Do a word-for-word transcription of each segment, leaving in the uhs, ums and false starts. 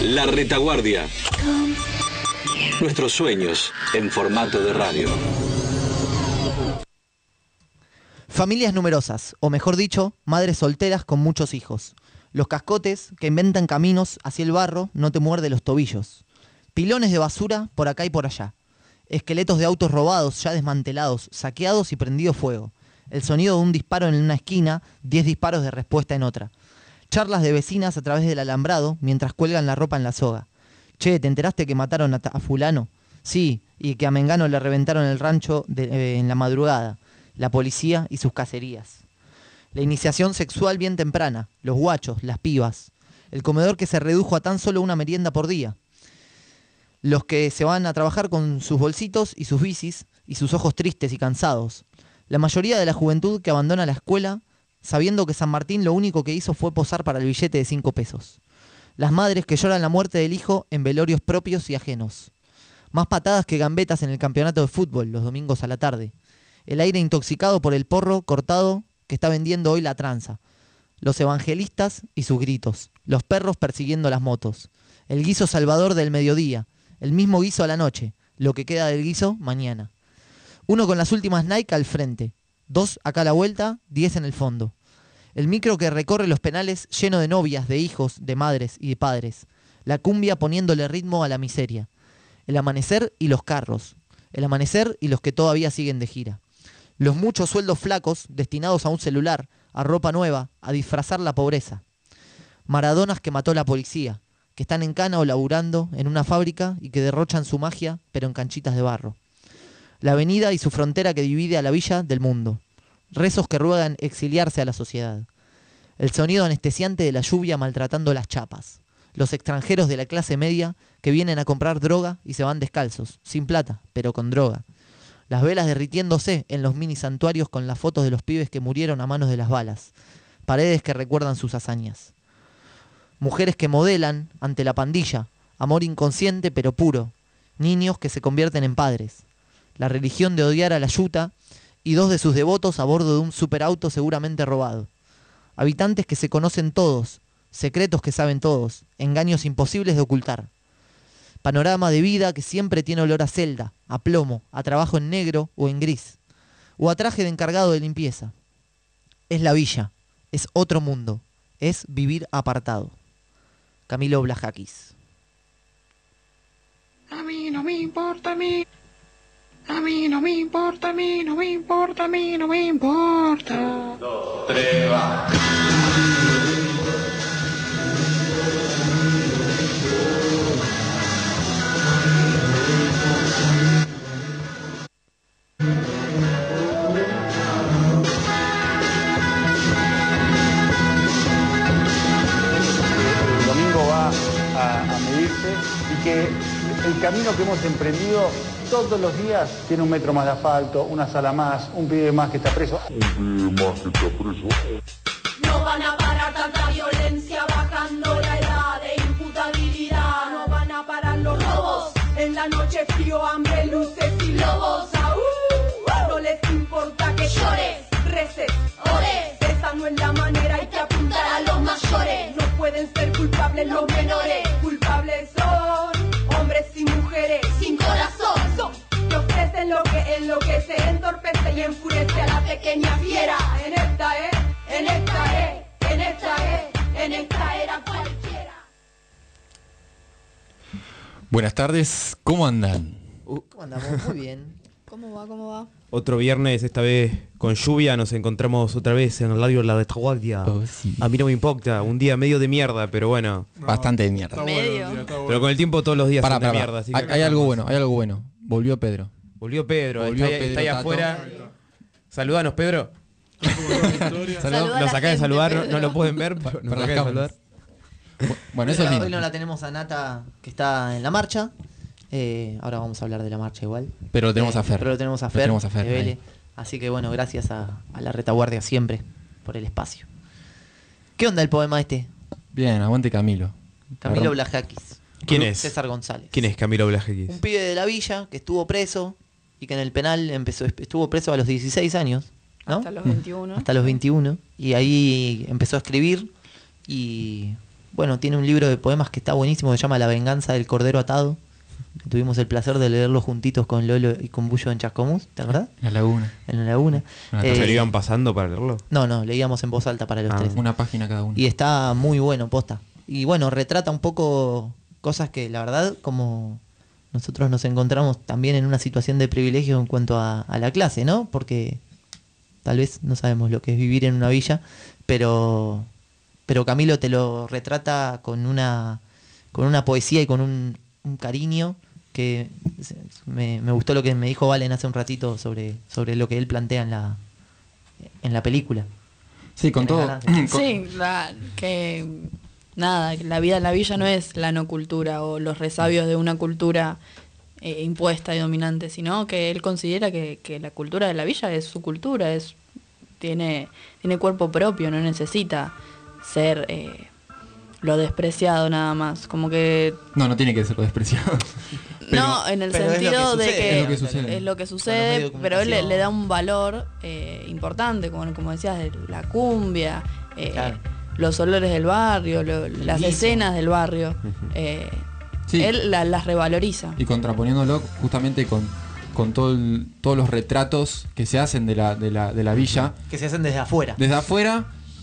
La Retaguardia. Nuestros sueños en formato de radio. Familias numerosas, o mejor dicho, madres solteras con muchos hijos. Los cascotes que inventan caminos hacia el barro no te muerde los tobillos. Pilones de basura por acá y por allá. Esqueletos de autos robados, ya desmantelados, saqueados y prendido fuego. El sonido de un disparo en una esquina, diez disparos de respuesta en otra. Charlas de vecinas a través del alambrado mientras cuelgan la ropa en la soga. Che, ¿te enteraste que mataron a, a fulano? Sí, y que a Mengano le reventaron el rancho de, eh, en la madrugada. La policía y sus cacerías. La iniciación sexual bien temprana, los guachos, las pibas. El comedor que se redujo a tan solo una merienda por día. Los que se van a trabajar con sus bolsitos y sus bicis y sus ojos tristes y cansados. La mayoría de la juventud que abandona la escuela sabiendo que San Martín lo único que hizo fue posar para el billete de cinco pesos. Las madres que lloran la muerte del hijo en velorios propios y ajenos. Más patadas que gambetas en el campeonato de fútbol los domingos a la tarde. El aire intoxicado por el porro cortado que está vendiendo hoy la tranza. Los evangelistas y sus gritos. Los perros persiguiendo las motos. El guiso salvador del mediodía. El mismo guiso a la noche. Lo que queda del guiso mañana. Uno con las últimas Nike al frente. Dos acá a la vuelta, diez en el fondo. El micro que recorre los penales lleno de novias, de hijos, de madres y de padres. La cumbia poniéndole ritmo a la miseria. El amanecer y los carros. El amanecer y los que todavía siguen de gira. Los muchos sueldos flacos destinados a un celular, a ropa nueva, a disfrazar la pobreza. Maradonas que mató la policía, que están en cana o laburando en una fábrica y que derrochan su magia, pero en canchitas de barro. La avenida y su frontera que divide a la villa del mundo. Rezos que ruegan exiliarse a la sociedad. El sonido anestesiante de la lluvia maltratando las chapas. Los extranjeros de la clase media que vienen a comprar droga y se van descalzos, sin plata, pero con droga. Las velas derritiéndose en los mini santuarios con las fotos de los pibes que murieron a manos de las balas. Paredes que recuerdan sus hazañas. Mujeres que modelan ante la pandilla, amor inconsciente pero puro. Niños que se convierten en padres. La religión de odiar a la yuta y dos de sus devotos a bordo de un superauto seguramente robado. Habitantes que se conocen todos, secretos que saben todos, engaños imposibles de ocultar. Panorama de vida que siempre tiene olor a celda, a plomo, a trabajo en negro o en gris, o a traje de encargado de limpieza. Es la villa, es otro mundo, es vivir apartado. Camilo Blajakis. A mí no me importa, a mí. A mí no me importa, a mí no me importa, a mí no me importa. Un, dos, tres, va. El domingo va a, a medirse y que el camino que hemos emprendido todos los días tiene un metro más de asfalto, una sala más, un pibe más que está preso. Un pibe más que está preso. No van a parar tanta violencia bajando la edad de imputabilidad. No van a parar los robos. En la noche frío, hambre, luces y lobos. ¡Aú! No les importa que llores, reces, ores. Esa no es la manera, hay que apuntar a los mayores. No pueden ser culpables los menores. Culpables son hombres y mujeres sin corazón. Son que ofrecen lo que enloquece, entorpece y enfurece a la pequeña fiera. En esta es, en esta es, en esta es, en esta era cualquiera. Buenas tardes, ¿cómo andan? Uh, ¿Cómo andamos? Muy bien. ¿Cómo va? ¿Cómo va? Otro viernes, esta vez con lluvia, nos encontramos otra vez en el radio La Retaguardia. Oh, sí. A mí no me importa, un día medio de mierda, pero bueno. No, bastante de mierda. Medio. Bueno, día, Pero con el tiempo todos los días Pará, son de pará, mierda. Así hay, que hay algo bueno, hay algo bueno. Volvió Pedro. Volvió Pedro, Volvió está, Pedro está ahí Tato. afuera. Saludanos, Pedro. Saluda a Nos la acaba de gente, saludar, no, Pedro. no lo pueden ver, pero nos Por las acaba de cámaras. saludar. Bueno, eso es Hoy lindo. no la tenemos a Nata, que está en la marcha. Eh, ahora vamos a hablar de la marcha igual. Pero lo tenemos Eh, a Fer. Pero lo tenemos a Lo Fer. tenemos a Fer, de Vélez. ahí. Así que bueno, gracias a, a la Retaguardia siempre por el espacio. ¿Qué onda el poema este? Bien, aguante Camilo. Camilo Arran- Blajakis. ¿Quién Con es? César González. ¿Quién es Camilo Blajakis? Un pibe de la villa que estuvo preso y que en el penal empezó estuvo preso a los dieciséis años, ¿no? Hasta los veintiuno. Hasta los veintiuno. Y ahí empezó a escribir y bueno, tiene un libro de poemas que está buenísimo, se llama La venganza del cordero atado. Tuvimos el placer de leerlo juntitos con Lolo y con Bullo en Chascomús, ¿te acordás? En la laguna. En la laguna. ¿Se Eh, lo iban pasando para leerlo? no, no, leíamos en voz alta para los Ah, tres. Una página cada uno. Y está muy bueno, posta. Y bueno, retrata un poco cosas que la verdad, como nosotros nos encontramos también en una situación de privilegio en cuanto a, a la clase, ¿no? Porque tal vez no sabemos lo que es vivir en una villa, pero, pero Camilo te lo retrata con una, con una poesía y con un, un cariño que me, me gustó lo que me dijo Valen hace un ratito sobre, sobre lo que él plantea en la, en la película. Sí, con ¿Tenés todo. ganas de- con- Sí, la, que nada, que la vida en la villa no es la no cultura o los resabios de una cultura eh, impuesta y dominante, sino que él considera que, que la cultura de la villa es su cultura, es tiene, tiene cuerpo propio, no necesita ser eh, lo despreciado nada más, como que No, no tiene que ser despreciado. Pero- no, en el pero es lo sentido que de sucede, que es lo que sucede. es lo que Con los sucede, medios de pero él le, comunicación. le da un valor eh, importante, como, como decías, de la cumbia, eh, Claro. los olores del barrio, lo- las guiso. escenas del barrio. eh, Sí. Él la- las revaloriza. Y contraponiéndolo justamente con, con todo el- todos los retratos que se hacen de la, de la, de la villa, Que se hacen desde afuera. desde afuera,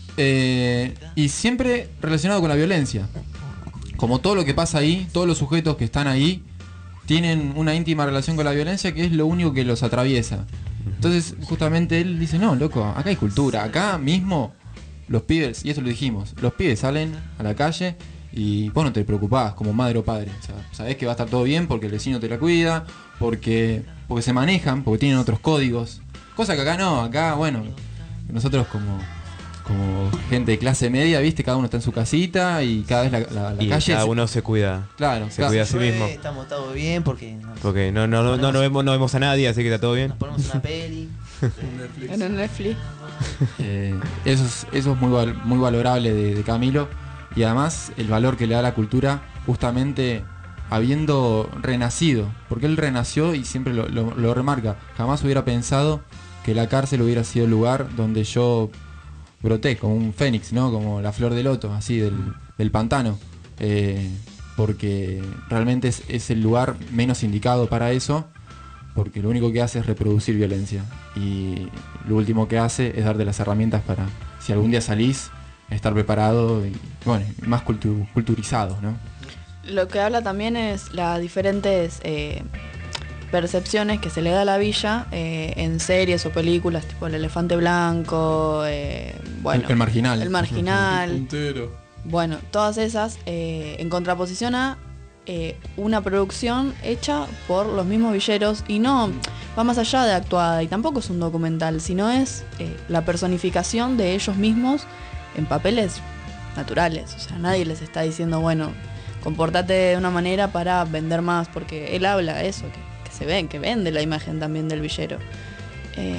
eh, y siempre relacionado con la violencia. Como todo lo que pasa ahí, todos los sujetos que están ahí tienen una íntima relación con la violencia, que es lo único que los atraviesa. Entonces, justamente él dice, no, loco, acá hay cultura, acá mismo los pibes, y eso lo dijimos, los pibes salen a la calle y vos no te preocupás como madre o padre. O sea, sabés que va a estar todo bien porque el vecino te la cuida, porque, porque se manejan, porque tienen otros códigos. Cosa que acá no, acá, bueno, nosotros como, como gente de clase media, viste, cada uno está en su casita y cada vez la, la- la Y calle... cada se- uno se cuida. Claro, se cada- cuida a sí Llueve, mismo. Estamos todos bien porque nos, Porque no, no, no, no, no vemos, no vemos a nadie, así que está todo bien. nos ponemos una peli. En el Netflix. Eh, eso es, eso es muy, val- muy valorable de, de Camilo, y además el valor que le da a la cultura justamente habiendo renacido, porque él renació y siempre lo, lo- lo remarca, jamás hubiera pensado que la cárcel hubiera sido el lugar donde yo broté como un fénix, ¿no? Como la flor de loto, así del, del pantano, eh, porque realmente es, es el lugar menos indicado para eso, porque lo único que hace es reproducir violencia, y lo último que hace es darte las herramientas para, si algún día salís, estar preparado y, bueno, más cultu- culturizado, ¿no? Lo que habla también es las diferentes eh, percepciones que se le da a la villa eh, en series o películas, tipo El Elefante Blanco, eh, bueno, El- el Marginal. El Marginal. Puntero. Bueno, todas esas eh, en contraposición a eh, una producción hecha por los mismos villeros, y no va más allá de actuada, y tampoco es un documental, sino es eh, la personificación de ellos mismos en papeles naturales. O sea, nadie les está diciendo, bueno, comportate de una manera para vender más, porque él habla eso, que, que se ve, que vende la imagen también del villero. Eh,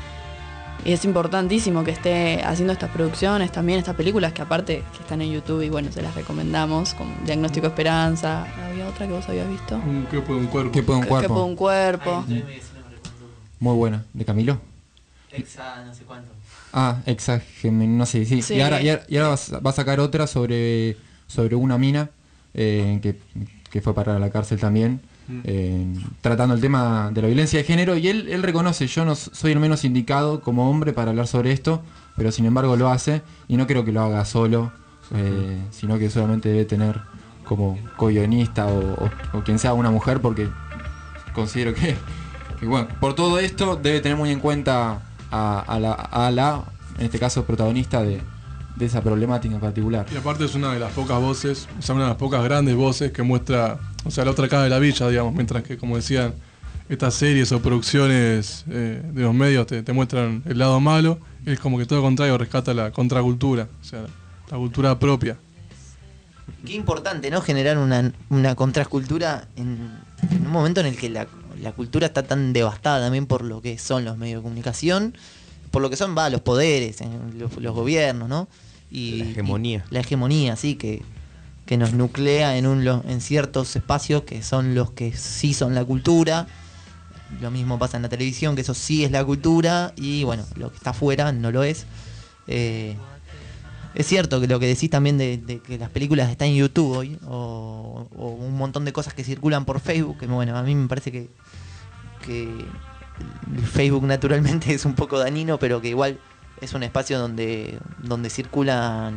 y es importantísimo que esté haciendo estas producciones, también estas películas que aparte que están en YouTube y bueno, se las recomendamos, como Diagnóstico Esperanza. ¿Había otra que vos habías visto? Un cuerpo de un cuerpo. ¿Qué puede un Que por cuerpo? un cuerpo. Muy buena. ¿De Camilo? Exa, no sé cuánto. Ah, exacto, no sé, sí. Sí. Y ahora, y ahora, y ahora vas- va a sacar otra sobre, sobre una mina eh, que, que fue para la cárcel también, eh, tratando el tema de la violencia de género, y él, él reconoce, yo no soy el menos indicado como hombre para hablar sobre esto, pero sin embargo lo hace, y no creo que lo haga solo, eh, sino que solamente debe tener como co-guionista o, o- o quien sea una mujer, porque considero que, que, bueno, por todo esto debe tener muy en cuenta a, a la, a la, en este caso, protagonista de, de esa problemática en particular. Y aparte es una de las pocas voces, o sea, una de las pocas grandes voces que muestra, o sea, la otra cara de la villa, digamos, mientras que, como decían, estas series o producciones eh, de los medios te, te muestran el lado malo, es como que todo lo contrario, rescata la contracultura, o sea, la cultura propia. Qué importante, ¿no? Generar una, una contracultura en, en un momento en el que la, la cultura está tan devastada también por lo que son los medios de comunicación, por lo que son va, los poderes, en los, los gobiernos, ¿no? Y, La hegemonía. y la hegemonía, sí, que, que nos nuclea en, un, lo- en ciertos espacios que son los que sí son la cultura. Lo mismo pasa en la televisión, que eso sí es la cultura, y bueno, lo que está afuera no lo es. Eh, Es cierto que lo que decís también de, de que las películas están en YouTube hoy, o, o un montón de cosas que circulan por Facebook, que bueno, a mí me parece que, que el Facebook naturalmente es un poco dañino, pero que igual es un espacio donde, donde circulan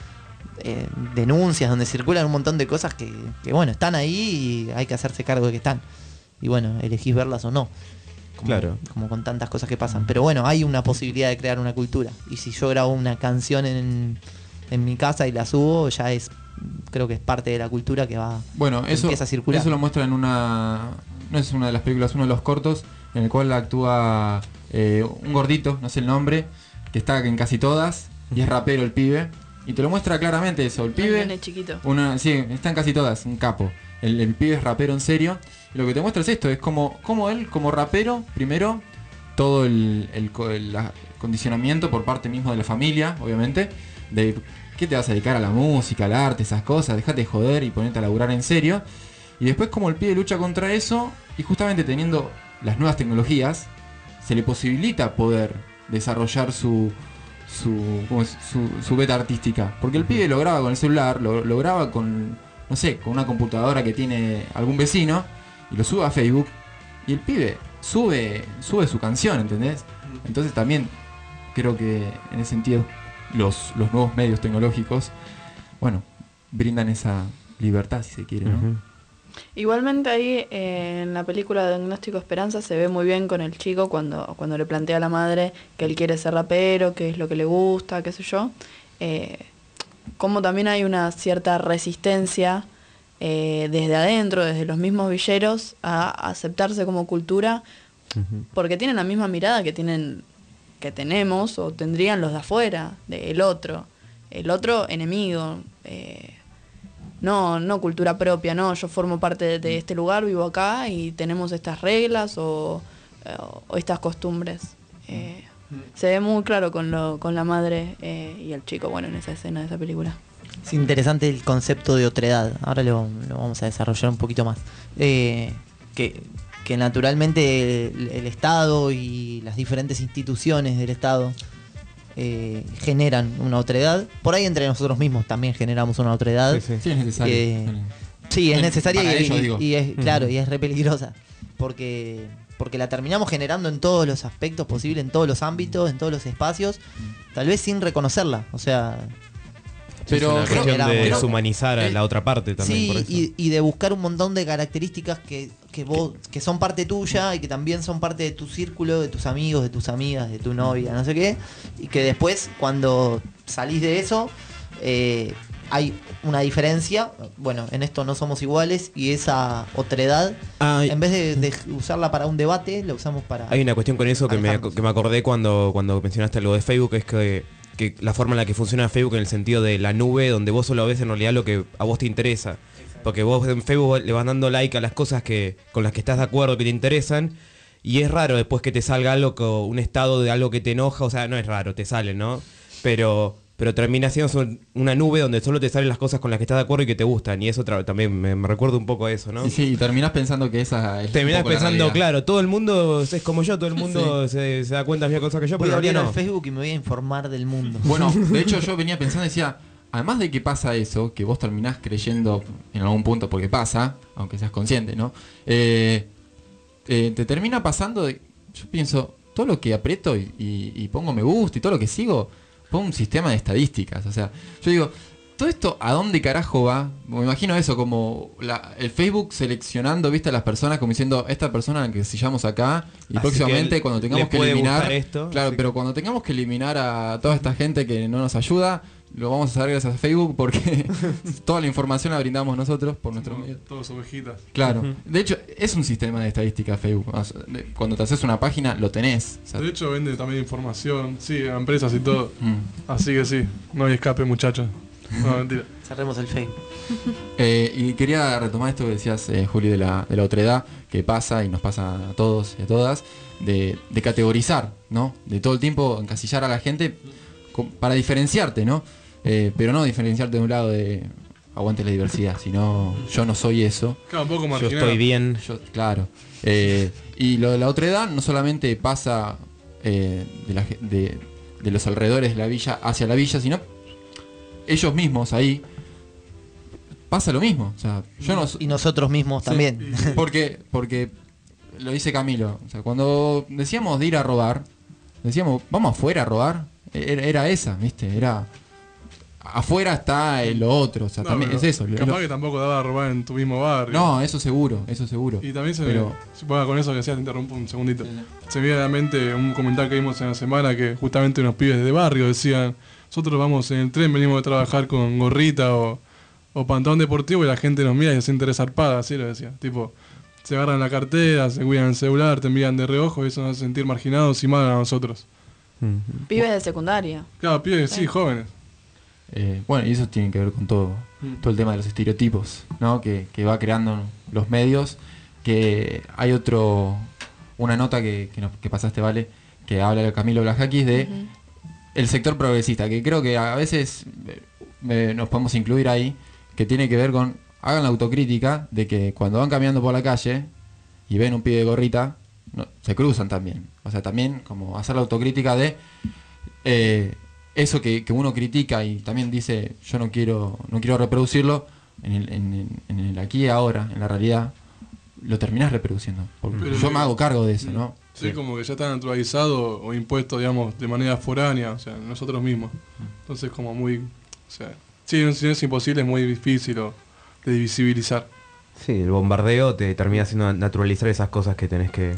eh, denuncias, donde circulan un montón de cosas que, que bueno, están ahí y hay que hacerse cargo de que están. Y bueno, elegís verlas o no. Como, Claro. como con tantas cosas que pasan. Pero bueno, hay una posibilidad de crear una cultura. Y si yo grabo una canción en, en mi casa y la subo, ya es, creo que es parte de la cultura que va Bueno, que eso, empieza a circular. eso lo muestra en una... No es una de las películas, uno de los cortos, en el cual actúa eh, un gordito, no sé el nombre, que está en casi todas, y es rapero el pibe. Y te lo muestra claramente eso, el pibe... nene chiquito. Una, sí, están casi todas, un capo. El, el pibe es rapero en serio. Y lo que te muestra es esto, es como, como él, como rapero, primero, todo el, el, co- el la- condicionamiento por parte mismo de la familia, obviamente, de qué te vas a dedicar a la música, al arte, esas cosas, dejate de joder y ponete a laburar en serio. Y después como el pibe lucha contra eso, y justamente teniendo las nuevas tecnologías, se le posibilita poder desarrollar su su, ¿cómo es? su, su beta artística. Porque el pibe lo graba con el celular, lo, lo graba con, no sé, con una computadora que tiene algún vecino, y lo sube a Facebook, y el pibe sube, sube su canción, ¿entendés? Entonces también creo que en ese sentido los, los nuevos medios tecnológicos, bueno, brindan esa libertad, si se quiere, ¿no? Ujú. Igualmente ahí eh, en la película Diagnóstico Esperanza se ve muy bien con el chico cuando, cuando le plantea a la madre que él quiere ser rapero, qué es lo que le gusta, qué sé yo. Eh, como también hay una cierta resistencia eh, desde adentro, desde los mismos villeros, a aceptarse como cultura, porque tienen la misma mirada que tienen, que tenemos o tendrían los de afuera, del otro. El otro enemigo. Eh, No, no cultura propia, no, yo formo parte de, de este lugar, vivo acá y tenemos estas reglas o, o estas costumbres. Eh, se ve muy claro con, lo, con la madre eh, y el chico, bueno, en esa escena de esa película. Es interesante el concepto de otredad. Ahora lo, lo vamos a desarrollar un poquito más. Eh, que, que naturalmente el, el Estado y las diferentes instituciones del Estado eh, generan una otredad. Por ahí entre nosotros mismos también generamos una otredad. Sí, sí. Sí, es necesario. Eh, sí, es necesaria Para y, ellos, y- digo. y es claro, y es re peligrosa. Porque, porque la terminamos generando en todos los aspectos posibles, en todos los ámbitos, en todos los espacios, tal vez sin reconocerla. O sea, Pero es una creo- cuestión de creo- deshumanizar a eh, la otra parte también. sí, por eso. y, y de buscar un montón de características que, que vos que son parte tuya y que también son parte de tu círculo, de tus amigos, de tus amigas, de tu novia, no sé qué, y que después cuando salís de eso eh, hay una diferencia. Bueno, en esto no somos iguales y esa otredad, Hay, en vez de, de usarla para un debate, la usamos para... hay una cuestión con eso que me, alejarnos. que me acordé cuando, cuando mencionaste lo de Facebook, es que, que la forma en la que funciona Facebook en el sentido de la nube, donde vos solo ves en realidad lo que a vos te interesa. Porque vos en Facebook le vas dando like a las cosas que con las que estás de acuerdo, que te interesan, y es raro después que te salga algo, co- un estado de algo que te enoja, o sea, no es raro, te sale, ¿no? Pero pero termina siendo un- una nube donde solo te salen las cosas con las que estás de acuerdo y que te gustan, y eso tra- también me, me recuerda un poco a eso, ¿no? Sí, sí, y terminás pensando que esa es un Terminás poco la pensando, realidad. claro, todo el mundo es como yo, todo el mundo se, se da cuenta de las mismas cosas que yo, Voy pero a en realidad abrir el no. Facebook y me voy a informar del mundo. Bueno, de hecho yo venía pensando y decía, además de que pasa eso, que vos terminás creyendo en algún punto porque pasa, aunque seas consciente, ¿no? Eh, eh, te termina pasando, de- yo pienso, todo lo que aprieto y, y- y pongo me gusta y todo lo que sigo, pongo un sistema de estadísticas. O sea, yo digo, todo esto, ¿a dónde carajo va? Me imagino eso, como la- el Facebook seleccionando, viste, a las personas, como diciendo, esta persona que sigamos acá, y Así próximamente que cuando le tengamos que puede eliminar, gustar esto, claro, así pero cuando tengamos que eliminar a toda esta gente que no nos ayuda, lo vamos a hacer gracias a Facebook porque toda la información la brindamos nosotros por nuestros medios. Todos ovejitas. Claro, de hecho es un sistema de estadística Facebook. O sea, de- Cuando te haces una página lo tenés. O sea, De hecho vende también información, sí, a empresas y todo. mm. Así que sí, no hay escape, muchachos. No, mentira. Cerremos el Facebook. Eh, y quería retomar esto que decías, eh, Juli, de la, de la otredad que pasa y nos pasa a todos y a todas, de, de categorizar, ¿no? De todo el tiempo encasillar a la gente con- para diferenciarte, ¿no? Eh, pero no diferenciarte de un lado de aguante la diversidad, sino yo no soy eso. Claro, un poco Yo marginal. estoy bien. Yo, claro. Eh, y lo de la otredad no solamente pasa eh, de, la ge- de, de los alrededores de la villa hacia la villa, sino ellos mismos ahí pasa lo mismo. O sea, yo no, y nosotros mismos sí, también. Porque, porque lo dice Camilo. O sea, cuando decíamos de ir a robar, decíamos, vamos afuera a robar. Era, era esa, ¿viste? Era. Afuera está eh, lo otro. O sea, No, también pero es eso. Capaz Lo- que tampoco daba a robar en tu mismo barrio. no, eso seguro, eso seguro. Y también se Pero- me. Bueno, con eso que decías, te interrumpo un segundito. Se me viene a la mente un comentario que vimos en la semana que justamente unos pibes de barrio decían: nosotros vamos en el tren, venimos de trabajar con gorrita o, o pantalón deportivo y la gente nos mira y se siente resarpada, así lo decía. Tipo, se agarran la cartera, se cuidan el celular, te miran de reojo y eso nos hace sentir marginados y mal a nosotros. Pibes de secundaria. Claro, pibes, sí, jóvenes. Eh, bueno, y eso tiene que ver con todo, Mm. todo el tema de los estereotipos, ¿no? Que, que va creando los medios. Que hay otro, una nota que, que, nos- que pasaste, Vale, que habla de Camilo Blajakis de Ujú. el sector progresista, que creo que a veces eh, eh, nos podemos incluir ahí, que tiene que ver con, hagan la autocrítica de que cuando van caminando por la calle y ven un pibe de gorrita, no, se cruzan también. O sea, también como hacer la autocrítica de eh, eso que, que uno critica y también dice yo no quiero no quiero reproducirlo, en el, en, el- en el aquí y ahora, en la realidad, lo terminás reproduciendo. Porque Pero yo sí. me hago cargo de eso, ¿no? Sí, como que ya está naturalizado o impuesto, digamos, de manera foránea, o sea, nosotros mismos. Entonces, como muy. O sea, sí, no, si no es imposible, es muy difícil o, de visibilizar. Sí, el bombardeo te termina haciendo naturalizar esas cosas que tenés que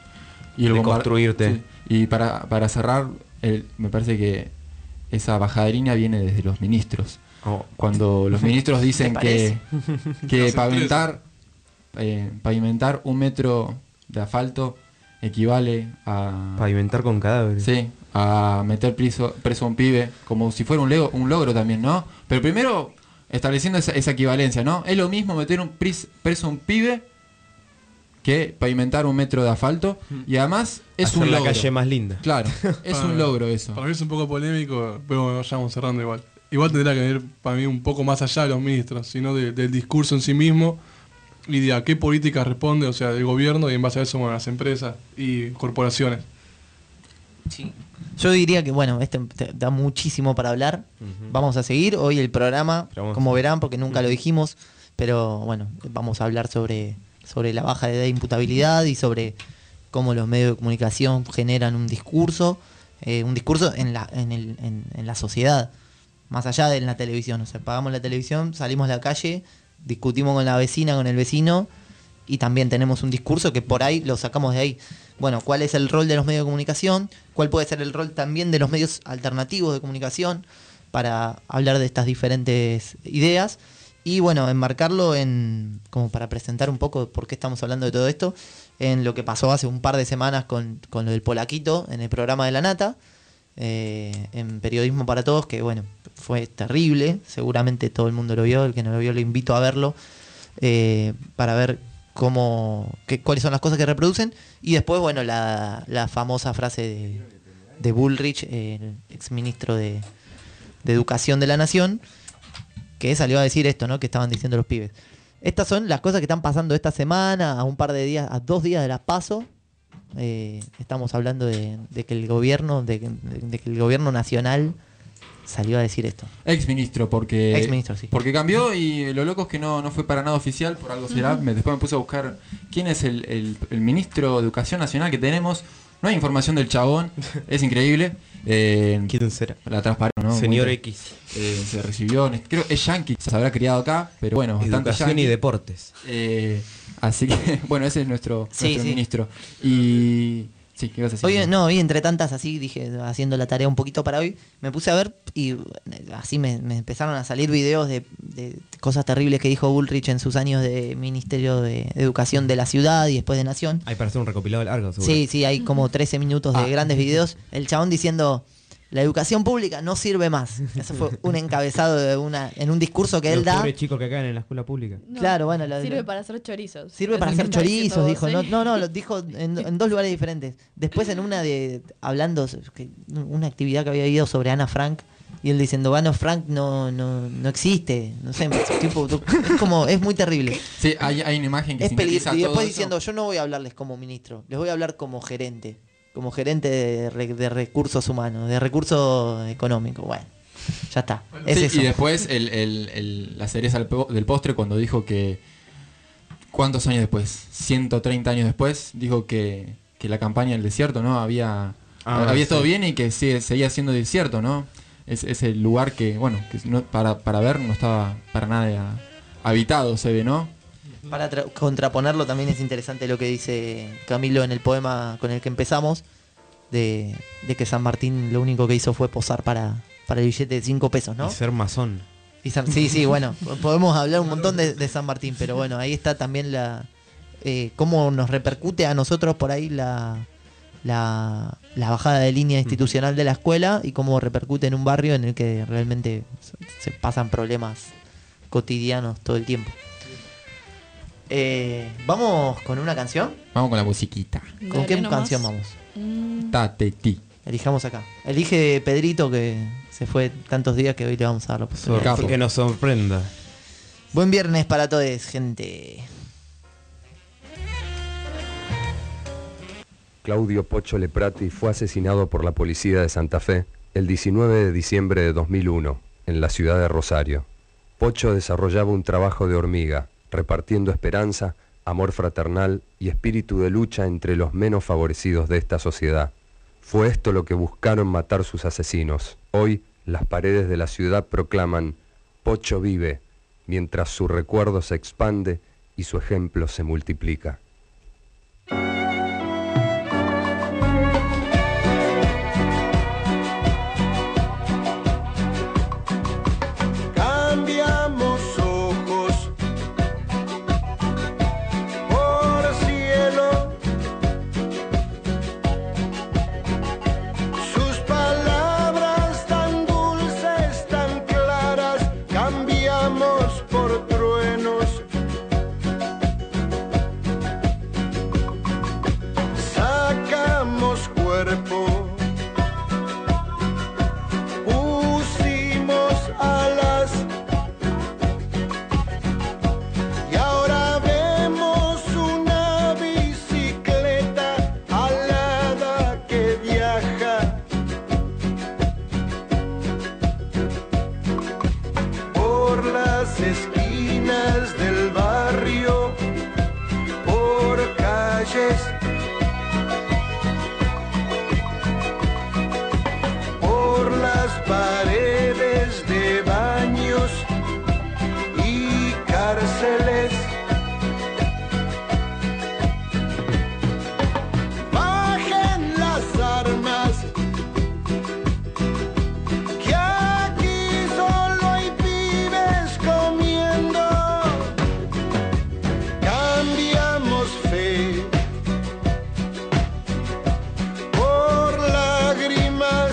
Y el bombar- deconstruirte. sí. Y para, para cerrar, el- me parece que esa bajada de línea viene desde los ministros. Oh. Cuando los ministros dicen ¿Te que, parece? que Las pavimentar, eh, pavimentar un metro de asfalto equivale a, Pavimentar con cadáveres. sí, a meter preso, preso a un pibe, como si fuera un, lego- un logro también, ¿no? Pero primero, estableciendo esa, esa equivalencia, ¿no? Es lo mismo meter un pris- preso a un pibe que pavimentar un metro de asfalto, y además es Hacer un la logro. calle más linda. Claro, es Para- un logro eso. Para mí es un poco polémico, pero bueno, ya vamos cerrando igual. Igual tendría que ir para mí un poco más allá de los ministros, sino de- del discurso en sí mismo y de a qué políticas responde, o sea, del gobierno y en base a eso, bueno, las empresas y corporaciones. Sí. Yo diría que, bueno, este te- da muchísimo para hablar. Ujú. Vamos a seguir hoy el programa, Pero vamos- como verán, porque nunca lo dijimos, pero bueno, vamos a hablar sobre, sobre la baja de imputabilidad y sobre cómo los medios de comunicación generan un discurso, eh, un discurso en la, en, el, en, en la sociedad, más allá de en la televisión. O sea, pagamos la televisión, salimos a la calle, discutimos con la vecina, con el vecino, y también tenemos un discurso que por ahí lo sacamos de ahí. Bueno, ¿cuál es el rol de los medios de comunicación? ¿Cuál puede ser el rol también de los medios alternativos de comunicación para hablar de estas diferentes ideas? Y bueno, enmarcarlo en, como para presentar un poco por qué estamos hablando de todo esto, en lo que pasó hace un par de semanas con, con lo del Polaquito en el programa de La Nata, eh, en Periodismo para Todos, que bueno, fue terrible, seguramente todo el mundo lo vio, el que no lo vio lo invito a verlo, eh, para ver cómo, qué, cuáles son las cosas que reproducen, y después, bueno, la, la famosa frase de, de Bullrich, el exministro de, de Educación de la Nación, que salió a decir esto, ¿no? Que estaban diciendo los pibes. Estas son las cosas que están pasando esta semana, a un par de días, a dos días de las PASO. Eh, estamos hablando de, de que el gobierno, de, de- de que el gobierno nacional salió a decir esto. Ex ministro, porque. Ex ministro, sí. Porque cambió y lo loco es que no, no fue para nada oficial, por algo será. Me- después me puse a buscar quién es el, el- el ministro de Educación Nacional que tenemos. No hay información del chabón, es increíble. Eh, ¿Quién será? la transparencia, ¿no? Señor Muy- X. eh, se recibió, en- creo es yankee, se habrá criado acá, pero bueno, bastante Educación y yankee. deportes. Eh, así que, bueno, ese es nuestro, Sí, nuestro sí. ministro. Y. Sí, ¿qué ibas a decir? Hoy, no, hoy entre tantas así, dije, haciendo la tarea un poquito para hoy, me puse a ver y eh, así me, me empezaron a salir videos de, de cosas terribles que dijo Bullrich en sus años de Ministerio de Educación de la ciudad y después de Nación. Hay para hacer un recopilado largo, seguro. Sí, sí, hay como trece minutos de Ah. grandes videos. El chabón diciendo, la educación pública no sirve más. Eso fue un encabezado de una, en un discurso que Los él da. pobres chicos que caen en la escuela pública. No, Claro, bueno, lo- sirve lo- para hacer chorizos. Sirve Es para lo que hacer está diciendo chorizos, vos, dijo. ¿sí? No, no, no, lo dijo en, en dos lugares diferentes. Después en una de, hablando, que- una actividad que había ido sobre Ana Frank, y él diciendo, Ana Frank no, no, no existe. No sé, tipo, es como, es muy terrible. Sí, hay, hay una imagen que Es sintetiza peligroso. Y todo después eso. diciendo, yo no voy a hablarles como ministro, les voy a hablar como gerente. Como gerente de, re- de recursos humanos, de recursos económicos. Bueno, Ya está. Es Sí, eso. y después el, el- el- la cereza del po- del postre cuando dijo que... ¿Cuántos años después? ciento treinta años después, dijo que, que la campaña del desierto, ¿no? Había, Ah, había estado sí. bien y que sigue, seguía siendo desierto, ¿no? Es, es el lugar que, bueno, que no- para, para ver no estaba para nada habitado, se ve, ¿no? Para tra- contraponerlo también es interesante lo que dice Camilo en el poema con el que empezamos, de, de que San Martín lo único que hizo fue posar para, para el billete de cinco pesos, ¿no? Y ser masón. Y San- sí, sí, bueno, podemos hablar un montón de, de San Martín, pero bueno, ahí está también la eh, cómo nos repercute a nosotros por ahí la, la, la bajada de línea institucional de la escuela y cómo repercute en un barrio en el que realmente se, se pasan problemas cotidianos todo el tiempo. Eh, ¿Vamos con una canción? Vamos con la musiquita. ¿Con Dale qué nomás. canción vamos? Mm, Tate ti. Elijamos acá. Elige Pedrito, que se fue tantos días que hoy le vamos a dar la oportunidad. Capo. Que nos sorprenda. Buen viernes para todos, gente. Claudio Pocho Leprati fue asesinado por la policía de Santa Fe el diecinueve de diciembre de dos mil uno, en la ciudad de Rosario. Pocho desarrollaba un trabajo de hormiga, repartiendo esperanza, amor fraternal y espíritu de lucha entre los menos favorecidos de esta sociedad. Fue esto lo que buscaron matar sus asesinos. Hoy, las paredes de la ciudad proclaman: Pocho vive, mientras su recuerdo se expande y su ejemplo se multiplica. Cambiamos ojos por cielo, sus palabras tan dulces, tan claras, cambiamos por truenos. Sacamos cuerpo, pusimos alas, y ahora vemos una bicicleta alada que viaja por las esquinas del barrio, por calles, por las paredes de baños y cárceles. Bajen las armas, que aquí solo hay pibes comiendo. Cambiamos fe por lágrimas,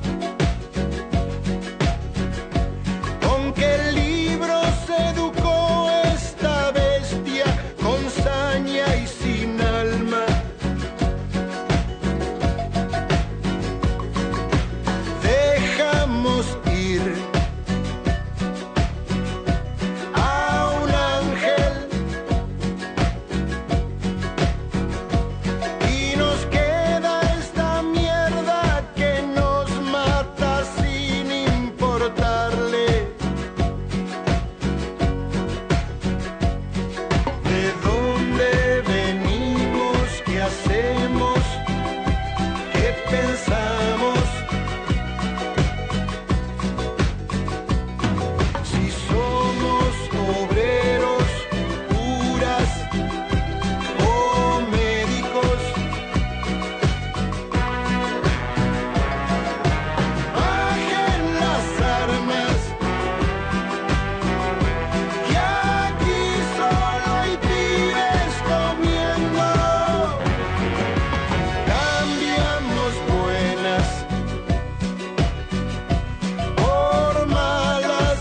con qué libros educó esta bestia con saña y sin alma. Dejamos ir a un ángel y nos queda esta mierda que nos mata sin importarle de dónde venimos, qué hacemos, qué pensamos, si somos obreros, curas o médicos. Bajen las armas, que aquí solo hay pibes comiendo. Cambiamos buenas por malas,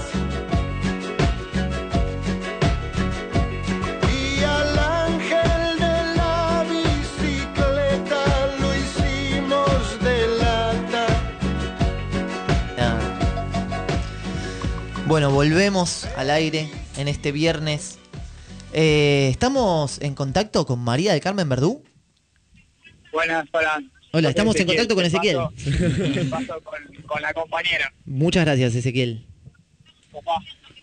y al ángel de la bicicleta lo hicimos de lata. Ah. Bueno, volvemos al aire en este viernes. Eh, ¿Estamos en contacto con María del Carmen Verdú? Buenas, hola. Hola, estamos en Ezequiel, contacto con te Ezequiel. paso- te paso con, con la compañera. Muchas gracias, Ezequiel. Papá.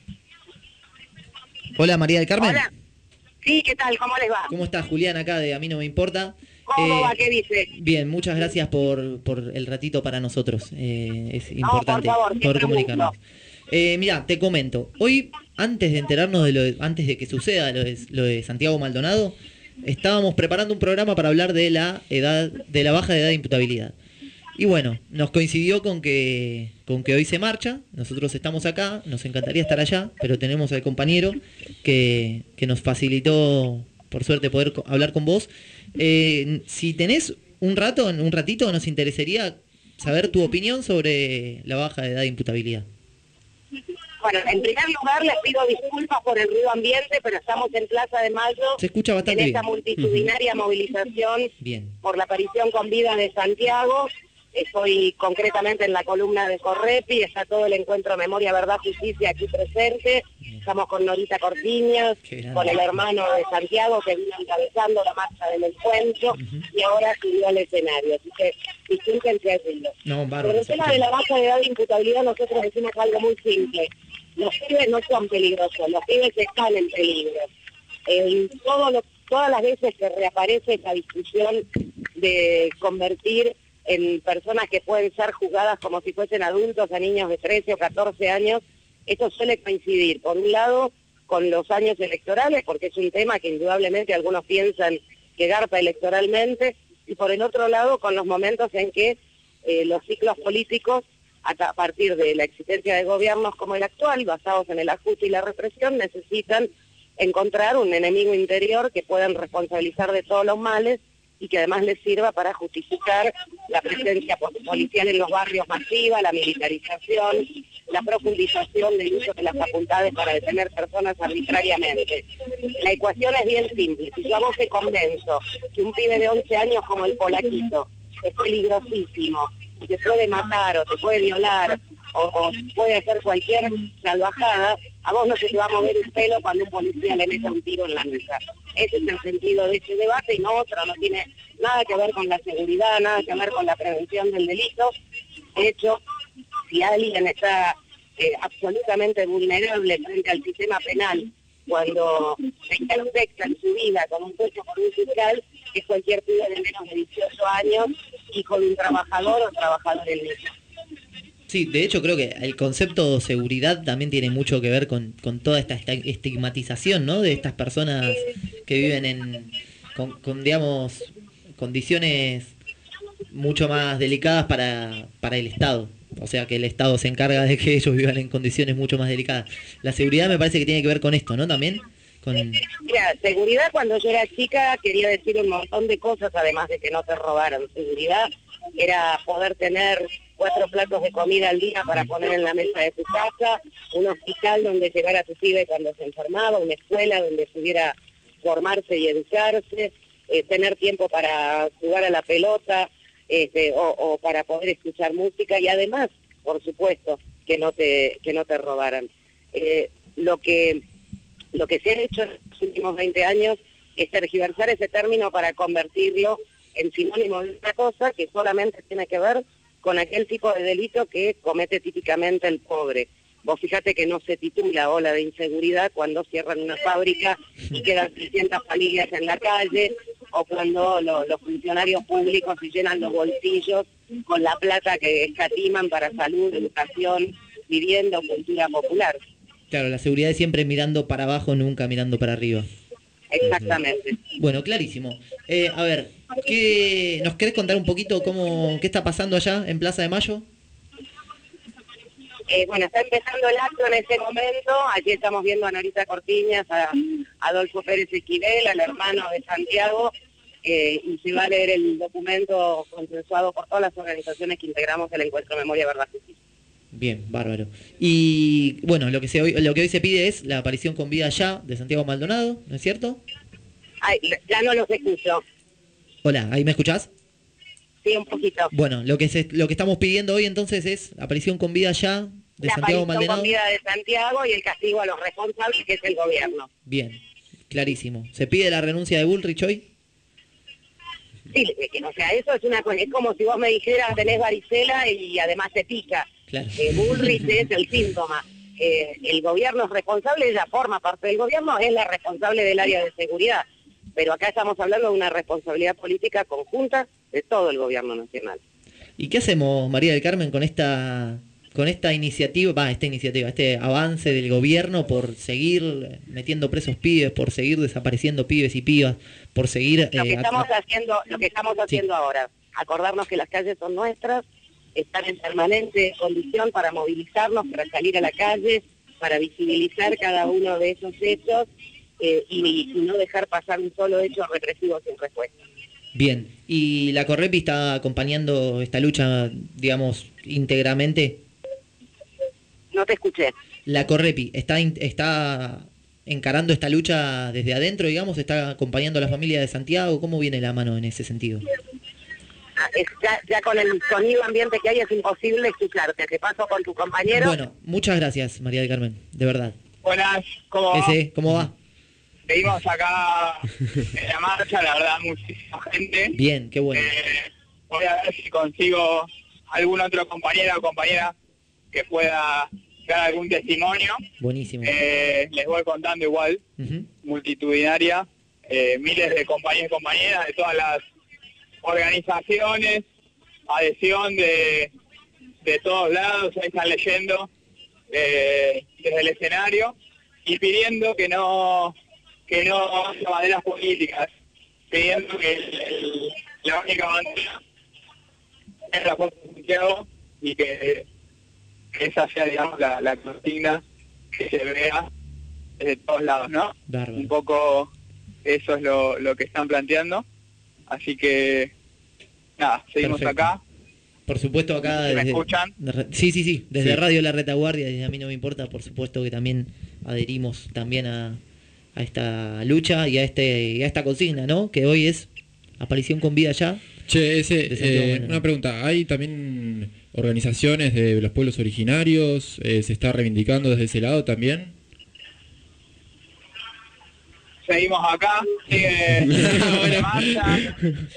Hola, María del Carmen. Hola. Sí, ¿qué tal? ¿Cómo les va? ¿Cómo estás, Julián, acá de A mí no me importa? ¿Cómo Eh, va? ¿Qué dice? Bien, muchas gracias por, por el ratito para nosotros. Eh, es No, importante por favor, siempre poder un comunicarnos. gusto. Eh, mira, te comento. Hoy, antes de enterarnos de lo de- antes de que suceda lo de, lo de Santiago Maldonado, estábamos preparando un programa para hablar de la edad, de la baja de edad de imputabilidad. Y bueno, nos coincidió con que, con que hoy se marcha, nosotros estamos acá, nos encantaría estar allá, pero tenemos al compañero que, que nos facilitó, por suerte, poder co- hablar con vos. Eh, si tenés un rato, un ratito, nos interesaría saber tu opinión sobre la baja de edad de imputabilidad. Bueno, en primer lugar les pido disculpas por el ruido ambiente, pero estamos en Plaza de Mayo Se escucha bastante en esta bien. multitudinaria movilización Bien. por la aparición con vida de Santiago. Estoy concretamente en la columna de Correpi, está todo el encuentro Memoria, Verdad, Justicia aquí presente. Estamos con Norita Cortiñas, con el hermano de Santiago que vino encabezando la marcha del encuentro y ahora subió al escenario. Así que disculpen si hay ruido. No, Sobre bárbaro. el tema de la baja de edad de imputabilidad nosotros decimos algo muy simple. Los pibes no son peligrosos, los pibes están en peligro. En todo lo- todas las veces que reaparece esa discusión de convertir en personas que pueden ser juzgadas como si fuesen adultos a niños de trece o catorce años, esto suele coincidir, por un lado, con los años electorales, porque es un tema que indudablemente algunos piensan que garpa electoralmente, y por el otro lado, con los momentos en que eh, los ciclos políticos, a, a partir de la existencia de gobiernos como el actual, basados en el ajuste y la represión, necesitan encontrar un enemigo interior que puedan responsabilizar de todos los males y que además les sirva para justificar la presencia po- policial en los barrios masiva, la militarización, la profundización del uso de las facultades para detener personas arbitrariamente. La ecuación es bien simple. Si yo a vos te convenzo que un pibe de once años como el Polaquito es peligrosísimo, y te puede matar o te puede violar o, o puede hacer cualquier salvajada, a vos no se te va a mover el pelo cuando un policía le meta un tiro en la mesa. Ese es el sentido de este debate y no otro, no tiene nada que ver con la seguridad, nada que ver con la prevención del delito. De hecho, si alguien está eh, absolutamente vulnerable frente al sistema penal cuando se intersecta en su vida con un juicio por un fiscal, es cualquier pibe de menos de dieciocho años y con un trabajador o trabajador en línea. Sí, de hecho creo que el concepto de seguridad también tiene mucho que ver con, con toda esta esta estigmatización, ¿no? De estas personas que viven en, con, con, digamos, condiciones mucho más delicadas para, para el Estado. O sea, que el Estado se encarga de que ellos vivan en condiciones mucho más delicadas. La seguridad me parece que tiene que ver con esto, ¿no? También con... Mira, seguridad cuando yo era chica quería decir un montón de cosas, además de que no te robaran. Seguridad era poder tener cuatro platos de comida al día para poner en la mesa de tu casa, un hospital donde llegara tu pibe cuando se enfermaba, una escuela donde pudiera formarse y educarse, eh, tener tiempo para jugar a la pelota, este, o, o para poder escuchar música y además, por supuesto, que no te que no te robaran. Eh, lo que lo que se ha hecho en los últimos veinte años es tergiversar ese término para convertirlo en sinónimo de una cosa que solamente tiene que ver con aquel tipo de delito que comete típicamente el pobre. Vos fíjate que no se titula ola de inseguridad cuando cierran una fábrica y quedan trescientas familias en la calle, o cuando lo- los funcionarios públicos se llenan los bolsillos con la plata que escatiman para salud, educación, vivienda o cultura popular. Claro, la seguridad es siempre mirando para abajo, nunca mirando para arriba. Exactamente. Bueno, clarísimo. Eh, a ver, ¿qué, ¿nos querés contar un poquito cómo qué está pasando allá en Plaza de Mayo? Eh, bueno, está empezando el acto en este momento. Aquí estamos viendo a Norita Cortiñas, a Adolfo Pérez Esquivel, al hermano de Santiago, eh, y se va a leer el documento consensuado por todas las organizaciones que integramos el Encuentro Memoria, Verdad, Justicia. Bien, bárbaro. Y bueno, lo que, se hoy, lo que hoy se pide es la aparición con vida ya de Santiago Maldonado, ¿no es cierto? Ay, ya no los escucho. Hola, ¿ahí me escuchás? Sí, un poquito. Bueno, lo que se, lo que estamos pidiendo hoy entonces es aparición con vida ya de La Santiago aparición Maldonado. con vida de Santiago y el castigo a los responsables, que es el gobierno. Bien, clarísimo. ¿Se pide la renuncia de Bullrich hoy? Sí, que, o sea, eso es una cosa, es como si vos me dijeras tenés varicela y además te pica. Claro. Eh, Bullrich es el síntoma. Eh, el gobierno es responsable, ella forma parte del gobierno, es la responsable del área de seguridad. Pero acá estamos hablando de una responsabilidad política conjunta de todo el gobierno nacional. ¿Y qué hacemos, María del Carmen, con esta con esta iniciativa, va, esta iniciativa, este avance del gobierno por seguir metiendo presos pibes, por seguir desapareciendo pibes y pibas, por seguir... Lo que eh, estamos a- haciendo, lo que estamos haciendo ahora, acordarnos que las calles son nuestras, estar en permanente condición para movilizarnos, para salir a la calle, para visibilizar cada uno de esos hechos eh, y, y no dejar pasar un solo hecho represivo sin respuesta. Bien, ¿y la Correpi está acompañando esta lucha, digamos, íntegramente? No te escuché. ¿La Correpi está, in- está encarando esta lucha desde adentro, digamos? ¿Está acompañando a la familia de Santiago? ¿Cómo viene la mano en ese sentido? Ah, es- ya, ya con el sonido ambiente que hay es imposible escucharte. Te paso con tu compañero. Bueno, muchas gracias, María del Carmen, de verdad. Buenas, ¿cómo va? Ese, ¿cómo va? Seguimos acá en la marcha, la verdad, muchísima gente. Bien, qué bueno. Eh, voy a ver si consigo algún otro compañero o compañera que pueda dar algún testimonio. Buenísimo. Eh, les voy contando igual, Ujú. multitudinaria, eh, miles de compañeros y compañeras de todas las organizaciones, adhesión de, de todos lados, ahí están leyendo eh, desde el escenario y pidiendo que no que no haya banderas políticas, pidiendo que el- el- la única bandera es la Fuerza de Santiago y que, que esa sea, digamos, la, la consigna que se vea desde todos lados, ¿no? Bárbaro. Un poco eso es lo, lo que están planteando, así que nada, seguimos Perfecto. acá. Por supuesto acá... ¿Me desde- escuchan? de re- Sí, sí, sí, desde Sí. Radio La Retaguardia, desde A Mí No Me Importa, por supuesto que también adherimos también a, a esta lucha y a este y a esta consigna, ¿no? Que hoy es aparición con vida ya. Che, ese, De Santiago eh, Bueno. una pregunta, ¿hay también organizaciones de los pueblos originarios? Eh, ¿Se está reivindicando desde ese lado también? Seguimos acá, sigue la marcha.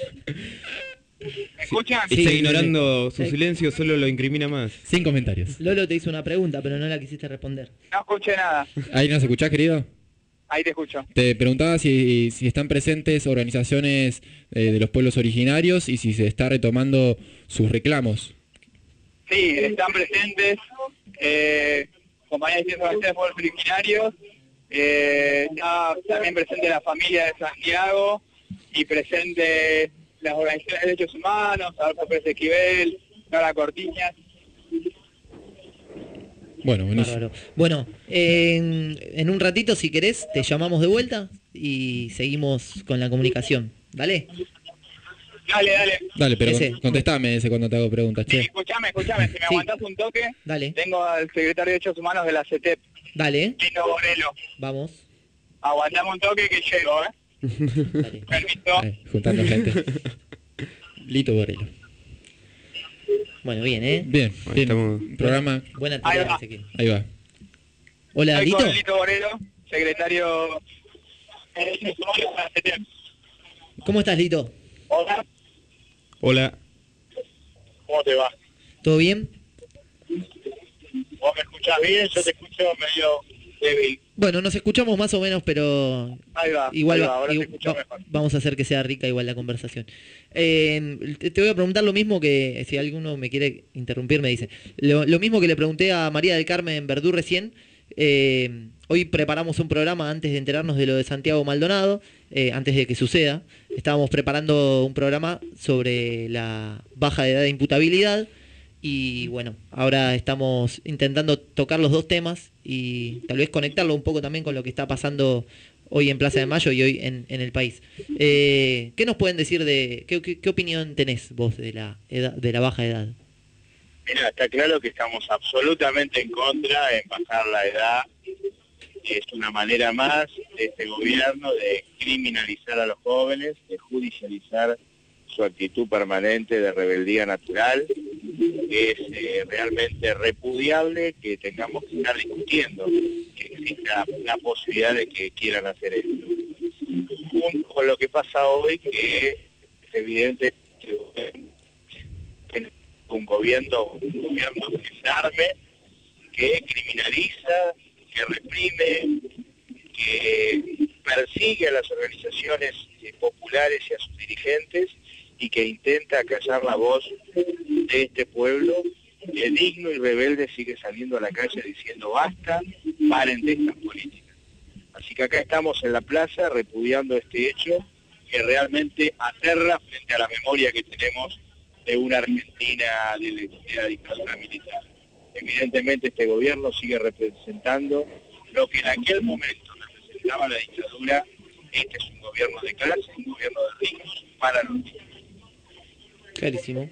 ¿Me escuchan? Sí, Está sí, ignorando sí. su silencio, solo lo incrimina más. Sin comentarios. Lolo te hizo una pregunta, pero no la quisiste responder. No escuché nada, ¿Ahí nos escuchás, querido? ahí te escucho. Te preguntaba si, si están presentes organizaciones eh, de los pueblos originarios y si se está retomando sus reclamos. Sí, están presentes eh, compañías de organizaciones de pueblos originarios, eh, está también presente la familia de Santiago y presente las organizaciones de derechos humanos, Adolfo Pérez Esquivel, Nora Cortiñas. Bueno, buenísimo. Bárbaro. Bueno, en, en un ratito, si querés, te llamamos de vuelta y seguimos con la comunicación. ¿Dale? Dale, dale. Dale, pero Ese. con- contestame ese cuando te hago preguntas, Sí, che. escuchame, escuchame, si me Sí. aguantás un toque, Dale, tengo al secretario de Derechos Humanos de la C E T E P, dale, Lino Borelo. vamos. Aguantame un toque que llego, ¿eh? Dale. Permiso. Ahí, juntando gente. Lito Borelo. Bueno, bien, ¿eh? Bien, Ahí bien. estamos. Programa, Buena Ahí tarea, va. Ezequiel. ahí va. Hola, Estoy Lito. con Lito Borelo, secretario de Derechos Humanos de la C E T E P. ¿Cómo estás, Lito? Hola, Hola. ¿cómo te va? ¿Todo bien? ¿Vos me escuchás bien? Yo te escucho medio débil. Bueno, nos escuchamos más o menos, pero Ahí va, igual ahí va- va, ahora i- te escucho va- mejor. vamos a hacer que sea rica igual la conversación. Eh, te, te voy a preguntar lo mismo que, si alguno me quiere interrumpir, me dice. Lo, lo mismo que le pregunté a María del Carmen Verdú recién. Eh, hoy preparamos un programa antes de enterarnos de lo de Santiago Maldonado, eh, antes de que suceda. Estábamos preparando un programa sobre la baja de edad de imputabilidad. Y bueno, ahora estamos intentando tocar los dos temas y tal vez conectarlo un poco también con lo que está pasando hoy en Plaza de Mayo y hoy en, en el país. Eh, ¿Qué nos pueden decir de, qué, qué, qué opinión tenés vos de la edad, de la baja edad? Mira, está claro que estamos absolutamente en contra en bajar la edad. Es una manera más de este gobierno de criminalizar a los jóvenes, de judicializar su actitud permanente de rebeldía natural. Es eh, realmente repudiable que tengamos que estar discutiendo que exista la posibilidad de que quieran hacer esto. Junto con lo que pasa hoy, que evidente que un gobierno, un gobierno gendarme que criminaliza, que reprime, que persigue a las organizaciones eh, populares y a sus dirigentes y que intenta callar la voz de este pueblo que digno y rebelde sigue saliendo a la calle diciendo basta, paren de estas políticas. Así que acá estamos en la plaza repudiando este hecho que realmente aterra frente a la memoria que tenemos de una Argentina de, de la dictadura militar. Evidentemente este gobierno sigue representando lo que en aquel momento representaba la dictadura. Este es un gobierno de clase, un gobierno de ricos para los ricos. Clarísimo.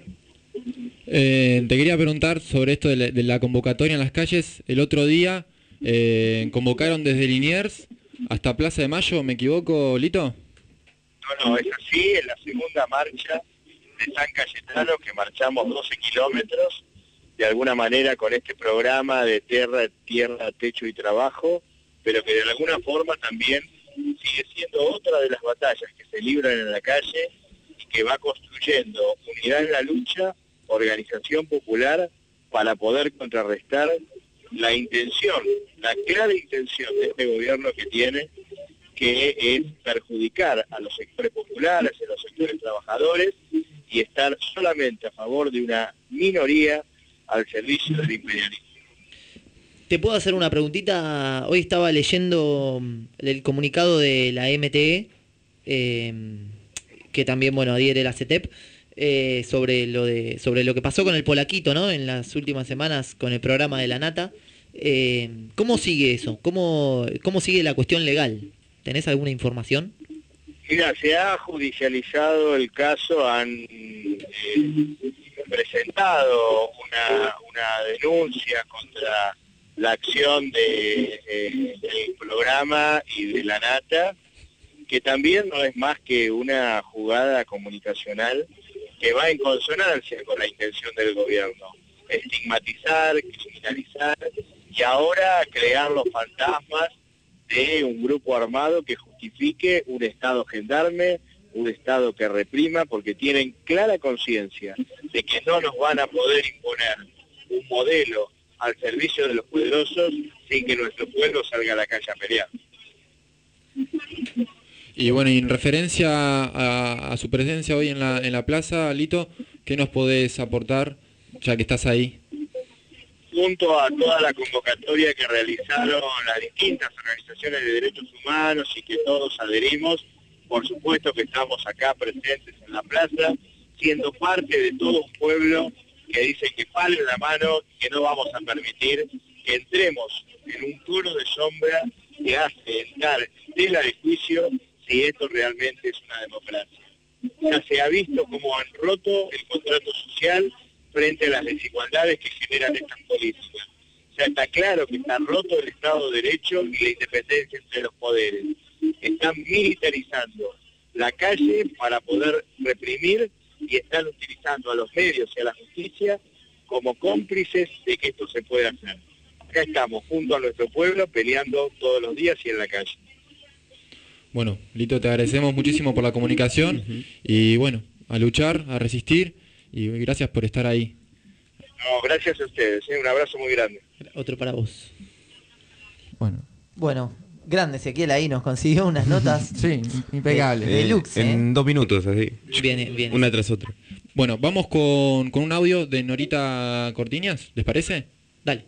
Eh, te quería preguntar sobre esto de la, de la convocatoria en las calles. El otro día eh, convocaron desde Liniers hasta Plaza de Mayo, ¿me equivoco, Lito? No, no, es así, en la segunda marcha de San Cayetano, que marchamos doce kilómetros, de alguna manera con este programa de tierra, tierra, techo y trabajo, pero que de alguna forma también sigue siendo otra de las batallas que se libran en la calle y que va construyendo unidad en la lucha, organización popular, para poder contrarrestar la intención, la clara intención de este gobierno que tiene, que es perjudicar a los sectores populares, a los sectores trabajadores, y estar solamente a favor de una minoría al servicio del imperialismo. ¿Te puedo hacer una preguntita? Hoy estaba leyendo el comunicado de la M T E, eh, que también, bueno, adhiere la C E T E P, eh, sobre lo de sobre lo que pasó con el Polaquito, ¿no? En las últimas semanas con el programa de la Nata. Eh, ¿Cómo sigue eso? ¿Cómo, cómo sigue la cuestión legal? ¿Tenés alguna información? Mira, se ha judicializado el caso, han eh, presentado una, una denuncia contra la acción de, eh, del programa y de la Nata, que también no es más que una jugada comunicacional que va en consonancia con la intención del gobierno, estigmatizar, criminalizar y ahora crear los fantasmas de un grupo armado que justifique un Estado gendarme, un Estado que reprima, porque tienen clara conciencia de que no nos van a poder imponer un modelo al servicio de los poderosos sin que nuestro pueblo salga a la calle a pelear. Y bueno, y en referencia a, a su presencia hoy en la, en la plaza, Lito, ¿qué nos podés aportar, ya que estás ahí? Junto a toda la convocatoria que realizaron las distintas organizaciones de derechos humanos y que todos adherimos, por supuesto que estamos acá presentes en la plaza, siendo parte de todo un pueblo que dice que paren la mano y que no vamos a permitir que entremos en un coro de sombra que hace entrar en tela de juicio si esto realmente es una democracia. Ya se ha visto cómo han roto el contrato social frente a las desigualdades que generan estas políticas. Ya está claro que está roto el Estado de Derecho y la independencia entre los poderes. Están militarizando la calle para poder reprimir y están utilizando a los medios y a la justicia como cómplices de que esto se pueda hacer. Acá estamos junto a nuestro pueblo peleando todos los días y en la calle. Bueno, Lito, te agradecemos muchísimo por la comunicación uh-huh. y bueno, a luchar, a resistir y gracias por estar ahí. No, gracias a ustedes, ¿eh? Un abrazo muy grande. Otro para vos. Bueno. Bueno, grande Ezequiel ahí nos consiguió unas notas. Sí, impecables. Eh, Deluxe, en, ¿eh? en dos minutos, así. Bien, bien. Una tras otra. Bueno, vamos con, con un audio de Norita Cortiñas, ¿les parece? Dale.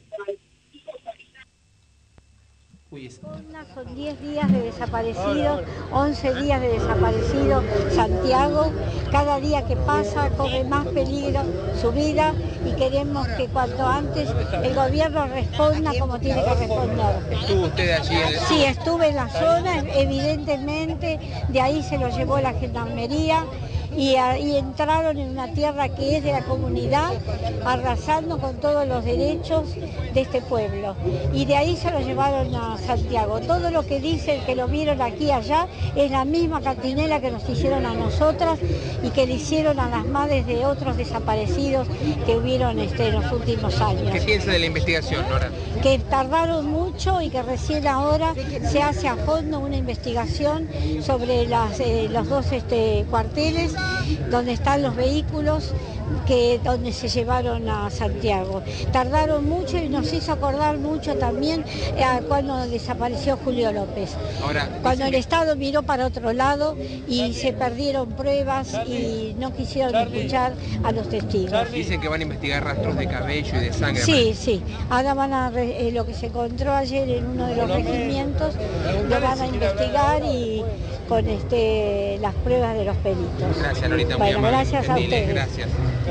Son diez días de desaparecido, once días de desaparecido Santiago. Cada día que pasa corre más peligro su vida y queremos que cuanto antes el gobierno responda como tiene que responder. ¿Estuvo usted allí? En el... Sí, estuve en la zona, evidentemente, de ahí se lo llevó la gendarmería. Y, a, y entraron en una tierra que es de la comunidad, arrasando con todos los derechos de este pueblo. Y de ahí se lo llevaron a Santiago. Todo lo que dicen que lo vieron aquí y allá es la misma cantinela que nos hicieron a nosotras y que le hicieron a las madres de otros desaparecidos que hubieron este, en los últimos años. ¿Qué piensa de la investigación, Nora? que tardaron mucho y que recién ahora se hace a fondo una investigación sobre las, eh, los dos este, cuarteles donde están los vehículos que donde se llevaron a Santiago. Tardaron mucho y nos hizo acordar mucho también a cuando desapareció Julio López. Ahora, cuando el Estado miró para otro lado y se perdieron pruebas y no quisieron escuchar a los testigos. Dicen que van a investigar rastros de cabello y de sangre. Sí, sí. Ahora van a re- eh, lo que se encontró ayer en uno de los regimientos lo van a investigar y con este las pruebas de los peritos. Gracias, Norita, muy Bueno, amable. gracias a Gentiles, ustedes. gracias.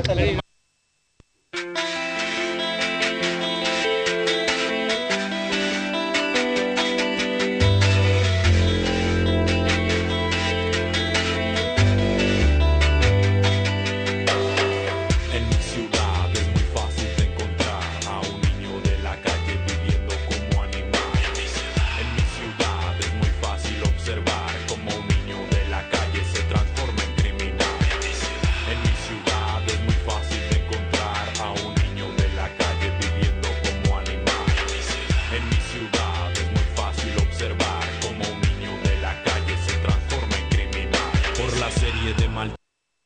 En mi ciudad es muy fácil de encontrar a un niño de la calle viviendo como animal. En mi ciudad es muy fácil observar cómo un niño de la calle se transforma en criminal. En mi ciudad es muy fácil de encontrar a un niño de la calle viviendo como animal. En mi ciudad es muy fácil observar cómo un niño de la calle se transforma en criminal. Por la serie de mal.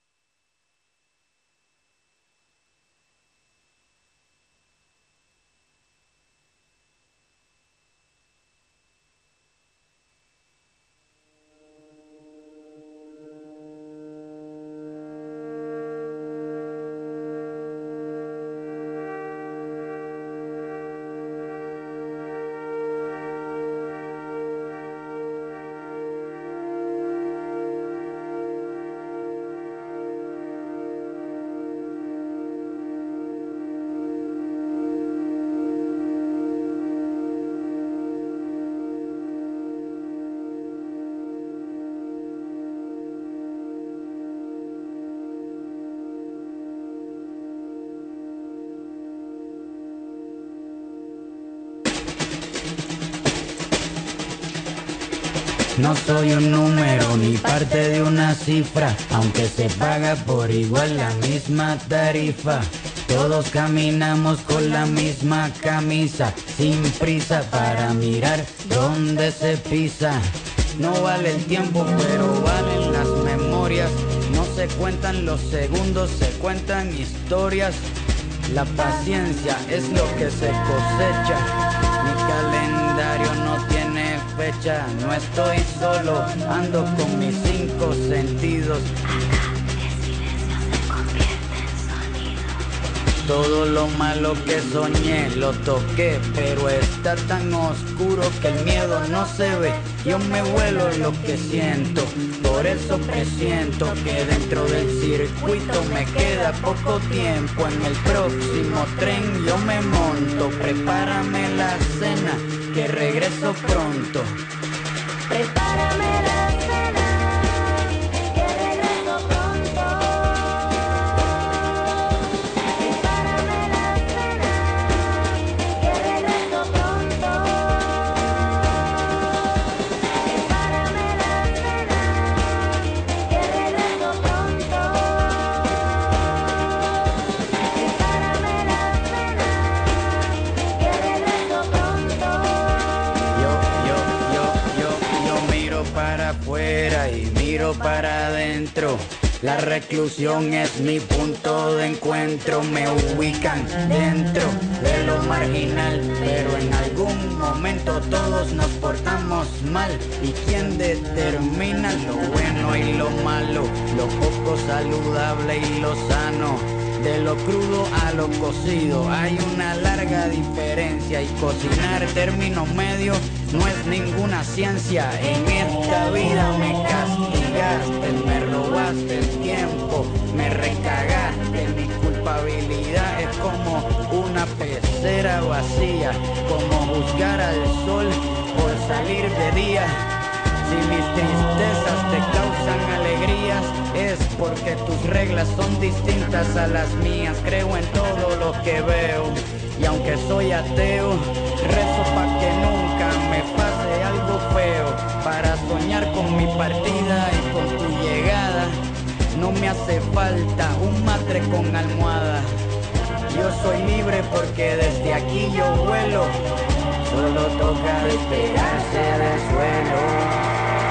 No soy un número ni parte de una cifra, aunque se paga por igual la misma tarifa. Todos caminamos con la misma camisa, sin prisa para mirar dónde se pisa. No vale el tiempo, pero valen las memorias. No se cuentan los segundos, se cuentan historias. La paciencia es lo que se cosecha. Mi calendario no tiene fecha. No estoy solo, ando con mis cinco sentidos. Todo lo malo que soñé lo toqué, pero está tan oscuro que el miedo no se ve. Yo me vuelo lo que siento, por eso presiento que dentro del circuito me queda poco tiempo. En el próximo tren yo me monto, prepárame la cena, que regreso pronto. Prepárame la cena, que regreso pronto. Prepárame la cena, que regreso pronto. Prepárame la cena, que regreso pronto. Prepárame la cena, que regreso pronto. Yo, yo, yo, yo, yo miro para afuera y miro para adentro. La reclusión es mi punto de encuentro. Me ubican dentro de lo marginal, pero en algún momento todos nos portamos mal. ¿Y quién determina lo bueno y lo malo? Lo poco saludable y lo sano. De lo crudo a lo cocido hay una larga diferencia, y cocinar término medio no es ninguna ciencia. En esta vida me castigaste, me robaste el tiempo, me recagaste. Mi culpabilidad es como una pecera vacía, como juzgar al sol por salir de día. Si mis tristezas te causan alegrías, es porque tus reglas son distintas a las mías. Creo en todo lo que veo, y aunque soy ateo, rezo pa' que nunca me pase algo feo. Para soñar con mi partida y con tu llegada, no me hace falta un matre con almohada. Yo soy libre porque desde aquí yo vuelo. Solo toca despegarse del suelo.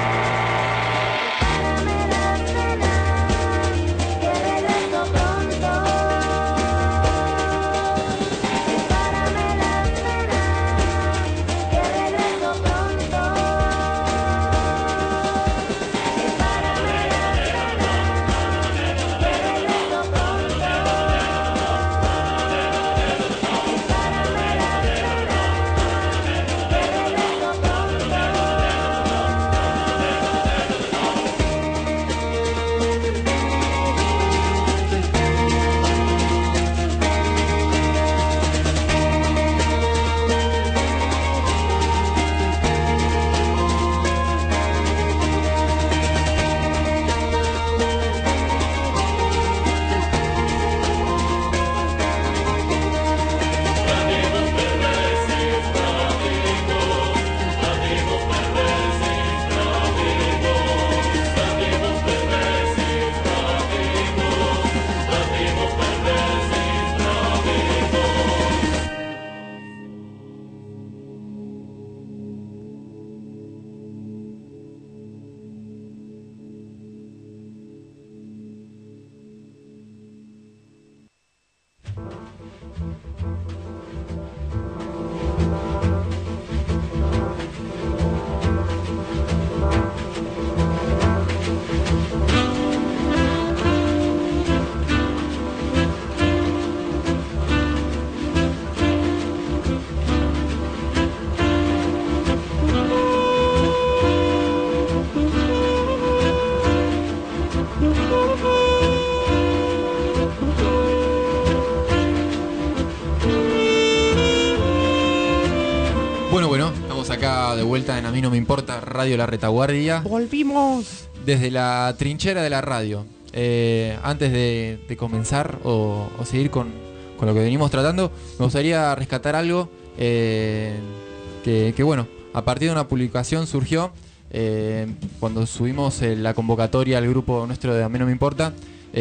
Acá de vuelta en A mí no me importa, Radio La Retaguardia. ¡Volvimos! Desde la trinchera de la radio. Eh, antes de, de comenzar o, o seguir con, con lo que venimos tratando, me gustaría rescatar algo eh, que, que, bueno, a partir de una publicación surgió eh, cuando subimos eh, la convocatoria al grupo nuestro de A mí no me importa.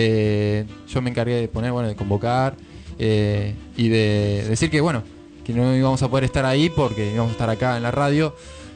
Eh, yo me encargué de poner, bueno, de convocar eh, y de decir que, bueno, que no íbamos a poder estar ahí porque íbamos a estar acá en la radio.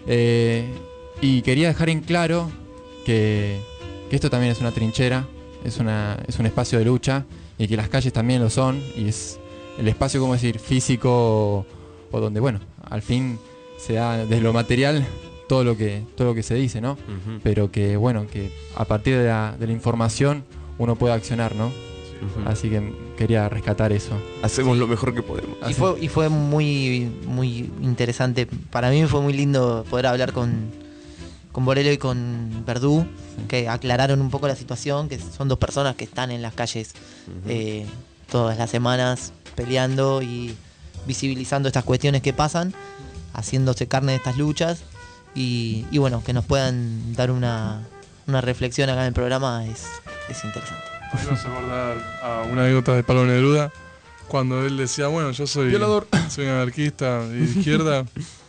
Eh, y quería dejar en claro que, que esto también es una trinchera, es, una, es un espacio de lucha y que las calles también lo son. Y es el espacio, como decir, físico o, o donde, bueno, al fin se da desde lo material todo lo que, todo lo que se dice, ¿no? Uh-huh. Pero que, bueno, que a partir de la, de la información uno puede accionar, ¿no? Uh-huh. Así que quería rescatar eso. Hacemos lo mejor que podemos. Y fue, y fue muy, muy interesante. Para mí fue muy lindo poder hablar con, con Borello y con Verdú, sí, que aclararon un poco la situación, que son dos personas que están en las calles uh-huh. eh, todas las semanas peleando y visibilizando estas cuestiones que pasan, haciéndose carne de estas luchas. Y, y bueno, que nos puedan dar una, una reflexión acá en el programa es, es interesante. Vamos a acordar a una anécdota de Pablo Neruda, cuando él decía, bueno, yo soy violador, soy un anarquista de izquierda,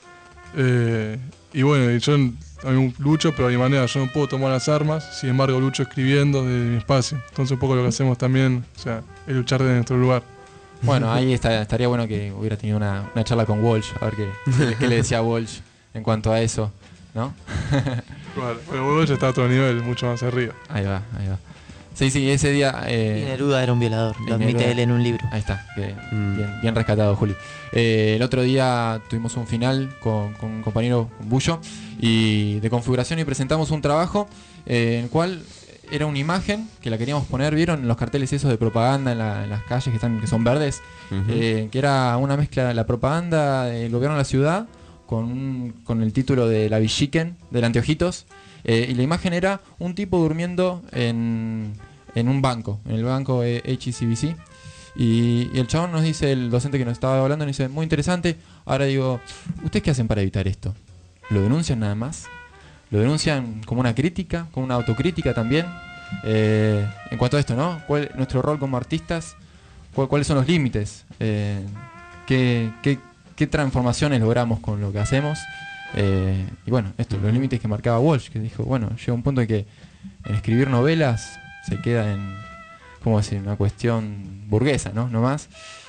eh, y bueno, y yo también lucho, pero de mi manera, yo no puedo tomar las armas, sin embargo lucho escribiendo desde mi espacio. Entonces un poco lo que hacemos también, o sea, es luchar desde nuestro lugar. Bueno, ahí está, estaría bueno que hubiera tenido una, una charla con Walsh, a ver qué, qué, qué le decía Walsh en cuanto a eso, ¿no? Bueno, pero Walsh está a otro nivel, mucho más arriba. Ahí va, ahí va. Sí, sí, ese día... Eh, y Neruda era un violador, lo admite Neruda, él en un libro. Ahí está, que, mm. bien, bien rescatado, Juli. Eh, el otro día tuvimos un final con, con un compañero Bullo y de configuración y presentamos un trabajo eh, en el cual era una imagen que la queríamos poner, ¿vieron? En los carteles esos de propaganda en, la, en las calles que están que son verdes, uh-huh. eh, que era una mezcla de la propaganda del gobierno de la ciudad con, un, con el título de la Villiquen, del Anteojitos. Eh, y la imagen era un tipo durmiendo en, en un banco, en el banco H S B C. Y, y el chabón nos dice, el docente que nos estaba hablando, nos dice, muy interesante. Ahora digo, ¿ustedes qué hacen para evitar esto? ¿Lo denuncian nada más? ¿Lo denuncian como una crítica, como una autocrítica también? Eh, en cuanto a esto, ¿no? ¿Cuál es nuestro rol como artistas? ¿Cuál, ¿Cuáles son los límites? Eh, ¿qué, qué, ¿Qué transformaciones logramos con lo que hacemos? Eh, y bueno, esto, los límites que marcaba Walsh, que dijo, bueno, llega un punto en que en escribir novelas se queda en, ¿cómo decir?, una cuestión burguesa, ¿no? No más.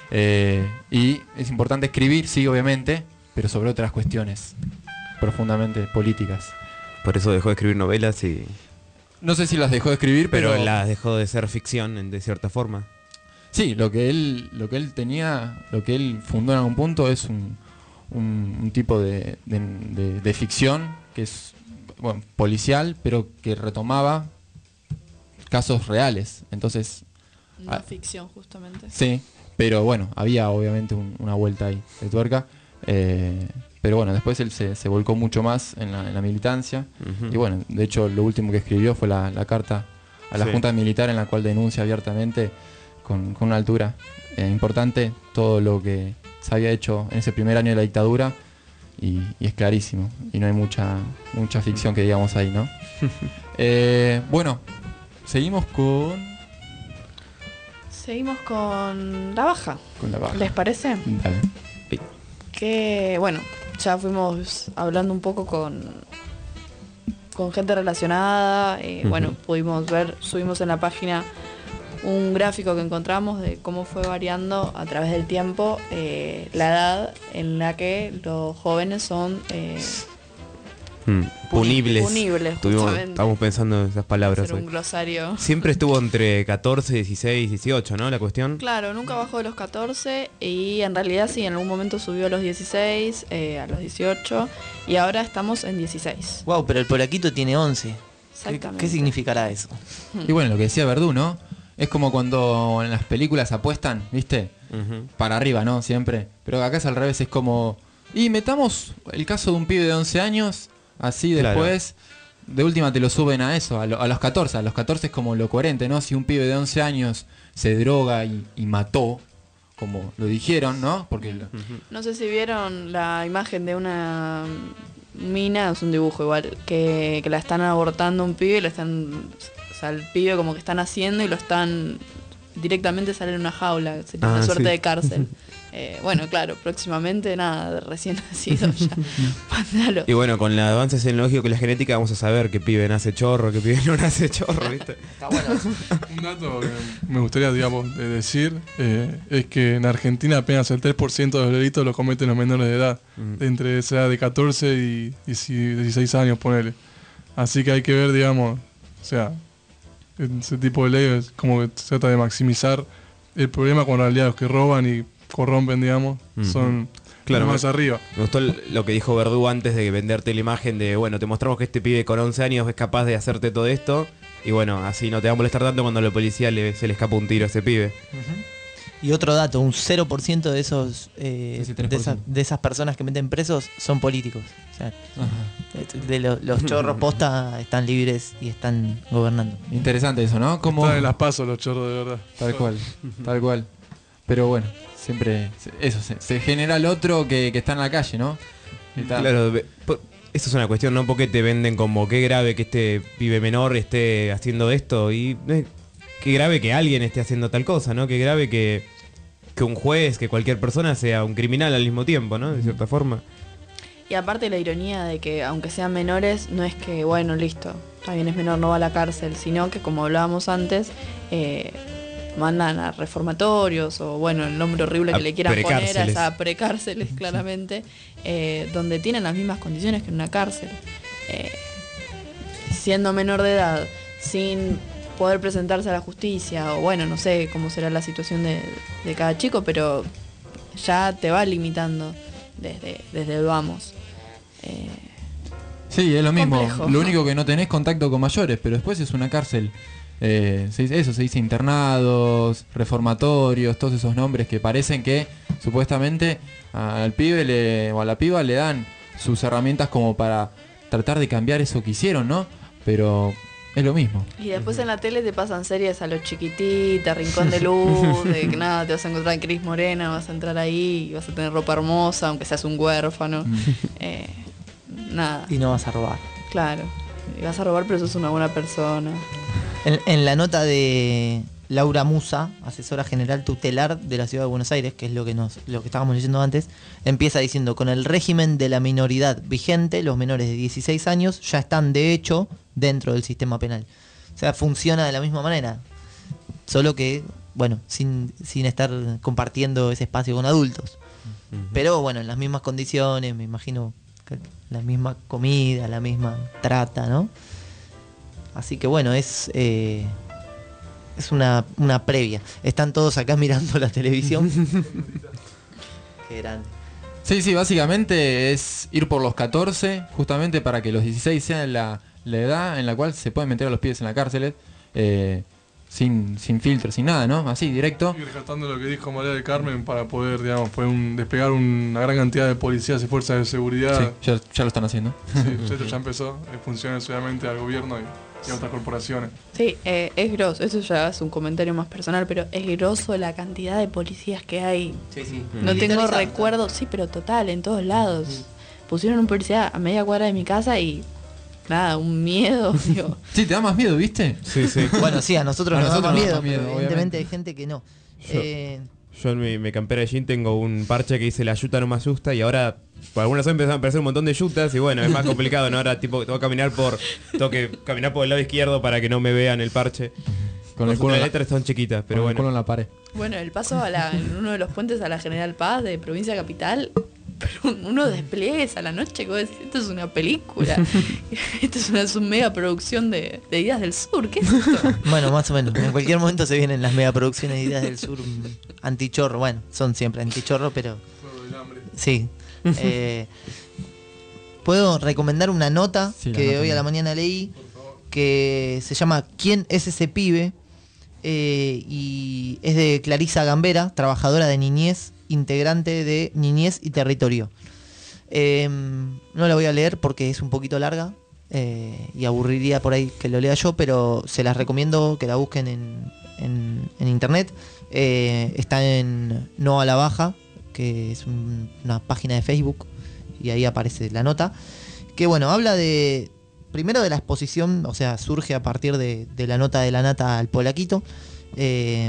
Eh, y es importante escribir, sí, obviamente, pero sobre otras cuestiones profundamente políticas. Por eso dejó de escribir novelas y... No sé si las dejó de escribir, pero... Pero las dejó de ser ficción, de cierta forma. Sí, lo que él, lo que él tenía, lo que él fundó en algún punto es un, un, un tipo de, de, de, de ficción que es, bueno, policial, pero que retomaba casos reales. Entonces... No ah, ficción, justamente. Sí, pero bueno, había obviamente un, una vuelta ahí de tuerca. Eh, pero bueno, después él se, se volcó mucho más en la, en la militancia. Uh-huh. Y bueno, de hecho lo último que escribió fue la, la carta a la sí. Junta Militar, en la cual denuncia abiertamente con, con una altura eh, importante todo lo que se había hecho en ese primer año de la dictadura. Y, y es clarísimo. Y no hay mucha, mucha ficción que digamos ahí, ¿no? eh, bueno, seguimos con... Seguimos con la baja. Con la baja. ¿Les parece? Dale. Que bueno, ya fuimos hablando un poco con con gente relacionada. Eh, uh-huh. Bueno, pudimos ver, subimos en la página un gráfico que encontramos de cómo fue variando a través del tiempo eh, la edad en la que los jóvenes son eh, Hmm. Punibles. Punibles, Tuvimos, justamente. Estamos pensando en esas palabras Hacer hoy. un glosario. Siempre estuvo entre catorce, dieciséis, dieciocho, ¿no? La cuestión. Claro, nunca bajó de los catorce y en realidad sí, en algún momento subió a los dieciséis, eh, a los dieciocho y ahora estamos en dieciséis. Wow, pero el polaquito tiene once. Exactamente. ¿Qué, qué significará eso? Y bueno, lo que decía Verdú, ¿no? Es como cuando en las películas apuestan, ¿viste? Uh-huh. Para arriba, ¿no? Siempre. Pero acá es al revés, es como... Y metamos el caso de un pibe de once años... Así después, claro. De última te lo suben a eso, a, lo, a los catorce. A los catorce es como lo coherente, ¿no? Si un pibe de once años se droga y, y mató, como lo dijeron, ¿no? Porque lo... No sé si vieron la imagen de una mina, es un dibujo igual, que, que la están abortando un pibe, y lo están, o sea, el pibe como que están haciendo y lo están directamente sale en una jaula, sería ah, una suerte sí. de cárcel. Eh, bueno, claro, próximamente nada, recién nacido ya. Mándalo. Y bueno, con el avance tecnológico y la genética vamos a saber qué pibe nace chorro, qué pibe no nace chorro, ¿viste? Está bueno. Un dato que me gustaría, digamos, de decir eh, es que en Argentina apenas el tres por ciento de los delitos los cometen los menores de edad, mm. de entre esa edad de catorce y dieciséis años, ponele. Así que hay que ver, digamos, o sea, ese tipo de leyes como que se trata de maximizar el problema con realidad los que roban y corrompen, digamos, uh-huh. son claro, más me, arriba. Me gustó lo que dijo Verdú antes de venderte la imagen de, bueno, te mostramos que este pibe con once años es capaz de hacerte todo esto y bueno, así no te va a molestar tanto cuando a la policía le, se le escapa un tiro a ese pibe. Uh-huh. Y otro dato, un cero por ciento de esos eh, de, esa, de esas personas que meten presos son políticos. O sea, uh-huh. de lo, los chorros posta están libres y están gobernando. Interesante eso, ¿no? Como están en las pasos los chorros, de verdad. Tal cual, tal cual. Pero bueno, siempre eso, se, se genera el otro que, que está en la calle, ¿no? Está... Claro, eso es una cuestión, ¿no? Porque te venden como qué grave que este pibe menor esté haciendo esto y eh, qué grave que alguien esté haciendo tal cosa, ¿no? Qué grave que, que un juez, que cualquier persona sea un criminal al mismo tiempo, ¿no? De cierta forma. Y aparte la ironía de que aunque sean menores, no es que, bueno, listo, también es menor, no va a la cárcel, sino que como hablábamos antes, eh, mandan a reformatorios o bueno, el nombre horrible que a le quieran poner a esas precárceles claramente, eh, donde tienen las mismas condiciones que en una cárcel. Eh, siendo menor de edad, sin poder presentarse a la justicia, o bueno, no sé cómo será la situación de, de cada chico, pero ya te va limitando desde, desde el vamos. Eh, sí, es lo mismo. Complejo. Lo único que no tenés contacto con mayores, pero después es una cárcel. Eh, se dice, eso se dice internados, reformatorios, todos esos nombres que parecen que supuestamente al pibe le, o a la piba le dan sus herramientas como para tratar de cambiar eso que hicieron, ¿no? Pero es lo mismo. Y después en la tele te pasan series a los chiquititas, Rincón de Luz, de que nada, te vas a encontrar en Cris Morena, vas a entrar ahí y vas a tener ropa hermosa, aunque seas un huérfano. eh, nada. Y no vas a robar. Claro. Y vas a robar, pero sos una buena persona. En, en la nota de Laura Musa, asesora general tutelar de la Ciudad de Buenos Aires, que es lo que nos lo que estábamos leyendo antes, empieza diciendo: con el régimen de la minoridad vigente, los menores de dieciséis años ya están de hecho dentro del sistema penal. O sea, funciona de la misma manera, solo que bueno, sin, sin estar compartiendo ese espacio con adultos. Uh-huh. Pero bueno, en las mismas condiciones, me imagino, que la misma comida, la misma trata, ¿no? Así que bueno, es eh, es una, una previa. Están todos acá mirando la televisión. Qué grande. Sí, sí, básicamente es ir por los catorce, justamente para que los dieciséis sean la, la edad en la cual se pueden meter a los pibes en la cárcel, eh, sin, sin filtro, sin nada, ¿no? Así, directo. Y rescatando lo que dijo María del Carmen, para poder, digamos, poder un, despegar una gran cantidad de policías y fuerzas de seguridad. Sí, ya, ya lo están haciendo. Sí, esto ya empezó, eh, funciona solamente al gobierno y, y a otras corporaciones. Sí, eh, es grosso, eso ya es un comentario más personal, pero es grosso la cantidad de policías que hay. Sí, sí. No tengo recuerdo, sí, pero total, en todos lados. Mm. Pusieron un policía a media cuadra de mi casa y nada, un miedo. Digo. Sí, te da más miedo, ¿viste? Sí, sí. Bueno, sí, a nosotros a nos nosotros da más miedo, nos da miedo, pero evidentemente hay gente que no. Yo, eh, yo en mi, mi campera de jean tengo un parche que dice la yuta no me asusta y ahora por alguna razón empezaron a aparecer un montón de yutas y bueno, es más complicado, ¿no? Ahora tipo tengo que caminar por tengo que caminar por el lado izquierdo para que no me vean el parche. Con el culo las en la- letras son chiquitas, pero con el bueno. culo en la pared. Bueno, el paso a la, en uno de los puentes a la General Paz de Provincia Capital, pero unos despliegues a la noche, que vos decís, esto es una película, esto es una, es una mega producción de, de Ideas del Sur, ¿qué es esto? bueno, más o menos. En cualquier momento se vienen las megaproducciones de Ideas del Sur mm, antichorro. Bueno, son siempre antichorro, pero... Sí. Eh, Puedo recomendar una nota Sí, la que nota hoy a mía. la mañana leí, que se llama ¿Quién es ese pibe? Eh, y es de Clarisa Gambera, trabajadora de niñez, integrante de Niñez y Territorio. Eh, no la voy a leer porque es un poquito larga eh, y aburriría por ahí que lo lea yo, pero se las recomiendo que la busquen en, en, en internet. Eh, está en No a la Baja, que es un- una página de Facebook, y ahí aparece la nota. Que bueno, habla de... Primero de la exposición, o sea, surge a partir de, de la nota de la nata al Polaquito. Eh,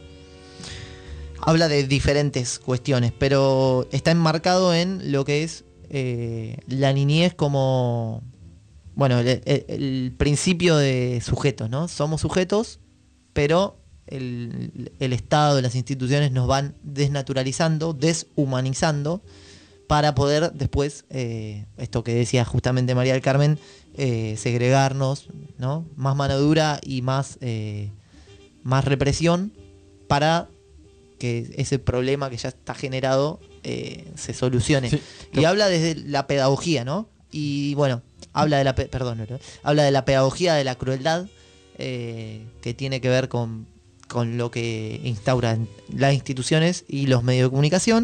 habla de diferentes cuestiones, pero está enmarcado en lo que es eh, la niñez como, bueno, el, el- el principio de sujetos, ¿no? Somos sujetos, pero el, el Estado, las instituciones nos van desnaturalizando, deshumanizando, para poder después, eh, esto que decía justamente María del Carmen, eh, segregarnos, ¿no? Más mano dura y más, eh, más represión para que ese problema que ya está generado eh, se solucione. Sí. Y habla desde la pedagogía, ¿no? Y bueno, habla de la pe- perdón, no, no, habla de la pedagogía de la crueldad, eh, que tiene que ver con, con lo que instauran las instituciones y los medios de comunicación,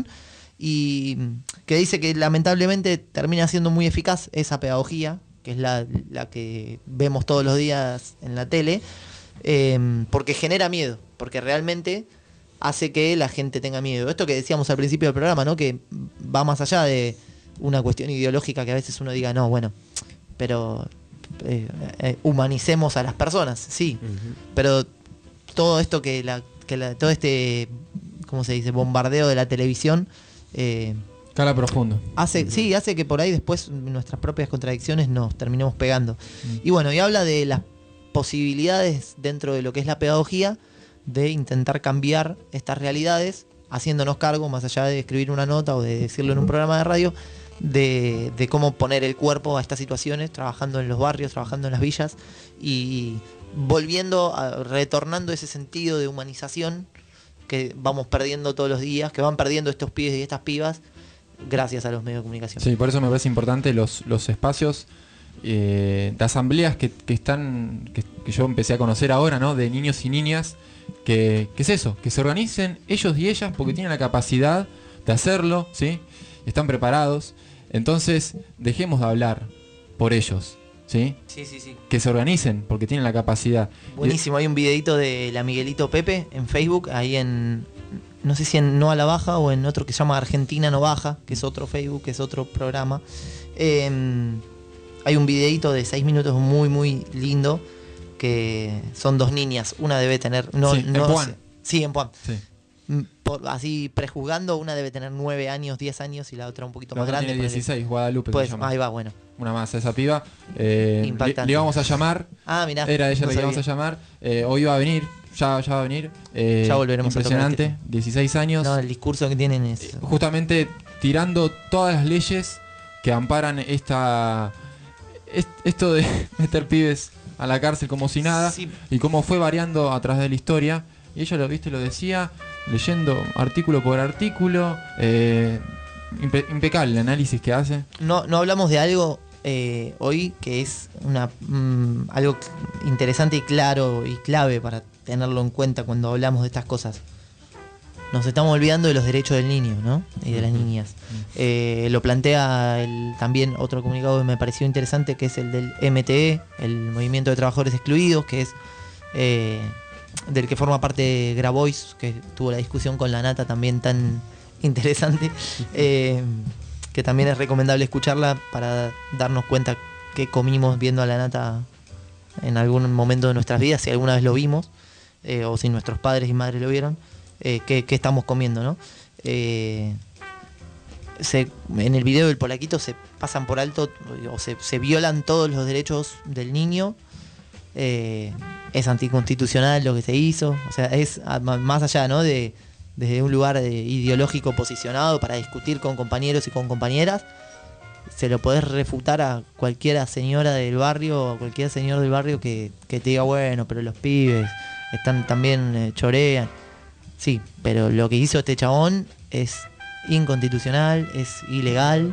y que dice que lamentablemente termina siendo muy eficaz esa pedagogía, que es la, la que vemos todos los días en la tele, eh, porque genera miedo, porque realmente hace que la gente tenga miedo. Esto que decíamos al principio del programa, ¿no? Que va más allá de una cuestión ideológica, que a veces uno diga, no, bueno, pero eh, eh, humanicemos a las personas, sí, Ujú. pero todo esto que la, que la, todo este, ¿cómo se dice?, bombardeo de la televisión eh, Cala profundo. hace, sí, hace que por ahí después nuestras propias contradicciones nos terminemos pegando. Y bueno, y habla de las posibilidades dentro de lo que es la pedagogía de intentar cambiar estas realidades, haciéndonos cargo, más allá de escribir una nota o de decirlo en un programa de radio, de, de cómo poner el cuerpo a estas situaciones, trabajando en los barrios, trabajando en las villas y volviendo, a, retornando ese sentido de humanización que vamos perdiendo todos los días, que van perdiendo estos pibes y estas pibas gracias a los medios de comunicación. Sí, por eso me parece importante los, los espacios eh, de asambleas que, que están que, que yo empecé a conocer ahora, ¿no? De niños y niñas, que, que es eso, que se organicen ellos y ellas porque tienen la capacidad de hacerlo, ¿sí? Están preparados. Entonces, dejemos de hablar por ellos, ¿sí? Sí, sí, sí. Que se organicen porque tienen la capacidad. Buenísimo, hay un videito de la Miguelito Pepe en Facebook, ahí en, no sé si en No a la Baja o en otro que se llama Argentina No Baja, que es otro Facebook, que es otro programa. Eh, hay un videito de seis minutos muy, muy lindo, que son dos niñas, una debe tener... No, Sí, en no Puan. sé. Sí, en Puan. Sí. Mm, por- así prejuzgando, una debe tener nueve años, diez años y la otra un poquito La más otra grande. tiene ponele. dieciséis, Guadalupe. Pues, se llama. ahí va, bueno. Una más, esa piba. Eh, le, Impactante. le íbamos a llamar. Ah, mirá, Era ella no la que íbamos a sabía. llamar. Eh, hoy iba a venir. ya, ya va a venir. Eh, Ya volveremos a tocar impresionante, este tema. dieciséis años. No, el discurso que tienen es... Justamente tirando todas las leyes que amparan esta est- esto de meter pibes a la cárcel como si nada, Sí. y cómo fue variando a través de la historia. Y ella lo viste, lo decía, leyendo artículo por artículo, eh, impe- impecable el análisis que hace. No, no hablamos de algo eh, hoy que es una mm, algo interesante y claro y clave para tenerlo en cuenta cuando hablamos de estas cosas. Nos estamos olvidando de los derechos del niño, ¿no? Y de las niñas. Eh, lo plantea el, también otro comunicado que me pareció interesante, que es el del M T E, el Movimiento de Trabajadores Excluidos, que es eh, del que forma parte Grabois, que tuvo la discusión con la Nata también tan interesante, eh, que también es recomendable escucharla para darnos cuenta que comimos viendo a la Nata en algún momento de nuestras vidas, si alguna vez lo vimos, eh, o si nuestros padres y madres lo vieron. Eh, qué, qué estamos comiendo, ¿no? Eh, se, en el video del Polaquito se pasan por alto o se, se violan todos los derechos del niño. Eh, es anticonstitucional lo que se hizo. O sea, es a- ma- más allá, ¿no? De, desde un lugar de- ideológico posicionado para discutir con compañeros y con compañeras. Se lo podés refutar a cualquiera señora del barrio o a cualquier señor del barrio que, que te diga, bueno, pero los pibes están también eh, chorean. Sí, pero lo que hizo este chabón es inconstitucional, es ilegal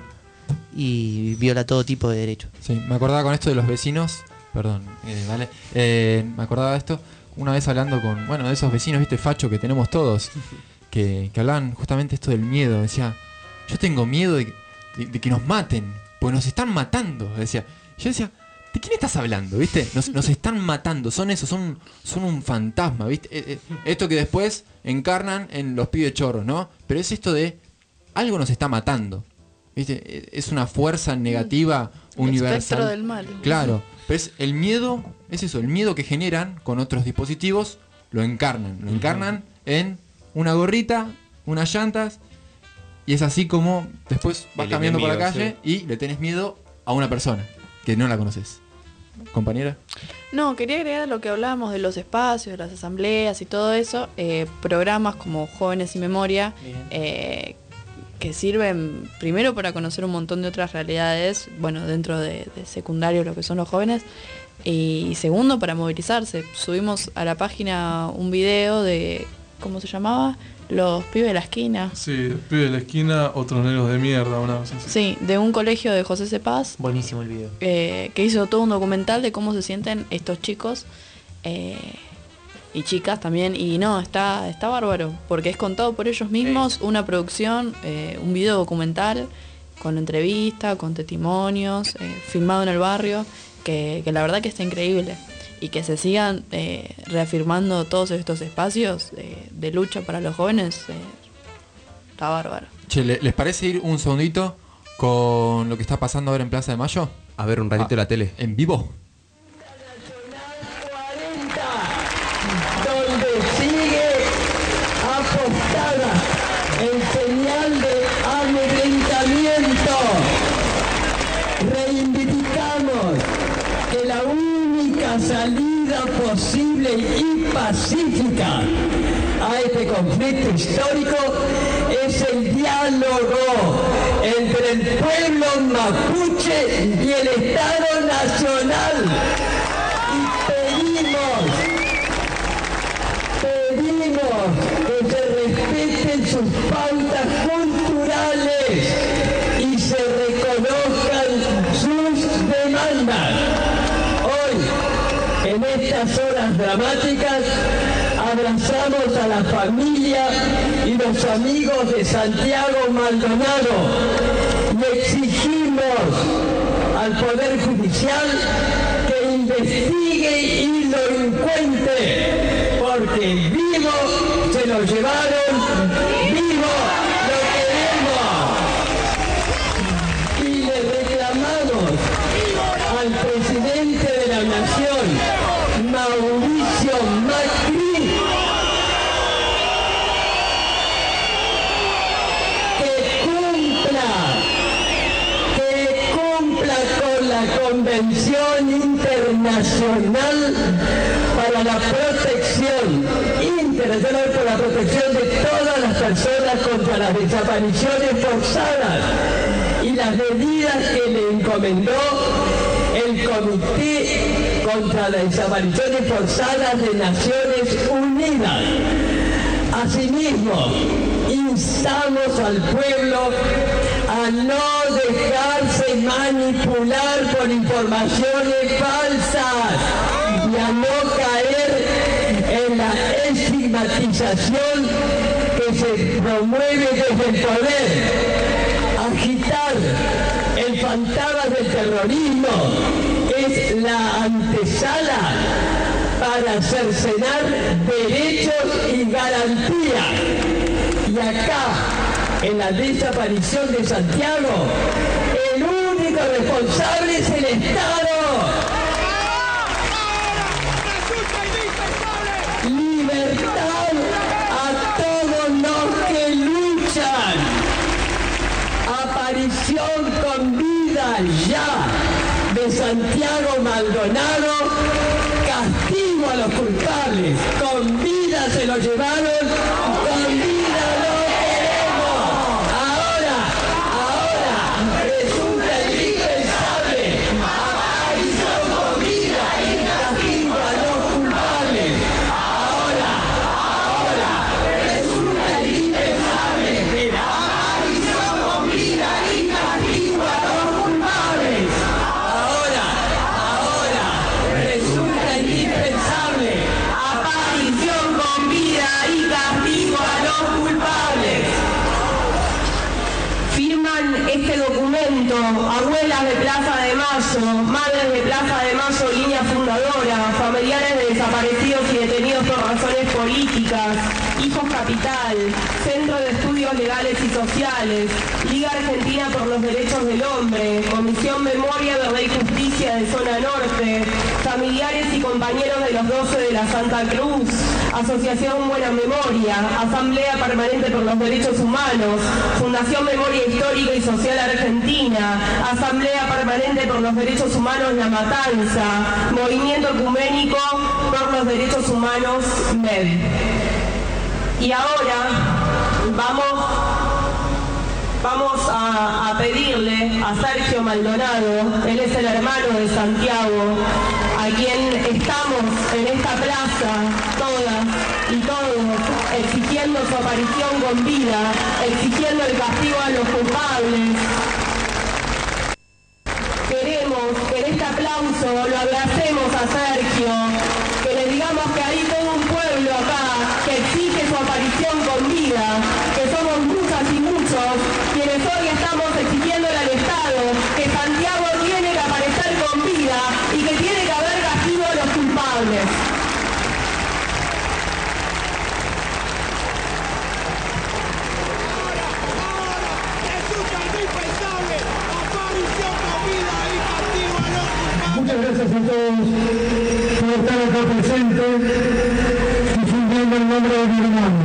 y viola todo tipo de derechos. Sí, me acordaba con esto de los vecinos, perdón, eh, vale, eh, me acordaba de esto, una vez hablando con, bueno, de esos vecinos, viste, facho que tenemos todos, que, que hablaban justamente esto del miedo, decía, yo tengo miedo de, de- de que nos maten, porque nos están matando, decía, yo decía, ¿de quién estás hablando, viste? Nos, nos están matando, son eso, son, son un fantasma, viste, Eh, eh, esto que después encarnan en los pibes chorros, ¿no? Pero es esto de, algo nos está matando, viste, Eh, es una fuerza negativa El universal. espectro del mal. Claro, pero es el miedo, es eso, el miedo que generan con otros dispositivos, lo encarnan, lo encarnan en una gorrita, unas llantas, y es así como después vas El caminando por la enemigo, calle y le tenés miedo a una persona que no la conoces. Compañera. No, quería agregar lo que hablábamos de los espacios, de las asambleas y todo eso, eh, programas como Jóvenes y Memoria, eh, que sirven primero para conocer un montón de otras realidades, bueno, dentro de, de secundario lo que son los jóvenes, y segundo para movilizarse. Subimos a la página un video de, ¿cómo se llamaba? Los pibes de la esquina. Sí, pibe de la esquina, otros negros de mierda, una cosa así. Sí, de un colegio de José Cepaz. Buenísimo el video. eh, que hizo todo un documental de cómo se sienten estos chicos eh, y chicas también. Y no, está, está bárbaro, porque es contado por ellos mismos, una producción, eh, un video documental con entrevista, con testimonios, eh, filmado en el barrio, que, que la verdad que está increíble. Y que se sigan eh, reafirmando todos estos espacios eh, de lucha para los jóvenes, eh, está bárbaro. Che, ¿le- ¿les parece ir un segundito con lo que está pasando ahora en Plaza de Mayo? A ver un ratito Ah, la tele. En vivo. Donde sigue apostada en señal de amedrentamiento. Reivindicamos que la única salida posible y pacífica a este conflicto histórico es el diálogo entre el pueblo mapuche y el Estado Nacional. Y pedimos Pedimos que se respeten sus pautas culturales y se reconozcan sus demandas. Hoy, en estas horas dramáticas, abrazamos a la familia y los amigos de Santiago Maldonado y exigimos al Poder Judicial que investigue y lo encuentre, porque vivo se lo llevaron, vivo lo queremos. Y le reclamamos al presidente de la Nación, Mauricio Macri, que cumpla, que cumpla con la Convención Internacional para para la protección internacional, por la protección de todas las personas contra las desapariciones forzadas y las medidas que le encomendó el Comité contra las Desapariciones Forzadas de Naciones Unidas. Asimismo, instamos al pueblo a no dejarse manipular por informaciones falsas y a no caer en la estigmatización que se promueve desde el poder. Agitar el fantasma del terrorismo es la antesala para cercenar derechos y garantías. Y acá, en la desaparición de Santiago, el único responsable es el Estado. Libertad a todos los que luchan. Aparición con vida ya de Santiago Maldonado. Castigo a los culpables. Con vida se lo llevaron, con vida lo queremos. Ahora, ahora resulta indispensable. Aparición con vida y castigo a los culpables. Ahora, ahora resulta indispensable. Aparición con vida y castigo a los culpables. Ahora, ahora resulta indispensable. Aparición con vida y castigo a los culpables. Firman este documento abuelas de Plaza de Mayo, madres de Plaza de Mayo, línea fundadora, familiares de desaparecidos y detenidos por razones políticas, Hijos Capital, Centro de Estudios Legales y Sociales, Liga Argentina por los Derechos del Hombre, Comisión Memoria, Verdad y Justicia de Zona Norte, familiares y compañeros de los doce de la Santa Cruz, Asociación Buena Memoria, Asamblea Permanente por los Derechos Humanos, Fundación Memoria Histórica y Social Argentina, Asamblea Permanente por los Derechos Humanos La Matanza, Movimiento Ecuménico por los Derechos Humanos M E D. Y ahora vamos, vamos a, a pedirle a Sergio Maldonado, él es el hermano de Santiago, a quien estamos en esta plaza, todas y todos, exigiendo su aparición con vida, exigiendo el castigo a los culpables. Queremos que en este aplauso lo abracemos a Sergio, que le digamos que hay todo un pueblo acá que exige su aparición con vida, que somos muchas y muchos quienes hoy estamos exigiéndole al Estado que Santiago tiene que aparecer con vida y que tiene que haber castigo a los culpables. Muchas gracias a todos por estar acá presentes difundiendo el nombre de mi hermano.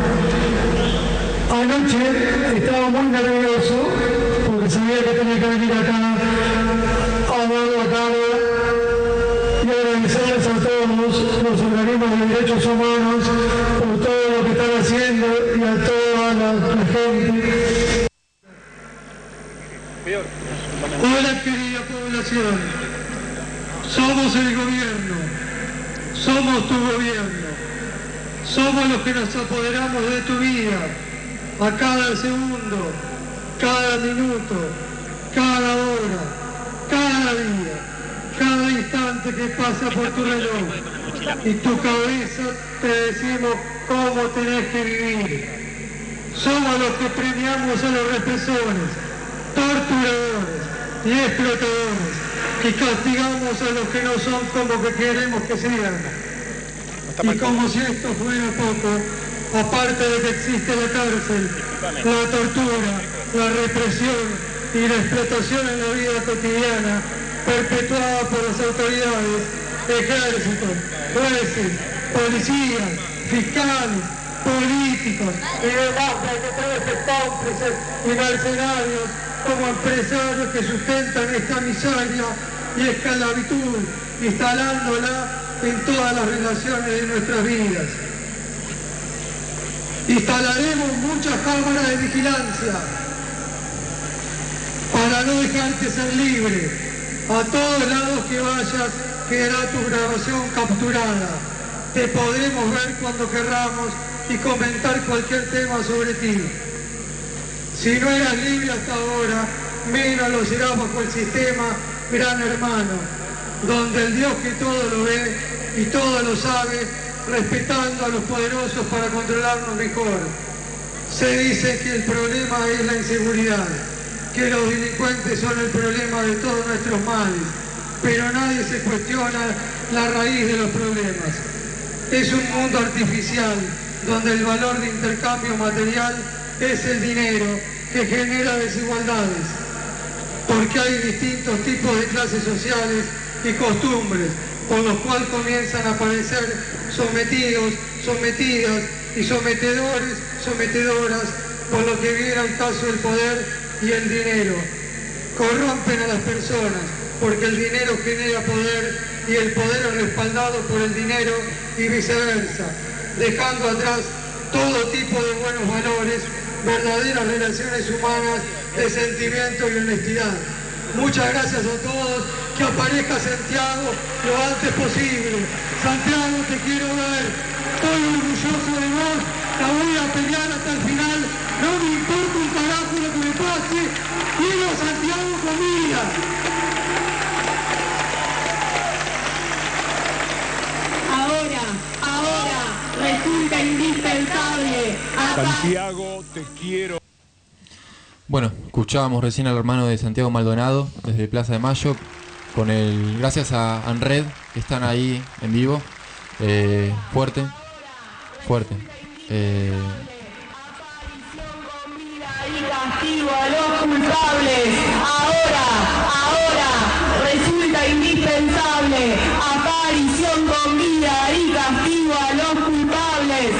Anoche estaba muy nervioso porque sabía que tenía que venir acá a darlo a cabo y agradecerles a todos los organismos de derechos humanos por todo lo que están haciendo y a toda la, la gente. Hola querida población. Somos el gobierno, somos tu gobierno, somos los que nos apoderamos de tu vida, a cada segundo, cada minuto, cada hora, cada día, cada instante que pasa por tu reloj. Y tu cabeza te decimos cómo tenés que vivir. Somos los que premiamos a los represores, torturadores y explotadores. Y castigamos a los que no son como que queremos que sean. Y como si esto fuera poco, aparte de que existe la cárcel, la tortura, la represión y la explotación en la vida cotidiana, perpetuada por las autoridades, ejército, jueces, policías, fiscales, políticos y demás trece cómplices y mercenarios como empresarios que sustentan esta miseria y esclavitud, instalándola en todas las relaciones de nuestras vidas. Instalaremos muchas cámaras de vigilancia para no dejarte ser libre. A todos lados que vayas quedará tu grabación capturada. Te podremos ver cuando querramos y comentar cualquier tema sobre ti. Si no eras libre hasta ahora, menos lo serás bajo el sistema Gran Hermano, donde el Dios que todo lo ve y todo lo sabe, respetando a los poderosos para controlarnos mejor. Se dice que el problema es la inseguridad, que los delincuentes son el problema de todos nuestros males, pero nadie se cuestiona la raíz de los problemas. Es un mundo artificial, donde el valor de intercambio material es el dinero, que genera desigualdades, porque hay distintos tipos de clases sociales y costumbres, por los cuales comienzan a aparecer sometidos, sometidas y sometedores, sometedoras, por lo que viene al caso del poder y el dinero. Corrompen a las personas, porque el dinero genera poder y el poder es respaldado por el dinero y viceversa, dejando atrás todo tipo de buenos valores, verdaderas relaciones humanas de sentimiento y honestidad. Muchas gracias a todos, que aparezca Santiago lo antes posible. Santiago, te quiero ver, estoy orgulloso de vos, la voy a pelear hasta el final, no me importa un carajo lo que me pase, quiero a Santiago con vida. Ahora, ahora, resulta indispensable. Santiago, te quiero. Bueno, escuchábamos recién al hermano de Santiago Maldonado desde Plaza de Mayo, con el gracias a Anred, que están ahí en vivo. Eh, fuerte, fuerte. Eh, Castigo a los culpables. Ahora, ahora, resulta indispensable. Aparición con vida y castigo a los culpables.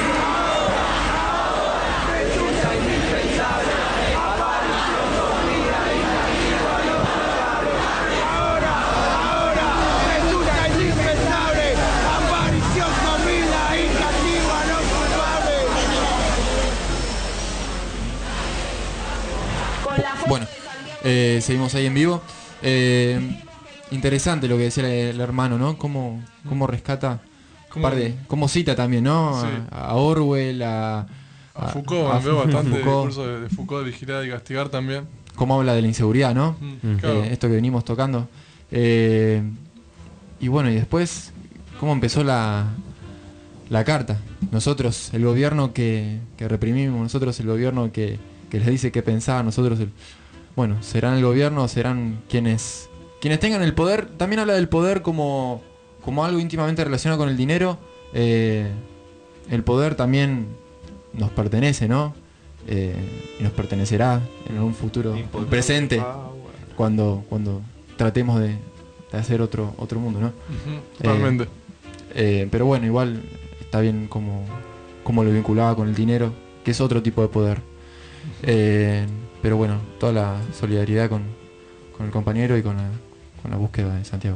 Bueno, eh, seguimos ahí en vivo. Eh, interesante lo que decía el, el hermano, ¿no? Cómo, cómo rescata, un par de, cómo cita también, ¿no? Sí. A, a Orwell, a, a Foucault, a, veo bastante Foucault. el curso de, de Foucault de vigilar y castigar también. Cómo habla de la inseguridad, ¿no? Mm, claro. Eh, esto que venimos tocando. Eh, y bueno, y después, cómo empezó la, la carta. Nosotros, el gobierno que, que reprimimos, nosotros el gobierno que, que les dice qué pensar, nosotros el... Bueno, serán el gobierno, serán quienes quienes tengan el poder. También habla del poder como, como algo íntimamente relacionado con el dinero. Eh, el poder también nos pertenece, ¿no? Eh, y nos pertenecerá en un futuro presente, cuando cuando tratemos de, de hacer otro otro mundo, ¿no? Uh-huh, totalmente. Eh, eh, pero bueno, igual está bien como, como lo vinculaba con el dinero, que es otro tipo de poder. Eh, pero bueno, toda la solidaridad con, con el compañero y con la, con la búsqueda de Santiago.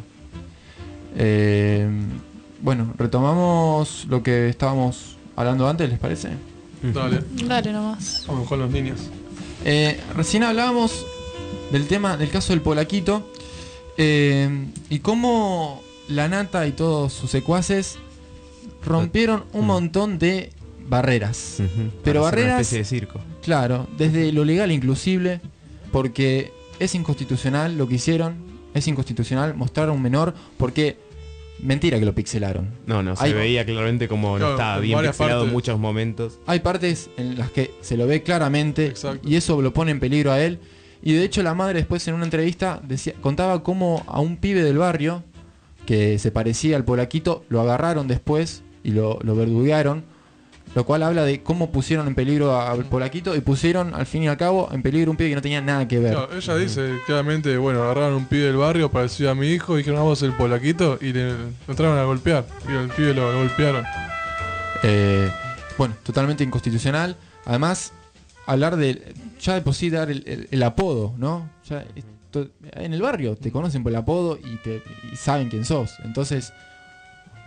Eh, bueno, retomamos lo que estábamos hablando antes, ¿les parece? Dale. Dale nomás. Vamos con los niños. Eh, recién hablábamos del tema, del caso del Polaquito, eh, y cómo la Nata y todos sus secuaces rompieron un montón de barreras. Uh-huh. Pero Para hacer barreras... una especie de circo. Claro, desde lo legal inclusive, porque es inconstitucional lo que hicieron, es inconstitucional mostrar a un menor, porque mentira que lo pixelaron. No, no, se Hay, veía claramente como Claro, no estaba en bien varias pixelado en partes. muchos momentos. hay partes en las que se lo ve claramente y eso lo pone en peligro a él. Y de hecho la madre después en una entrevista decía, contaba cómo a un pibe del barrio que se parecía al Polaquito lo agarraron después y lo, lo verduguearon. Lo cual habla de cómo pusieron en peligro al Polaquito y pusieron al fin y al cabo en peligro un pibe que no tenía nada que ver. Claro, ella dice claramente, bueno, agarraron un pibe del barrio parecido a mi hijo, dijeron, ah, vos el Polaquito, y le, lo entraron a golpear. Y el pibe lo golpearon. Eh, bueno, totalmente inconstitucional. Además, hablar de... Ya de por sí dar el, el, el apodo, ¿no? Ya, esto, en el barrio te conocen por el apodo y, te, y saben quién sos. Entonces,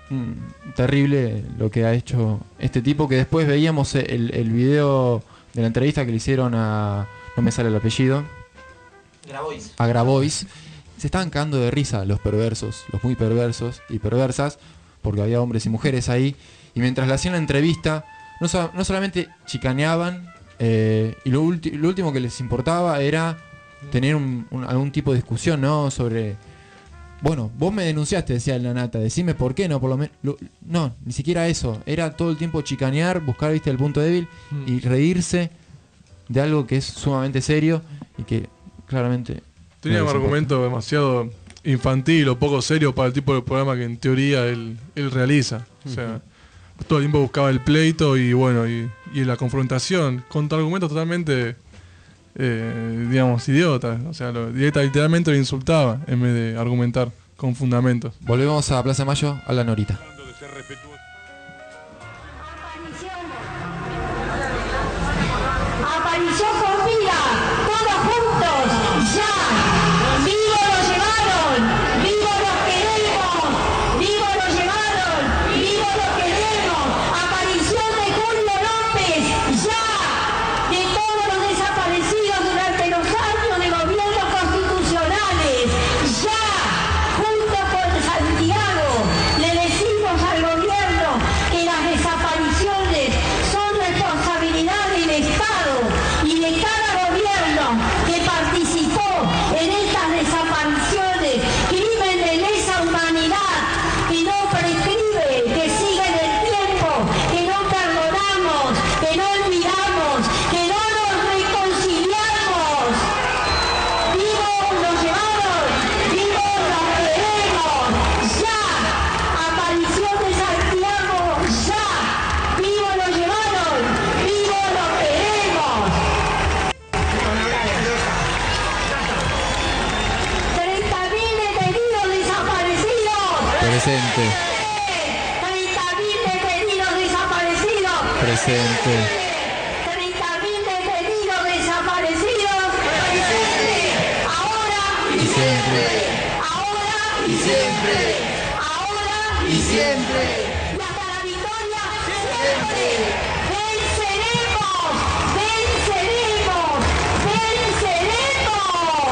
mm, terrible lo que ha hecho este tipo, que después veíamos el, el video de la entrevista que le hicieron a... no me sale el apellido. Grabois. A Grabois. Se estaban cagando de risa los perversos, los muy perversos y perversas, porque había hombres y mujeres ahí. Y mientras le hacían la entrevista, no, so- no solamente chicaneaban, eh, y lo, ulti- lo último que les importaba era tener un, un- algún tipo de discusión, ¿no? Sobre, bueno, vos me denunciaste, decía la Nata, decime por qué, no, por lo menos, no, ni siquiera eso. Era todo el tiempo chicanear, buscar, viste, el punto débil y reírse de algo que es sumamente serio y que claramente... Tenía no un les importa. argumento demasiado infantil o poco serio para el tipo de programa que en teoría él, él realiza. O sea, todo el tiempo buscaba el pleito y bueno, y, y la confrontación contra argumentos totalmente, eh, digamos, idiotas. O sea, lo, directa, literalmente lo insultaba en vez de argumentar con fundamentos. Volvemos a Plaza Mayo, a la Norita. Aparición con vida, todos juntos, ya. Vivo lo llevaron, vivo lo queremos, vivo lo llevaron, vivo lo queremos. Aparición de Julio López, ya. De todos los desaparecidos durante los años de gobiernos constitucionales, ya. Junto con Santiago, le decimos al gobierno que las desapariciones son responsabilidad del Estado y de cada gobierno que participó en estas desapariciones, crimen de lesa humanidad que no prescribe, que sigue en el tiempo, que no perdonamos, que no olvidamos, que no nos reconciliamos. Vivo lo llevaron, vivo lo queremos, ya. Aparición de Santiago, ya. Vivo lo llevaron, vivo lo queremos. treinta mil detenidos desaparecidos. Presente, treinta mil detenidos desaparecidos. presente. treinta mil detenidos desaparecidos. Ahora Y siempre. Ahora Y siempre. Ahora Y siempre. Y hasta la victoria siempre. Venceremos. Venceremos. Venceremos.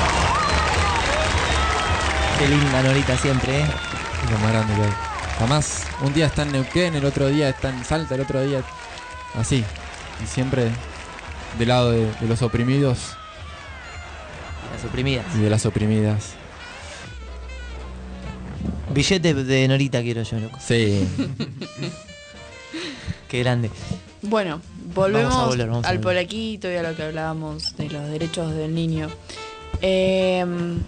Qué linda Norita siempre, ¿eh? Es lo más grande que hay. Además, un día está en Neuquén, el otro día está en Salta, el otro día así. Y siempre del lado de, de los oprimidos Las oprimidas. y de las oprimidas. Billete de Norita quiero yo, loco. Sí. Qué grande. Bueno, volvemos Vamos a volver, vamos a al volver. polaquito y a lo que hablábamos de los derechos del niño. Eh,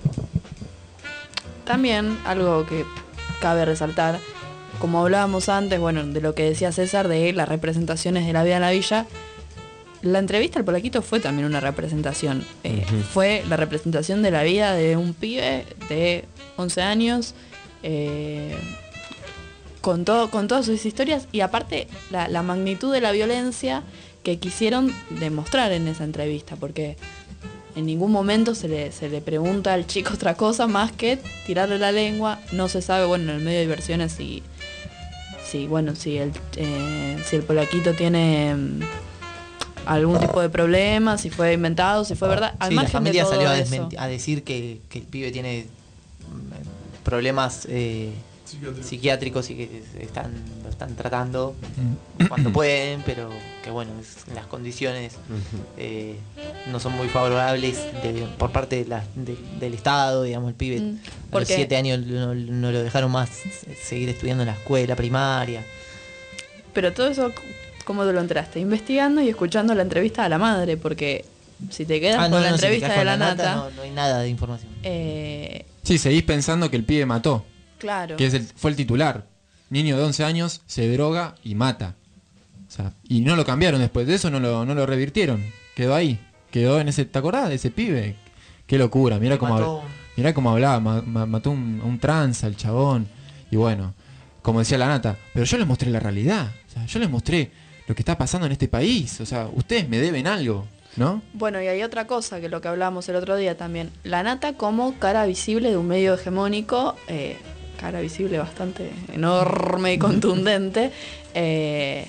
también algo que cabe resaltar, como hablábamos antes, bueno, de lo que decía César, de las representaciones de la vida en la villa, la entrevista al polaquito fue también una representación. Eh, Ujú. Fue la representación de la vida de un pibe de once años, eh, con, todo, con todas sus historias y aparte la, la magnitud de la violencia que quisieron demostrar en esa entrevista, porque en ningún momento se le, se le pregunta al chico otra cosa más que tirarle la lengua. No se sabe, bueno, en el medio de versiones si, si bueno, si el, eh, si el polaquito tiene mm, algún tipo de problema, si fue inventado, si fue verdad. Al Sí, la margen de familia todo salió a, eso. desmenti- a decir que, que el pibe tiene mm, problemas eh, psiquiátricos y que están, lo están tratando cuando pueden, pero que bueno, es- las condiciones eh, no son muy favorables de- por parte de la- de- del Estado, digamos, el pibe Mm, a los porque- siete años no, no lo dejaron más seguir estudiando en la escuela primaria. Pero todo eso, ¿cómo te lo entraste? Investigando y escuchando la entrevista a la madre, porque si te quedas Ah, con no, la no, si te entrevista quedás de con la la nata, nata, no, no hay nada de información. eh, Sí, seguís pensando que el pibe mató. claro. Que es el, fue el titular. Niño de once años, se droga y mata. O sea, y no lo cambiaron después de eso, no lo, no lo revirtieron. Quedó ahí. Quedó en ese... ¿Te acordás de ese pibe? Qué locura. Mira cómo, Mató. habla- mirá cómo hablaba. ma- ma- mató un, un tranza, el chabón. Y bueno, como decía la nata. Pero yo les mostré la realidad. O sea, yo les mostré lo que está pasando en este país. O sea, ustedes me deben algo, ¿no? Bueno, y hay otra cosa que lo que hablábamos el otro día también. La nata como cara visible de un medio hegemónico, eh, cara visible bastante enorme y contundente. Eh,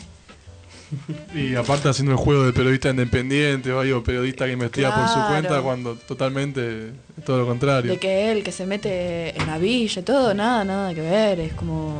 Y aparte haciendo el juego de periodista independiente, o digo, periodista que investiga por su Claro. cuenta, cuando totalmente es todo lo contrario. de que él que se mete en la villa y todo, nada, nada que ver, es como...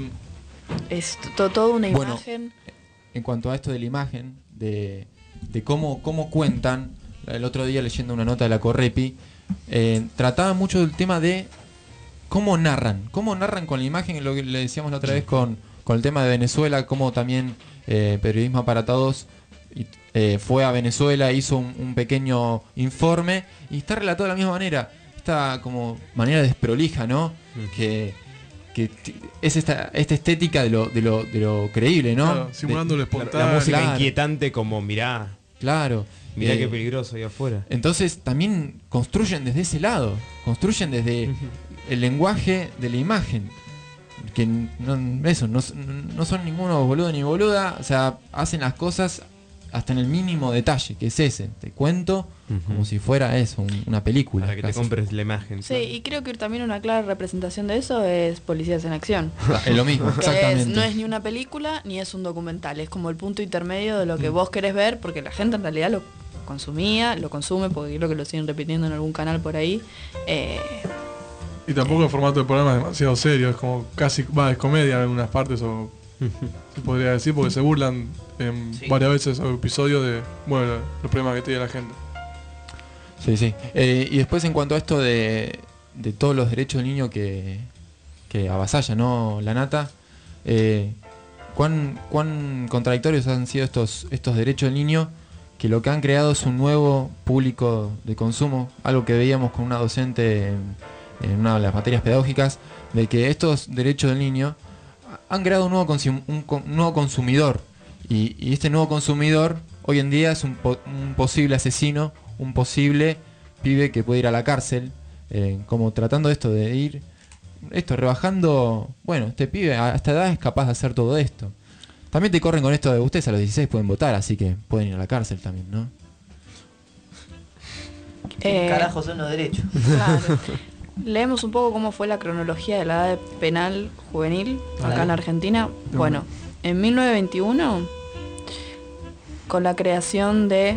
Es to- toda una Bueno, imagen. En cuanto a esto de la imagen, de, de cómo, cómo cuentan, el otro día leyendo una nota de la Correpi, eh, trataba mucho del tema de cómo narran, cómo narran con la imagen, lo que le decíamos la otra vez con, con el tema de Venezuela, cómo también eh, Periodismo para Todos y, eh, fue a Venezuela, hizo un, un pequeño informe y está relatado de la misma manera, esta como manera desprolija, ¿no? Que, que t- es esta, esta estética de lo, de lo, de lo creíble, ¿no? Claro, simulando De- lo espontáneo. La música Claro. inquietante como mirá. Claro. Mirá Eh, qué peligroso ahí afuera. Entonces también construyen desde ese lado, construyen desde el lenguaje de la imagen. Que no, eso, no, no son ninguno boludo ni boluda, o sea, hacen las cosas hasta en el mínimo detalle, que es ese. Te cuento como si fuera eso, un- una película. Para que te casi. compres la imagen. Sí, y creo que también una clara representación de eso es Policías en Acción. Es lo mismo, Que exactamente. es- no es ni una película ni es un documental, es como el punto intermedio de lo que vos querés ver, porque la gente en realidad lo consumía, lo consume, porque creo que lo siguen repitiendo en algún canal por ahí. Eh, Y tampoco el formato del programa es demasiado serio, es como casi, va, es comedia en algunas partes, o se podría decir, porque se burlan en Sí. varias veces o episodios de, bueno, los problemas que tiene la gente. Sí, sí. Eh, y después en cuanto a esto de, de todos los derechos del niño que, que avasalla, ¿no? La nata, eh, ¿cuán, cuán contradictorios han sido estos, estos derechos del niño, que lo que han creado es un nuevo público de consumo, algo que veíamos con una docente en, en una de las materias pedagógicas, de que estos derechos del niño han creado un nuevo, consum- un, con- un nuevo consumidor, y, y este nuevo consumidor hoy en día es un, po- un posible asesino, un posible pibe que puede ir a la cárcel, eh, como tratando esto de ir, esto rebajando, bueno, este pibe a esta edad es capaz de hacer todo esto. También te corren con esto de ustedes a los dieciséis pueden votar, así que pueden ir a la cárcel también, ¿no? Eh, Carajo, son los derechos. Claro. Leemos un poco cómo fue la cronología de la edad penal juvenil acá Dale. en Argentina. Bueno, en mil novecientos veintiuno, con la creación de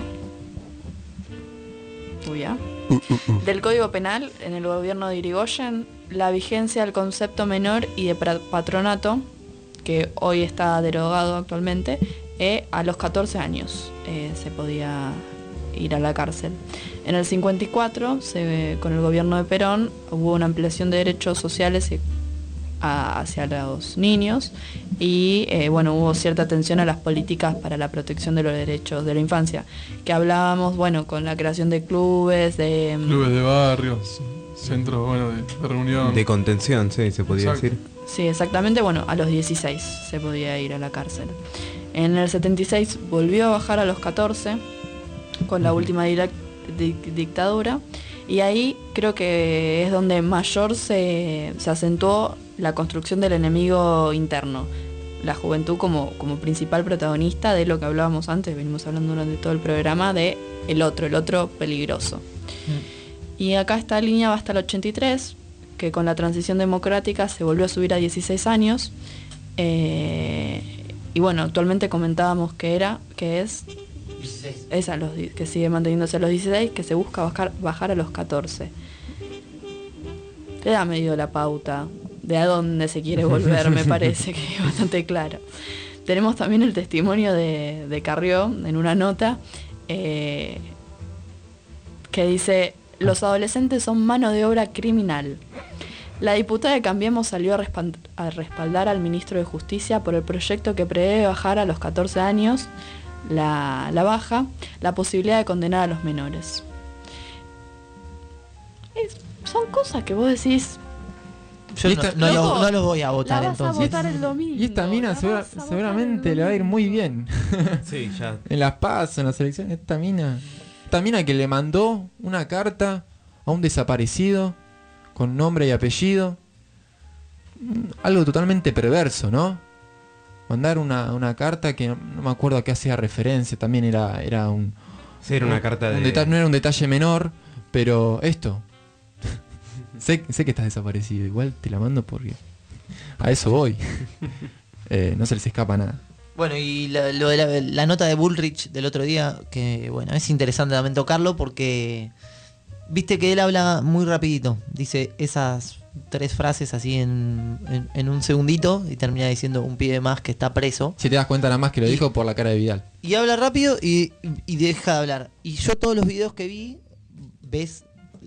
Uy, ya. del Código Penal en el gobierno de Irigoyen, la vigencia del concepto menor y de pra- patronato, que hoy está derogado actualmente, eh, a los catorce años eh, se podía ir a la cárcel. En el cincuenta y cuatro, se, con el gobierno de Perón, hubo una ampliación de derechos sociales y- a- hacia los niños y eh, bueno, hubo cierta atención a las políticas para la protección de los derechos de la infancia, que hablábamos, bueno, con la creación de clubes, de... Clubes de barrios, centros, bueno, de, de reunión. De contención, sí, se podría Exacto. decir. Sí, exactamente, bueno, a los dieciséis se podía ir a la cárcel. En el setenta y seis volvió a bajar a los catorce con la última direc- di- dictadura y ahí creo que es donde mayor se, se acentuó la construcción del enemigo interno, la juventud como, como principal protagonista de lo que hablábamos antes, venimos hablando durante todo el programa, de el otro, el otro peligroso. Y acá esta línea va hasta el ochenta y tres, que con la transición democrática se volvió a subir a dieciséis años. eh, y bueno, actualmente comentábamos que era, que es esa, los, di- que sigue manteniéndose a los dieciséis, que se busca bajar, bajar a los catorce. Te da medio la pauta de a dónde se quiere volver, me parece que es bastante claro. Tenemos también el testimonio de, de Carrió en una nota eh, que dice: los adolescentes son mano de obra criminal. La diputada de Cambiemos salió a, respald- a respaldar al ministro de Justicia por el proyecto que prevé bajar a los catorce años la, la baja, la posibilidad de condenar a los menores. Es- son cosas que vos decís... Yo Y no, esta- no lo- Loco, no los voy a votar la vas a entonces. votar el domingo. Y esta mina segura- seguramente le va a ir muy bien. Sí, ya. En las PASO, en las elecciones, esta mina. Esta mina que le mandó una carta a un desaparecido con nombre y apellido. Mm, Algo totalmente perverso, ¿no? Mandar una, una carta que no, no me acuerdo a qué hacía referencia, también era, era un... Sí, era una un- carta un de- deta- no era un detalle menor, pero esto. sé, sé que estás desaparecido, igual te la mando porque a eso voy. eh, no se les escapa nada. Bueno, y la, lo de la, la nota de Bullrich del otro día, que bueno, es interesante también tocarlo porque viste que él habla muy rapidito, dice esas tres frases así en, en, en un segundito y termina diciendo un pibe más que está preso. Si te das cuenta nada más que lo y, dijo por la cara de Vidal. Y habla rápido y, y deja de hablar. Y yo todos los videos que vi, ves,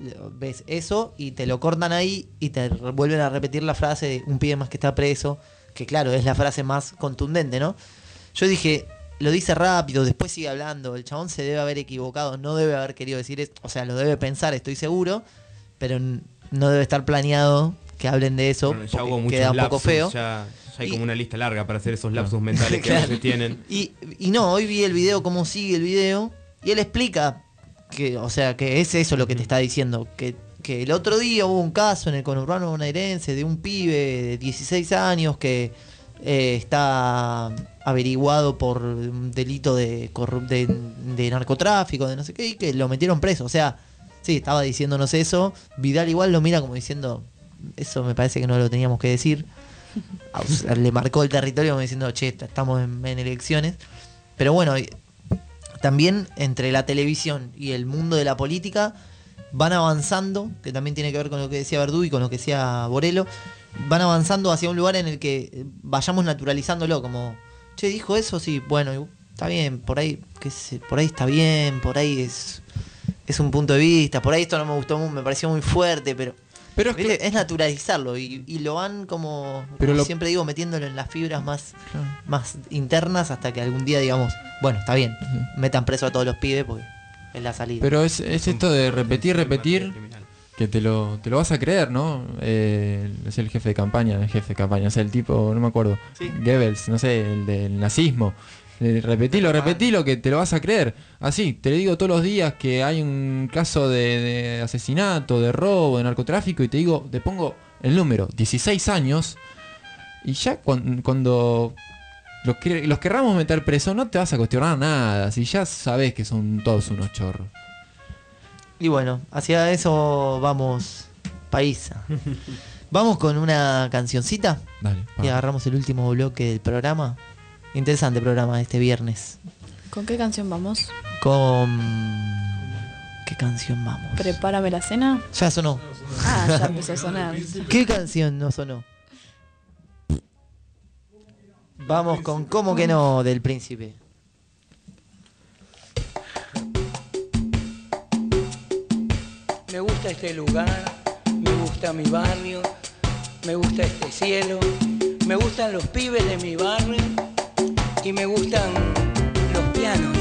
ves eso y te lo cortan ahí y te vuelven a repetir la frase de un pibe más que está preso, que claro, es la frase más contundente, ¿no? Yo dije, lo dice rápido, después sigue hablando, el chabón se debe haber equivocado, no debe haber querido decir esto, o sea, lo debe pensar, estoy seguro, pero no debe estar planeado que hablen de eso, bueno, ya porque hubo muchos queda un poco lapsus, feo. Ya, ya hay Y- como una lista larga para hacer esos lapsus mentales que Claro. a veces tienen. Y, y no, hoy vi el video, cómo sigue el video, y él explica que, o sea, que es eso lo que te está diciendo, que, que el otro día hubo un caso en el conurbano bonaerense de un pibe de dieciséis años que eh, está averiguado por un delito de, corru- de, de narcotráfico, de no sé qué, y que lo metieron preso. O sea, sí, estaba diciéndonos eso. Vidal igual lo mira como diciendo, eso me parece que no lo teníamos que decir. O sea, le marcó el territorio como diciendo, che, estamos en, en elecciones. Pero bueno, y- también entre la televisión y el mundo de la política van avanzando, que también tiene que ver con lo que decía Verdú y con lo que decía Borello, van avanzando hacia un lugar en el que vayamos naturalizándolo, como, che, dijo eso, sí, bueno, está bien, por ahí, qué sé, por ahí está bien, por ahí es, es un punto de vista, por ahí esto no me gustó, mu- me pareció muy fuerte, pero, pero es, ¿viste? Es naturalizarlo y, y lo van como, Pero como lo- siempre digo, metiéndolo en las fibras más, más internas hasta que algún día digamos, bueno, está bien, metan preso a todos los pibes porque es la salida. Pero es, es esto de repetir, repetir, que te lo, te lo vas a creer, ¿no? Eh, es el jefe de campaña, el jefe de campaña, o sea, el tipo, no me acuerdo, Sí. Goebbels, no sé, el del nazismo. Eh, repetilo, repetilo, que te lo vas a creer. Así, te lo digo todos los días que hay un caso de, de asesinato, de robo, de narcotráfico, y te digo, te pongo el número, dieciséis años, y ya cuan- cuando los, que, los querramos meter preso, no te vas a cuestionar nada, si ya sabes que son todos unos chorros. Y bueno, hacia eso vamos, paisa. Vamos con una cancioncita Dale, y vamos. agarramos el último bloque del programa. Interesante programa de este viernes. ¿Con qué canción vamos? Con... ¿Qué canción vamos? Prepárame la cena. Ya sonó. Ah, ya empezó a sonar. ¿Qué canción no sonó? Vamos con ¿Cómo que no? Del Príncipe. Me gusta este lugar, me gusta mi barrio, me gusta este cielo, me gustan los pibes de mi barrio y me gustan los pianos.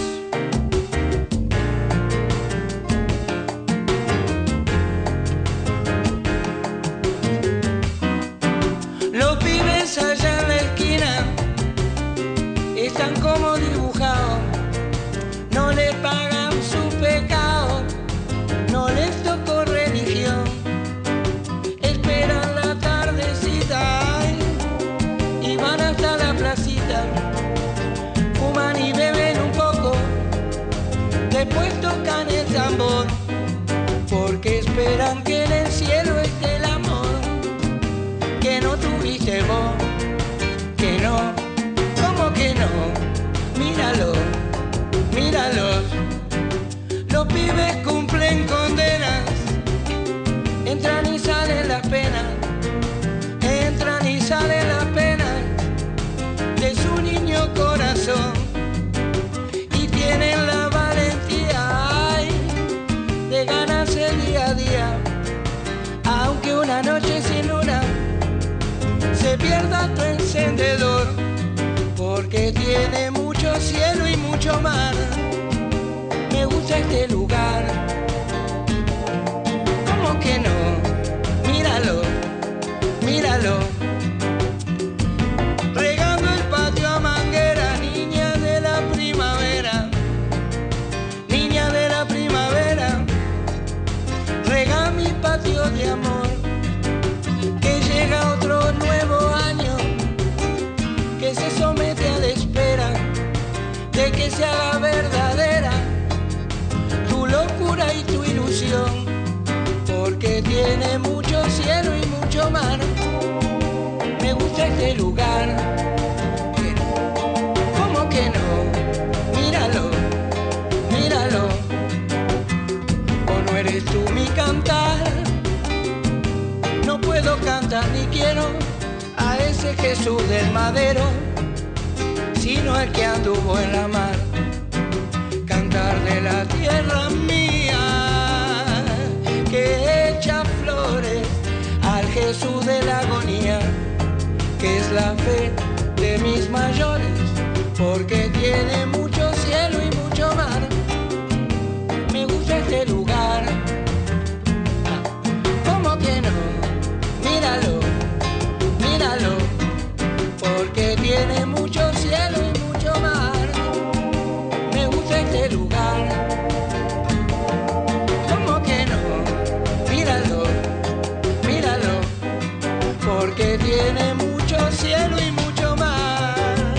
Los pibes allá en la esquina están como dibujados, no les pagan su pecado, no les tocó religión, esperan la tardecita ay, y van hasta la placita, fuman y beben un poco, después tocan el tambor, porque esperan que en el cielo esté el amor, que no tuviste vos, que no, ¿cómo que no? Míralo, míralos. Los pibes cumplen condenas, entran y salen las penas, entran y salen las penas de su niño corazón y tienen la valentía ay, de ganarse día a día, aunque una noche sin luna se pierda tu encendedor, porque tiene mucho cielo y mucho mar. Me gusta este lugar, ¿cómo que no? Míralo, míralo. Regando el patio a manguera, niña de la primavera, niña de la primavera. Rega mi patio de amor, que llega otro nuevo año, que se somete a la espera de que se haga verdadero este lugar. ¿Cómo que no? Míralo, míralo. ¿O no eres tú mi cantar? No puedo cantar ni quiero a ese Jesús del madero, sino el que anduvo en la mar. Cantar de la tierra mía, que echa flores al Jesús de la agonía, que es la fe de mis mayores, porque tiene mucho cielo y mucho mar. Me gusta este lugar. ¿Cómo que no? Míralo, míralo, porque tiene mucho cielo y mucho mar. Me gusta este lugar. ¿Cómo que no? Míralo, míralo, porque tiene mucho cielo y mucho mar.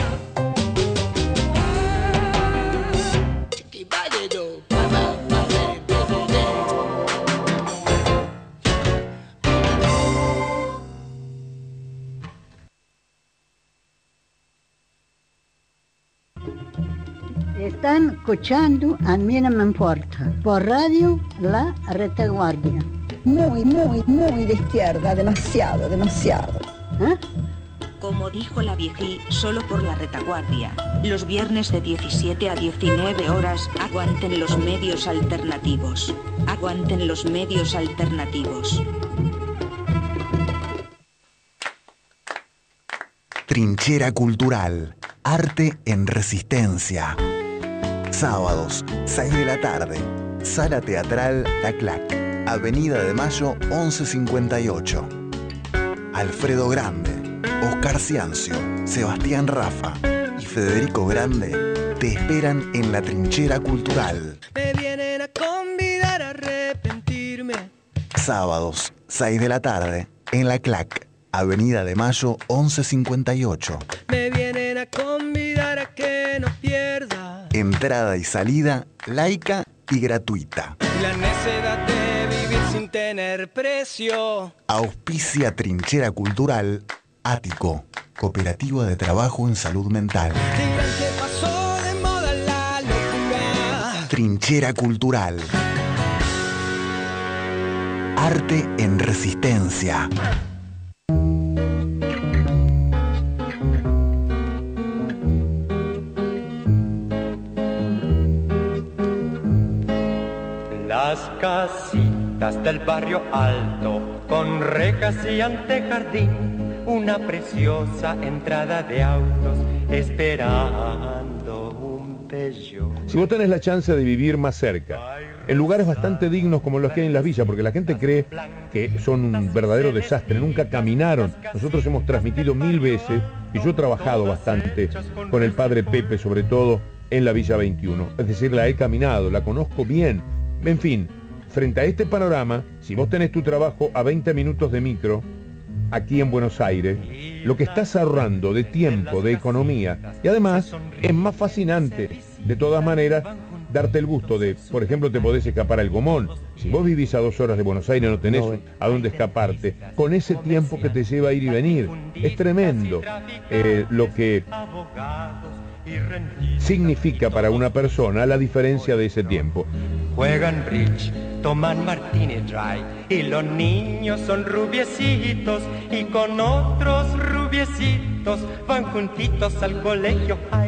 Están escuchando A mí no me importa, por radio La Retaguardia. Muy, muy, muy de izquierda, demasiado, demasiado. ¿Eh? Como dijo la viejí, solo por La Retaguardia. Los viernes de diecisiete a diecinueve horas, aguanten los medios alternativos. Aguanten los medios alternativos. Trinchera Cultural. Arte en Resistencia. Sábados, seis de la tarde. Sala Teatral La Clac. Avenida de Mayo once cincuenta y ocho. Alfredo Grande, Oscar Ciancio, Sebastián Rafa y Federico Grande te esperan en la Trinchera Cultural. Me vienen a convidar a arrepentirme. Sábados, seis de la tarde, en La Clac. Avenida de Mayo once cincuenta y ocho. Me vienen a convidar a que no pierda. Entrada y salida laica y gratuita. La necedad de vivir sin tener precio. Auspicia Trinchera Cultural Ático, Cooperativa de Trabajo en Salud Mental. Dirán que pasó de moda la locura. Trinchera Cultural. Arte en Resistencia. Las casitas del barrio alto, con rejas y antejardín, una preciosa entrada de autos, esperando un Peugeot. Si vos tenés la chance de vivir más cerca, en lugares bastante dignos como los que hay en las villas, porque la gente cree que son un verdadero desastre, nunca caminaron. Nosotros hemos transmitido mil veces, y yo he trabajado bastante con el padre Pepe, sobre todo en la Villa veintiuno. Es decir, la he caminado, la conozco bien. En fin, frente a este panorama, si vos tenés tu trabajo a veinte minutos de micro, aquí en Buenos Aires, lo que estás ahorrando de tiempo, de economía, y además es más fascinante, de todas maneras, darte el gusto de, por ejemplo, te podés escapar al Gomón. Si vos vivís a dos horas de Buenos Aires, no tenés no, a dónde escaparte, con ese tiempo que te lleva a ir y venir. Es tremendo eh, lo que significa para una persona la diferencia de ese tiempo. Juegan bridge, toman martini dry, y los niños son rubiecitos, y con otros rubiecitos van juntitos al colegio high.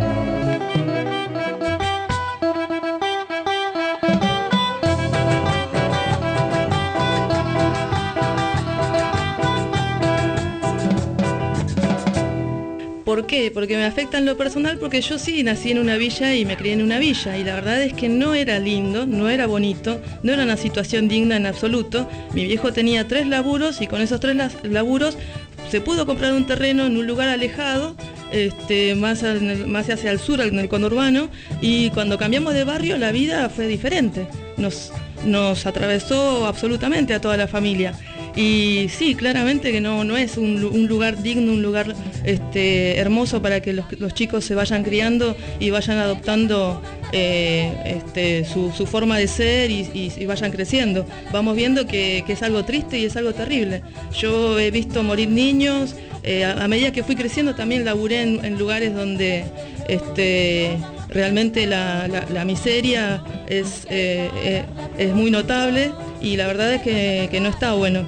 ¿Por qué? Porque me afecta en lo personal, porque yo sí nací en una villa y me crié en una villa, y la verdad es que no era lindo, no era bonito, no era una situación digna en absoluto. Mi viejo tenía tres laburos y con esos tres laburos se pudo comprar un terreno en un lugar alejado, este, más, al, más hacia el sur, en el conurbano, y cuando cambiamos de barrio la vida fue diferente, nos, nos atravesó absolutamente a toda la familia. Y sí, claramente que no, no es un, un lugar digno, un lugar este, hermoso para que los, los chicos se vayan criando y vayan adoptando eh, este, su, su forma de ser y, y, y vayan creciendo. Vamos viendo que, que es algo triste y es algo terrible. Yo he visto morir niños, eh, a, a medida que fui creciendo también laburé en, en lugares donde este, realmente la, la, la miseria es, eh, eh, es muy notable y la verdad es que, que no está bueno.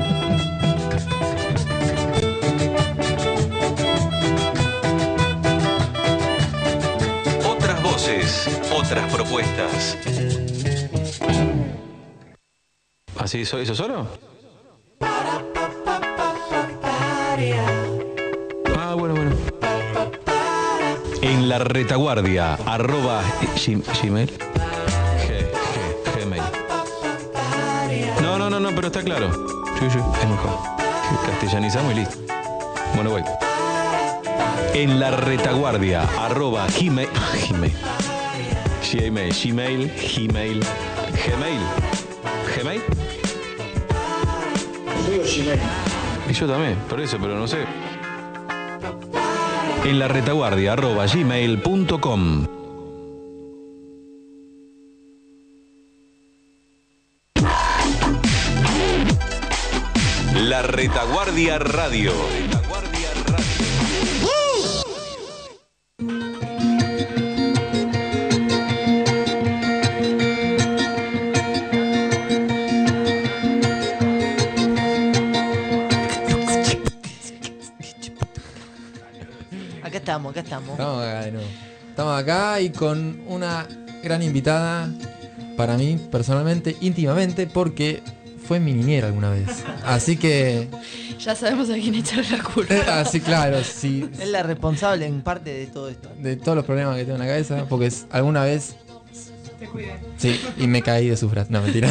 Otras voces, otras propuestas. ¿Así eso, eso solo? Ah, bueno, bueno. En la retaguardia, arroba gmail. G, G, Gmail. No, no, no, no, pero está claro. Sí, sí, es mejor. Castellanizamos y listo. Bueno, voy. En la retaguardia, arroba gmail. Gmail. Gmail, Gmail, Gmail, Gmail. ¿Gmail? Yo Gmail. Y yo también, por eso, pero no sé. En la retaguardia, arroba gmail punto com. La Retaguardia Radio. Retaguardia Radio. Acá estamos, acá estamos. Estamos acá de nuevo. Estamos acá y con una gran invitada para mí, personalmente, íntimamente, porque fue mi niñera alguna vez. Así que... Ya sabemos a quién echarle la culpa. Así, claro, sí. Es la responsable en parte de todo esto. De todos los problemas que tengo en la cabeza, porque es, alguna vez... Te cuidé. Sí, y me caí de sus brazos. No, mentira.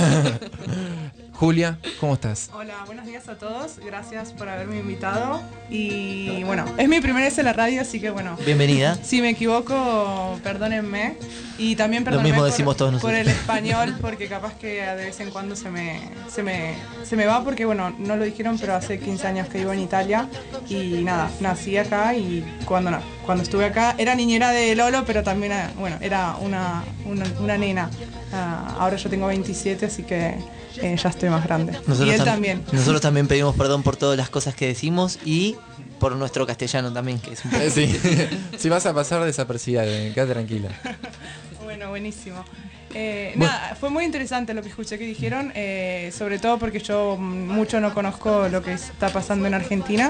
Julia, ¿cómo estás? Hola, buenos días a todos. Gracias por haberme invitado. Y bueno, es mi primera vez en la radio, así que bueno. Bienvenida. Si me equivoco, perdónenme. Y también Lo perdónenme mismo por, decimos todos nosotros. por el español, porque capaz que de vez en cuando se me, se me, se me va, porque bueno, no lo dijeron, pero hace quince años que vivo en Italia. Y nada, nací acá y cuando no, cuando estuve acá, era niñera de Lolo, pero también, bueno, era una, una, una nena. Uh, ahora yo tengo veintisiete, así que eh, ya estoy más grande. Nosotros y él tam- también. Nosotros también pedimos perdón por todas las cosas que decimos y por nuestro castellano también, que es un poco... Eh, sí. Si vas a pasar desapercibida, quédate tranquila. Bueno, buenísimo. Eh, Bueno. Nada, fue muy interesante lo que escuché que dijeron, eh, sobre todo porque yo mucho no conozco lo que está pasando en Argentina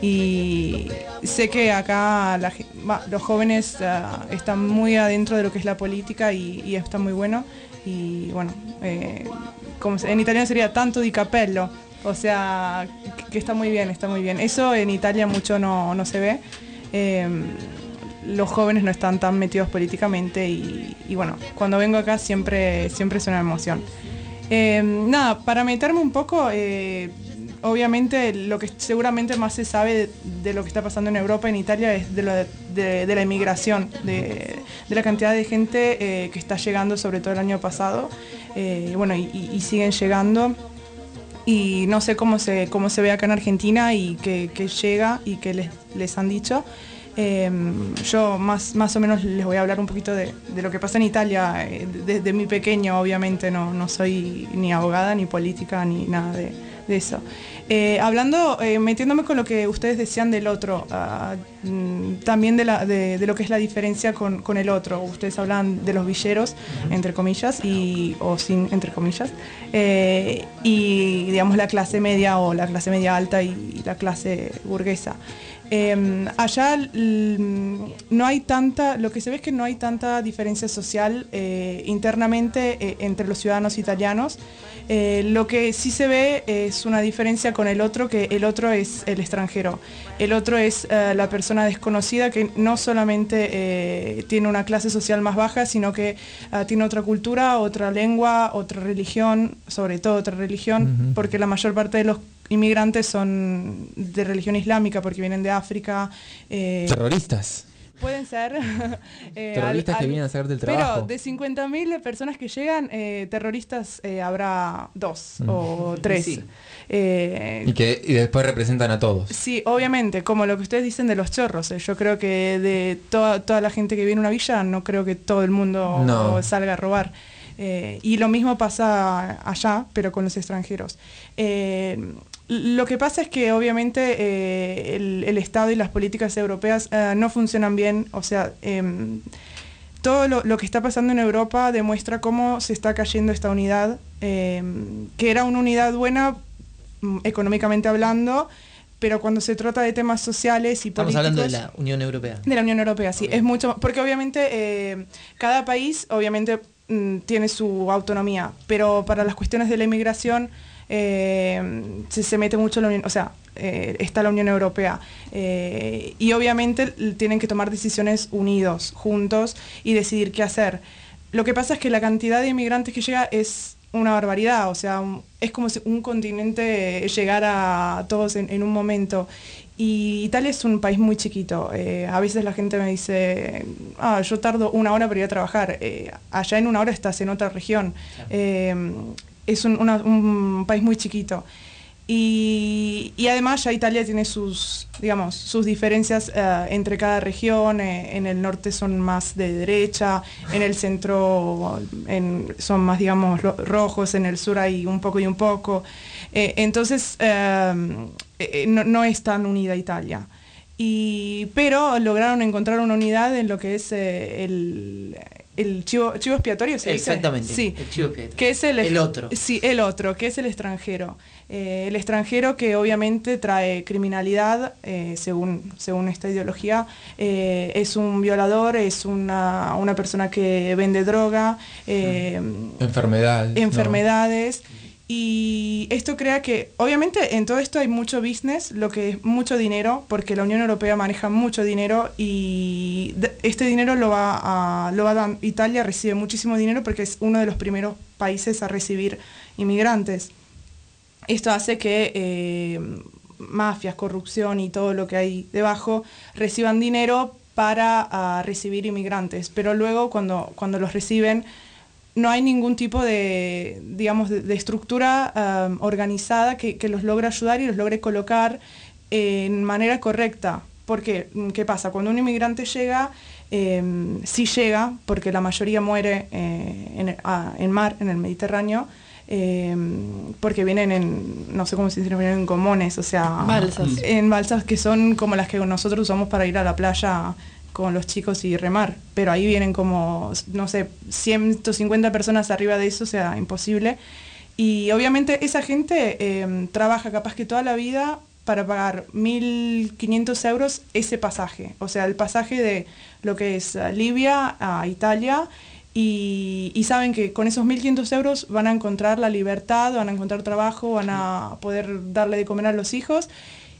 y sé que acá la, ge- va, los jóvenes uh, están muy adentro de lo que es la política y, y está muy bueno. Y bueno, eh, como se- en italiano sería tanto di capello, o sea, que, que está muy bien, está muy bien. Eso en Italia mucho no, no se ve. Eh, los jóvenes no están tan metidos políticamente y, y bueno, cuando vengo acá siempre, siempre es una emoción. Eh, nada, para meterme un poco, eh, obviamente lo que seguramente más se sabe de, de lo que está pasando en Europa, en Italia, es de, lo de, de, de la inmigración, de, de la cantidad de gente eh, que está llegando, sobre todo el año pasado, eh, bueno, y, y, y siguen llegando. Y no sé cómo se, cómo se ve acá en Argentina y que, que llega y que les, les han dicho. Eh, yo más, más o menos les voy a hablar un poquito de, de lo que pasa en Italia. Eh, desde mi pequeño, obviamente, no, no soy ni abogada, ni política, ni nada de, de eso. Eh, hablando, eh, metiéndome con lo que ustedes decían del otro, uh, mm, también de, la, de, de lo que es la diferencia con, con el otro. Ustedes hablan de los villeros, entre comillas, y, o sin, entre comillas, eh, y digamos la clase media o la clase media alta y, y la clase burguesa. Eh, allá l- no hay tanta, lo que se ve es que no hay tanta diferencia social eh, internamente eh, entre los ciudadanos italianos. Eh, lo que sí se ve es una diferencia con el otro, que el otro es el extranjero. El otro es eh, la persona desconocida que no solamente eh, tiene una clase social más baja, sino que eh, tiene otra cultura, otra lengua, otra religión, sobre todo otra religión, Ujú. porque la mayor parte de los inmigrantes son de religión islámica porque vienen de África. eh, Terroristas. Pueden ser. eh, Terroristas que vienen a hacer del trabajo. Pero de cincuenta mil personas que llegan, eh, terroristas eh, habrá dos Mm. o tres. Sí. Eh, Y que y después representan a todos. Sí, obviamente, como lo que ustedes dicen de los chorros. eh, Yo creo que de toda, toda la gente que viene a una villa, no creo que todo el mundo No. salga a robar. Eh, y lo mismo pasa allá, pero con los extranjeros. Eh, Lo que pasa es que obviamente eh, el, el Estado y las políticas europeas eh, no funcionan bien, o sea, eh, todo lo, lo que está pasando en Europa demuestra cómo se está cayendo esta unidad, eh, que era una unidad buena económicamente hablando, pero cuando se trata de temas sociales y Estamos políticos... hablando de la Unión Europea. De la Unión Europea, sí. Okay. Es mucho, porque obviamente eh, cada país obviamente mm, tiene su autonomía, pero para las cuestiones de la inmigración eh, se, se mete mucho la Unión, o sea, eh, está la Unión Europea. Eh, y obviamente tienen que tomar decisiones unidos, juntos, y decidir qué hacer. Lo que pasa es que la cantidad de inmigrantes que llega es una barbaridad, o sea, un, es como si un continente llegara a todos en, en un momento. Y Italia es un país muy chiquito. Eh, a veces la gente me dice, ah, yo tardo una hora para ir a trabajar. Eh, allá en una hora estás en otra región. Eh, es un, una, un país muy chiquito. Y, y además ya Italia tiene sus, digamos, sus diferencias eh, entre cada región. Eh, en el norte son más de derecha, en el centro en, son más, digamos, ro rojos, en el sur hay un poco y un poco. Eh, entonces eh, eh, no, no es tan unida Italia. Y, pero lograron encontrar una unidad en lo que es eh, el... El chivo, chivo expiatorio, ¿se dice? Exactamente, sí. El chivo expiatorio. Que es el, el otro. Sí, el otro, que es el extranjero. Eh, el extranjero que obviamente trae criminalidad, eh, según, según esta ideología, eh, es un violador, es una, una persona que vende droga, eh, enfermedades. enfermedades. ¿No? Y esto crea que, obviamente en todo esto hay mucho business, lo que es mucho dinero, porque la Unión Europea maneja mucho dinero y este dinero lo va a, lo va a dar, Italia recibe muchísimo dinero porque es uno de los primeros países a recibir inmigrantes. Esto hace que eh, mafias, corrupción y todo lo que hay debajo reciban dinero para uh, recibir inmigrantes, pero luego cuando, cuando los reciben no hay ningún tipo de, digamos, de, de estructura um, organizada que, que los logre ayudar y los logre colocar en manera correcta. Porque, ¿qué pasa? Cuando un inmigrante llega, eh, sí llega, porque la mayoría muere eh, en, ah, en mar, en el Mediterráneo, eh, porque vienen en, no sé cómo se dice, vienen en gomones, o sea, balsas. En balsas que son como las que nosotros usamos para ir a la playa con los chicos y remar, pero ahí vienen como, no sé, ciento cincuenta personas arriba de eso, o sea, imposible. Y obviamente esa gente eh, trabaja capaz que toda la vida para pagar mil quinientos euros ese pasaje, o sea, el pasaje de lo que es Libia a Italia, y, y saben que con esos mil quinientos euros van a encontrar la libertad, van a encontrar trabajo, van a poder darle de comer a los hijos.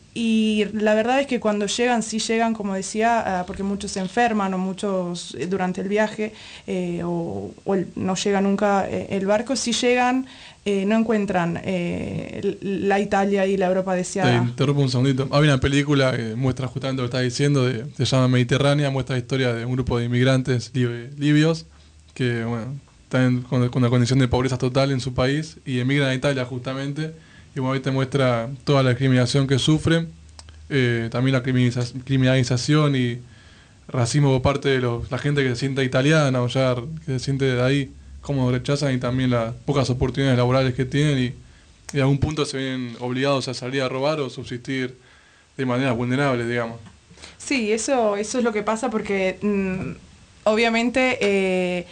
Y la verdad es que cuando llegan, sí llegan, como decía, uh, porque muchos se enferman o muchos eh, durante el viaje eh, o, o el, no llega nunca eh, el barco, sí llegan, eh, no encuentran eh, la Italia y la Europa deseada. Te interrumpo un segundito. Hay una película que muestra justamente lo que estás diciendo, de, se llama Mediterránea, muestra la historia de un grupo de inmigrantes lib libios que bueno, están con, con una condición de pobreza total en su país y emigran a Italia justamente. Y bueno, ahí te muestra toda la discriminación que sufren, eh, también la criminaliza criminalización y racismo por parte de los, la gente que se siente italiana o ya que se siente de ahí, cómo rechazan, y también las pocas oportunidades laborales que tienen y, y a algún punto se ven obligados a salir a robar o subsistir de manera vulnerable, digamos. Sí, eso, eso es lo que pasa porque mmm, obviamente... Eh,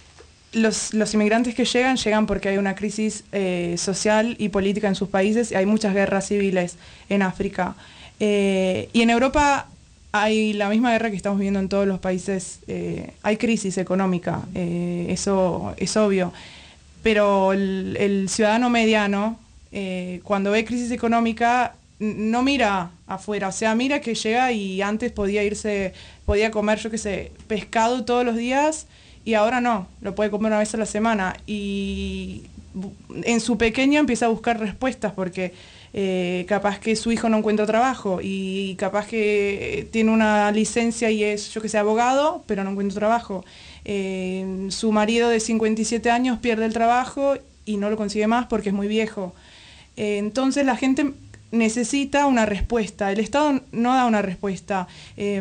Los, los inmigrantes que llegan, llegan porque hay una crisis eh, social y política en sus países, y hay muchas guerras civiles en África. Eh, y en Europa hay la misma guerra que estamos viviendo en todos los países, eh, hay crisis económica, eh, eso es obvio. Pero el, el ciudadano mediano, eh, cuando ve crisis económica, no mira afuera, o sea, mira que llega y antes podía irse, podía comer, yo qué sé, pescado todos los días, y ahora no, lo puede comer una vez a la semana. Y en su pequeño empieza a buscar respuestas porque eh, capaz que su hijo no encuentra trabajo y capaz que tiene una licencia y es, yo que sé, abogado, pero no encuentra trabajo. Eh, su marido de cincuenta y siete años pierde el trabajo y no lo consigue más porque es muy viejo. Eh, entonces la gente necesita una respuesta. El Estado no da una respuesta. Eh,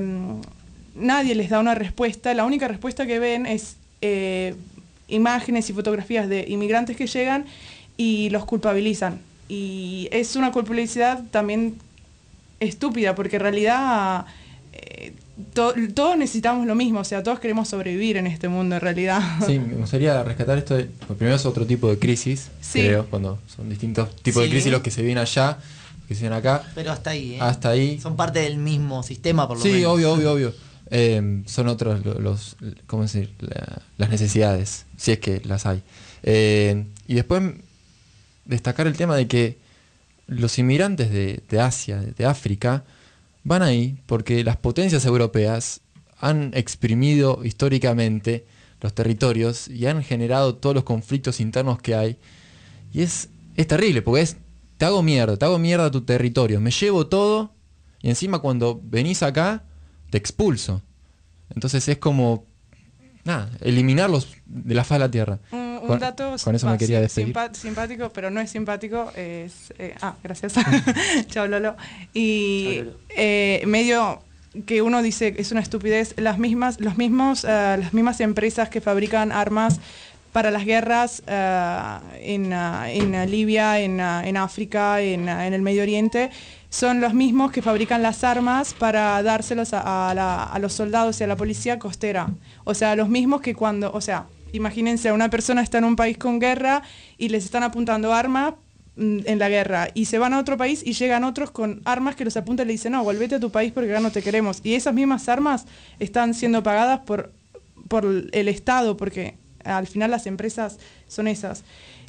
Nadie les da una respuesta, la única respuesta que ven es eh, imágenes y fotografías de inmigrantes que llegan y los culpabilizan. y es una culpabilidad también estúpida, porque en realidad eh, to, todos necesitamos lo mismo, o sea, todos queremos sobrevivir en este mundo en realidad. Sí, me gustaría rescatar esto. De, primero es otro tipo de crisis, sí. creo, cuando son distintos tipos Sí. de crisis los que se vienen allá, los que se vienen acá. Pero hasta ahí, ¿eh? Hasta ahí. Son parte del mismo sistema, por lo Sí, menos. obvio, obvio, obvio. Eh, son otros los, los ¿cómo decir? La, las necesidades, si es que las hay. Eh, y después destacar el tema de que los inmigrantes de, de Asia, de África, van ahí porque las potencias europeas han exprimido históricamente los territorios y han generado todos los conflictos internos que hay. Y es, es terrible, porque es, te hago mierda, te hago mierda a tu territorio, me llevo todo y encima cuando venís acá, te expulso. Entonces es como, nada, eliminarlos de la faz de la tierra. Un, un con, dato con eso va, me quería sim- despedir. simpa- simpático, pero no es simpático. Es, eh, ah, gracias. Chao, Lolo. Y Chao, Lolo. eh, medio que uno dice es una estupidez. Las mismas, los mismos, uh, las mismas empresas que fabrican armas para las guerras uh, en, uh, en Libia, en, uh, en África, en, uh, en el Medio Oriente, son los mismos que fabrican las armas para dárselos a, a, la, a los soldados y a la policía costera. O sea, los mismos que cuando, o sea, imagínense, una persona está en un país con guerra y les están apuntando armas mm, en la guerra, y se van a otro país y llegan otros con armas que los apuntan y le dicen, no, volvete a tu país porque acá no te queremos. Y esas mismas armas están siendo pagadas por, por el Estado, porque al final las empresas son esas.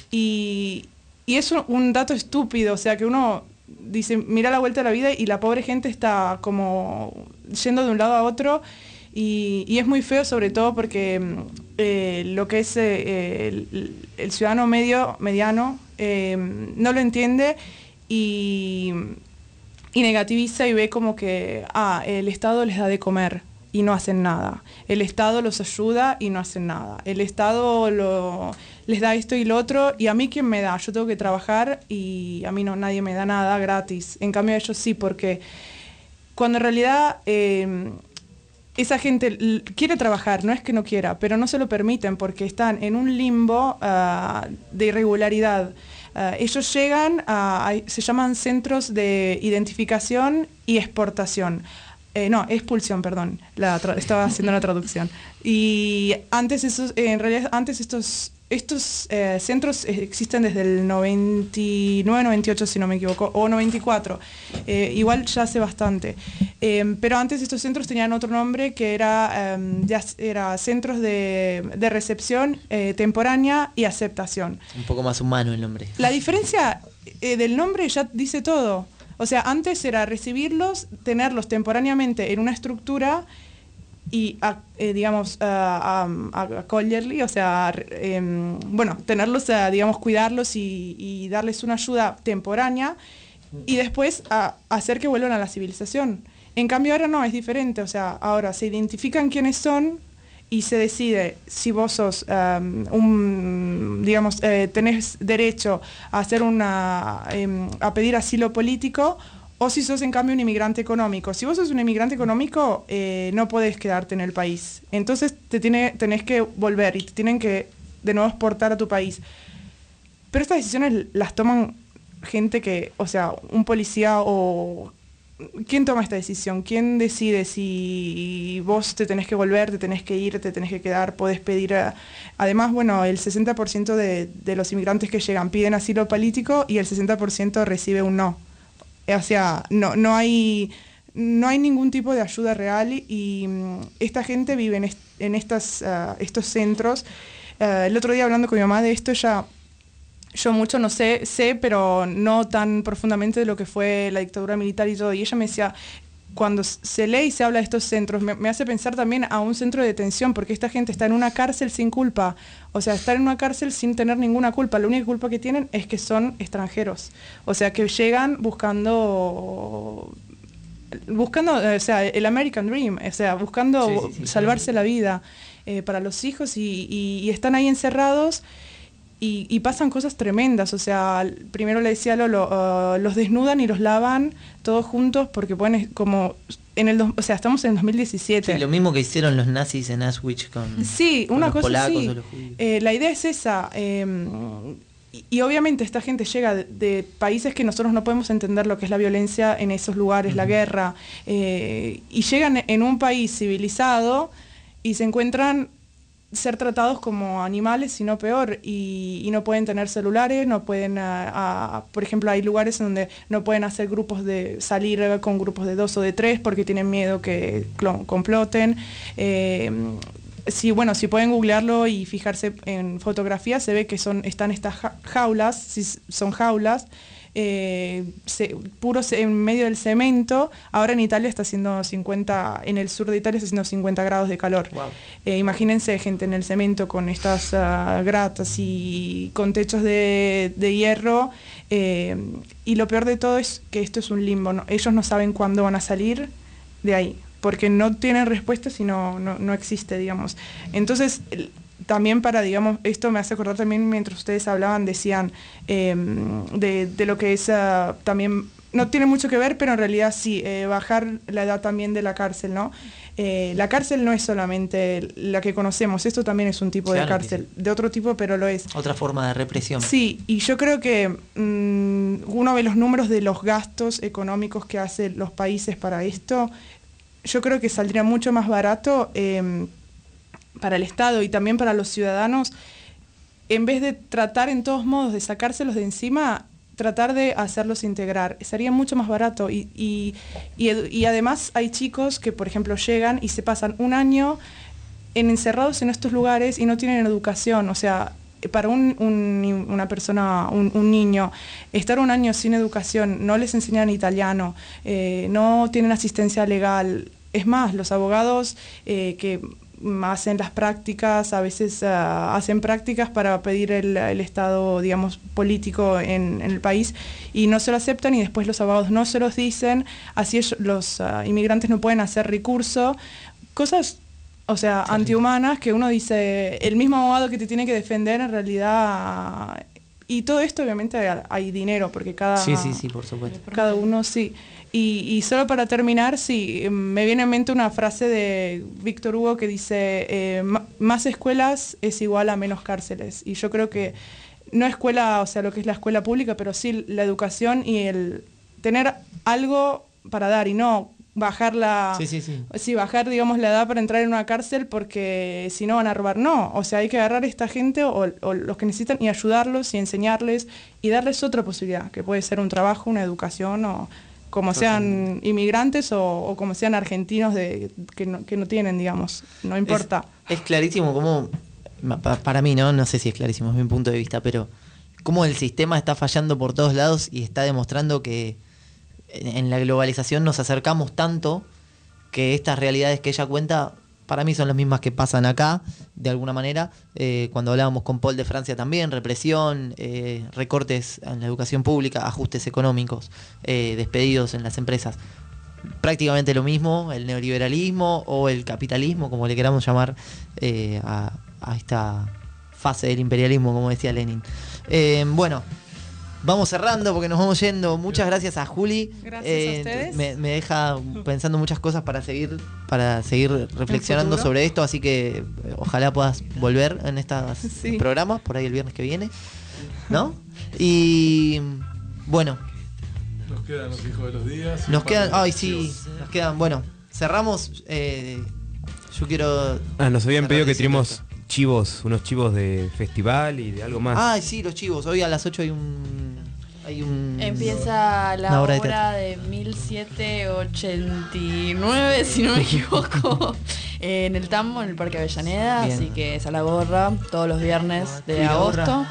Y, y es un, un dato estúpido, o sea, que uno dice, mira la vuelta de la vida y la pobre gente está como yendo de un lado a otro, y, y es muy feo, sobre todo porque eh, lo que es eh, el, el ciudadano medio, mediano eh, no lo entiende y, y negativiza y ve como que ah, el Estado les da de comer y no hacen nada. El Estado los ayuda y no hacen nada. El Estado lo, les da esto y lo otro, y a mí ¿quién me da? Yo tengo que trabajar y a mí no, nadie me da nada gratis. En cambio a ellos sí, porque cuando en realidad eh, esa gente l- quiere trabajar, no es que no quiera, pero no se lo permiten porque están en un limbo uh, de irregularidad. Uh, ellos llegan a, a, se llaman centros de identificación y exportación. Eh, no, expulsión, perdón, la tra- estaba haciendo la traducción. Y antes esos, eh, en realidad antes estos estos eh, centros existen desde el noventa y nueve, noventa y ocho, si no me equivoco, o noventa y cuatro. Eh, igual ya hace bastante. Eh, pero antes estos centros tenían otro nombre que era, eh, ya era centros de, de recepción eh, temporánea y aceptación. Un poco más humano el nombre. La diferencia eh, del nombre ya dice todo. O sea, antes era recibirlos, tenerlos temporáneamente en una estructura y, a, eh, digamos, a, a, a acollerli, o sea, eh, bueno, tenerlos, a, digamos, cuidarlos y, y darles una ayuda temporánea y después a, a hacer que vuelvan a la civilización. En cambio ahora no, es diferente. O sea, ahora se identifican quiénes son y se decide si vos sos um, un, digamos, eh, tenés derecho a hacer una, eh, a pedir asilo político, o si sos en cambio un inmigrante económico. Si vos sos un inmigrante económico, eh, no podés quedarte en el país. Entonces te tiene, tenés que volver y te tienen que de nuevo exportar a tu país. Pero estas decisiones las toman gente que, o sea, un policía o... ¿Quién toma esta decisión? ¿Quién decide si vos te tenés que volver, te tenés que ir, te tenés que quedar, podés pedir... A... Además, bueno, el sesenta por ciento de, de los inmigrantes que llegan piden asilo político y el sesenta por ciento recibe un no. O sea, no, no hay, no hay ningún tipo de ayuda real y um, esta gente vive en, est en estas, uh, estos centros. Uh, el otro día hablando con mi mamá de esto, ya... Yo mucho no sé, sé, pero no tan profundamente de lo que fue la dictadura militar y todo. Y ella me decía, cuando se lee y se habla de estos centros, me, me hace pensar también a un centro de detención, porque esta gente está en una cárcel sin culpa. O sea, estar en una cárcel sin tener ninguna culpa. La única culpa que tienen es que son extranjeros. O sea, que llegan buscando... buscando, o sea, el American Dream, o sea, buscando sí, sí, sí, salvarse claro. la vida eh, para los hijos y, y, y están ahí encerrados. Y, y pasan cosas tremendas, o sea, primero le decía a Lolo, uh, los desnudan y los lavan todos juntos porque pueden como en el, do, o sea, estamos en el dos mil diecisiete. Sí, lo mismo que hicieron los nazis en Auschwitz con, sí, con una los cosa polacos sí. o los judíos. Eh, la idea es esa, eh, y, y obviamente esta gente llega de, de países que nosotros no podemos entender lo que es la violencia en esos lugares, uh-huh. la guerra, eh, y llegan en un país civilizado y se encuentran ser tratados como animales, sino peor, y, y no pueden tener celulares, no pueden, a, a, por ejemplo, hay lugares donde no pueden hacer grupos de, salir con grupos de dos o de tres porque tienen miedo que comploten. Eh, sí, bueno, si pueden googlearlo y fijarse en fotografías, se ve que son, están estas jaulas, sí, son jaulas, Eh, se, puros en medio del cemento. Ahora en Italia está haciendo cincuenta, en el sur de Italia está haciendo cincuenta grados de calor. Wow. Eh, imagínense gente en el cemento con estas uh, gratas y con techos de, de hierro, eh, y lo peor de todo es que esto es un limbo, ¿no? Ellos no saben cuándo van a salir de ahí, porque no tienen respuestas y no, no, no existe, digamos. Entonces, el, también para, digamos, esto me hace acordar también mientras ustedes hablaban, decían eh, de, de lo que es uh, también, no tiene mucho que ver, pero en realidad sí, eh, bajar la edad también de la cárcel, ¿no? Eh, la cárcel no es solamente la que conocemos, esto también es un tipo claro, de cárcel, de otro tipo, pero lo es. Otra forma de represión. Sí, y yo creo que mmm, uno ve los números de los gastos económicos que hacen los países para esto, yo creo que saldría mucho más barato eh, para el Estado y también para los ciudadanos, en vez de tratar en todos modos de sacárselos de encima, tratar de hacerlos integrar. Sería mucho más barato y, y, y, y además hay chicos que, por ejemplo, llegan y se pasan un año en, encerrados en estos lugares y no tienen educación. O sea, para un, un, una persona, un, un niño, estar un año sin educación, no les enseñan italiano, eh, no tienen asistencia legal. Es más, los abogados eh, que hacen las prácticas, a veces uh, hacen prácticas para pedir el, el estado, digamos, político en, en el país y no se lo aceptan y después los abogados no se los dicen, así ellos, los uh, inmigrantes no pueden hacer recurso, cosas, o sea, sí, antihumanas que uno dice, el mismo abogado que te tiene que defender en realidad, uh, y todo esto obviamente hay, hay dinero porque cada, sí, sí, sí, por supuesto. Cada uno sí. Y, y solo para terminar, sí, me viene en mente una frase de Víctor Hugo que dice, eh, más escuelas es igual a menos cárceles. Y yo creo que no escuela, o sea, lo que es la escuela pública, pero sí la educación y el tener algo para dar y no bajar la... Sí, sí, sí. Sí, bajar, digamos, la edad para entrar en una cárcel porque si no van a robar. No, o sea, hay que agarrar a esta gente o, o los que necesitan y ayudarlos y enseñarles y darles otra posibilidad, que puede ser un trabajo, una educación o... como sean inmigrantes o, o como sean argentinos de, que, no, que no tienen, digamos, no importa. Es, es clarísimo cómo, para mí, ¿no? No sé si es clarísimo, es mi punto de vista, pero cómo el sistema está fallando por todos lados y está demostrando que en la globalización nos acercamos tanto que estas realidades que ella cuenta, para mí son las mismas que pasan acá, de alguna manera. Eh, cuando hablábamos con Paul de Francia también, represión, eh, recortes en la educación pública, ajustes económicos, eh, despedidos en las empresas. Prácticamente lo mismo, el neoliberalismo o el capitalismo, como le queramos llamar, eh, a, a esta fase del imperialismo, como decía Lenin. Eh, bueno, vamos cerrando porque nos vamos yendo. Muchas gracias a Juli. Gracias eh, a ustedes. Me, me deja pensando muchas cosas para seguir para seguir reflexionando sobre esto, así que eh, ojalá puedas volver en estos sí. programas, por ahí el viernes que viene, ¿no? Y bueno. Nos quedan los hijos de los días. Nos quedan, ay sí, nos quedan, bueno, cerramos. Eh, yo quiero... Ah, nos habían pedido que tiremos chivos, unos chivos de festival y de algo más. Ah, sí, los chivos. Hoy a las ocho hay un... Hay un Empieza la obra, obra de, de mil setecientos ochenta y nueve, si no me equivoco, en el Tambo, en el Parque Avellaneda. Bien. Así que es a la gorra todos los viernes de agosto.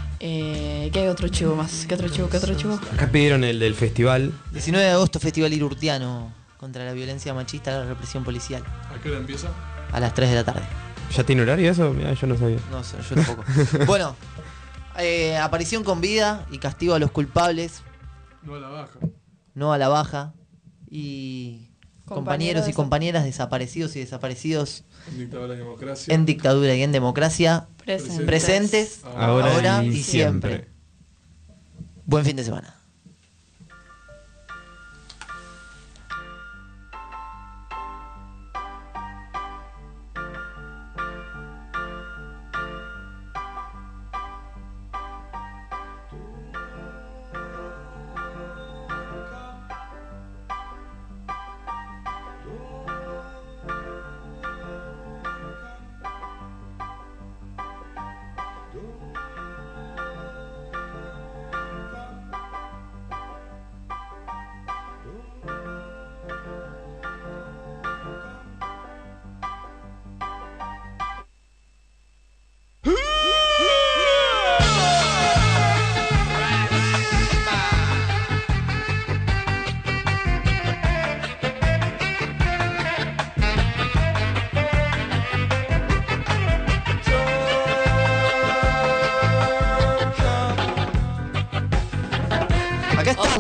Eh, ¿Qué hay otro chivo más? ¿Qué otro chivo? ¿Qué otro chivo? Acá pidieron el del festival. diecinueve de agosto, Festival Irurtiano contra la violencia machista y la represión policial. ¿A qué hora empieza? A las tres de la tarde. ¿Ya tiene horario eso? Mirá, yo no sabía. No sé, yo tampoco. Bueno, eh, aparición con vida y castigo a los culpables. No a la baja. No a la baja. Y compañeros, compañeros y compañeras desaparecidos y desaparecidos. En dictadura y democracia. En dictadura y en democracia. Presentes. Presentes ahora, ahora y, y siempre. siempre. Buen fin de semana.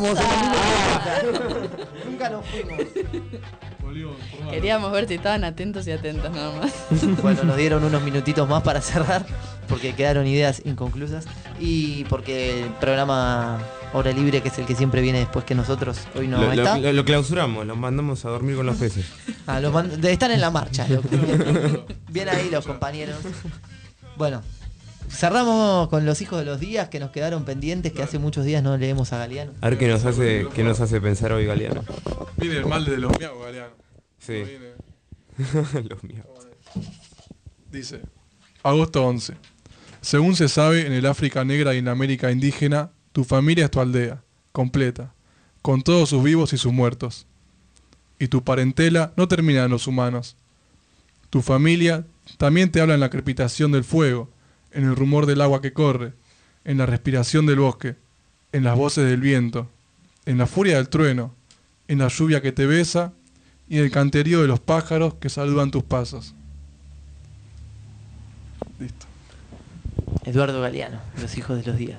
estábamos en los mil novecientos. Nunca nos fuimos. Queríamos ver si estaban atentos y atentas nada más. Bueno, nos dieron unos minutitos más para cerrar porque quedaron ideas inconclusas y porque el programa Hora Libre, que es el que siempre viene después que nosotros, hoy no lo, está. Lo, lo clausuramos, los mandamos a dormir con los peces. Ah, los mand- están en la marcha. Lo- Bien ahí los compañeros. Bueno, cerramos con los hijos de los días que nos quedaron pendientes, que hace muchos días no leemos a Galeano. A ver qué nos hace, qué nos hace pensar hoy Galeano. Viene el mal de los miau, Galeano. Sí. Los miau. Dice, agosto once. Según se sabe, en el África negra y en la América indígena, tu familia es tu aldea, completa, con todos sus vivos y sus muertos. Y tu parentela no termina en los humanos. Tu familia también te habla en la crepitación del fuego, en el rumor del agua que corre, en la respiración del bosque, en las voces del viento, en la furia del trueno, en la lluvia que te besa y en el canterío de los pájaros que saludan tus pasos. Listo. Eduardo Galeano, los hijos de los días.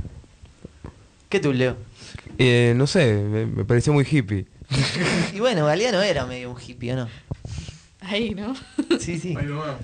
¿Qué tú, Leo? Eh, no sé, me, me pareció muy hippie. Y bueno, Galeano era medio un hippie, ¿o no? Ahí, ¿no? Sí, sí. Ahí nomás.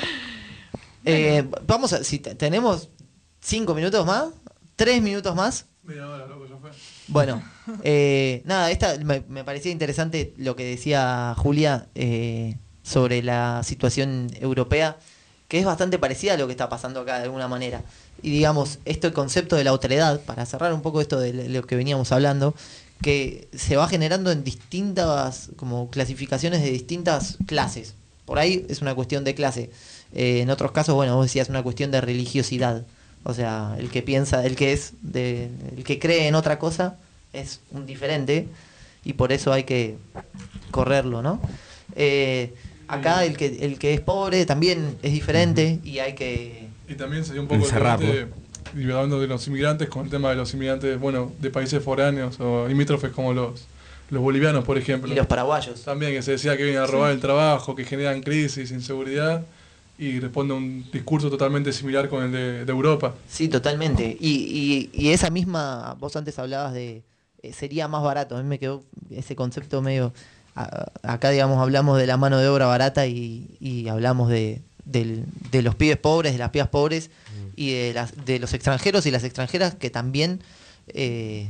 Eh, vamos a, si te- tenemos cinco minutos más, tres minutos más. Media hora, loco, ya fue. Bueno, eh, nada, esta me, me parecía interesante lo que decía Julia eh, sobre la situación europea, que es bastante parecida a lo que está pasando acá de alguna manera. Y digamos, este concepto de la otredad, para cerrar un poco esto de lo que veníamos hablando, que se va generando en distintas como clasificaciones de distintas clases. Por ahí es una cuestión de clase. Eh, en otros casos, bueno, vos decías una cuestión de religiosidad. O sea, el que piensa, el que es, de, el que cree en otra cosa es un diferente y por eso hay que correrlo, ¿no? Eh, acá el que el que es pobre también es diferente y hay que Y también sería un poco encerrarlo. el debate, y hablando de los inmigrantes, con el tema de los inmigrantes, bueno, de países foráneos o limítrofes como los, los bolivianos, por ejemplo. y los paraguayos. También que se decía que vienen a robar el trabajo, que generan crisis, inseguridad, y responde a un discurso totalmente similar con el de, de Europa. Sí, totalmente. Y, y, y esa misma, vos antes hablabas de eh, sería más barato. A mí me quedó ese concepto medio. A, acá, digamos, hablamos de la mano de obra barata y, y hablamos de, del- de los pibes pobres, de las pibas pobres y de, las, de los extranjeros y las extranjeras que también, eh,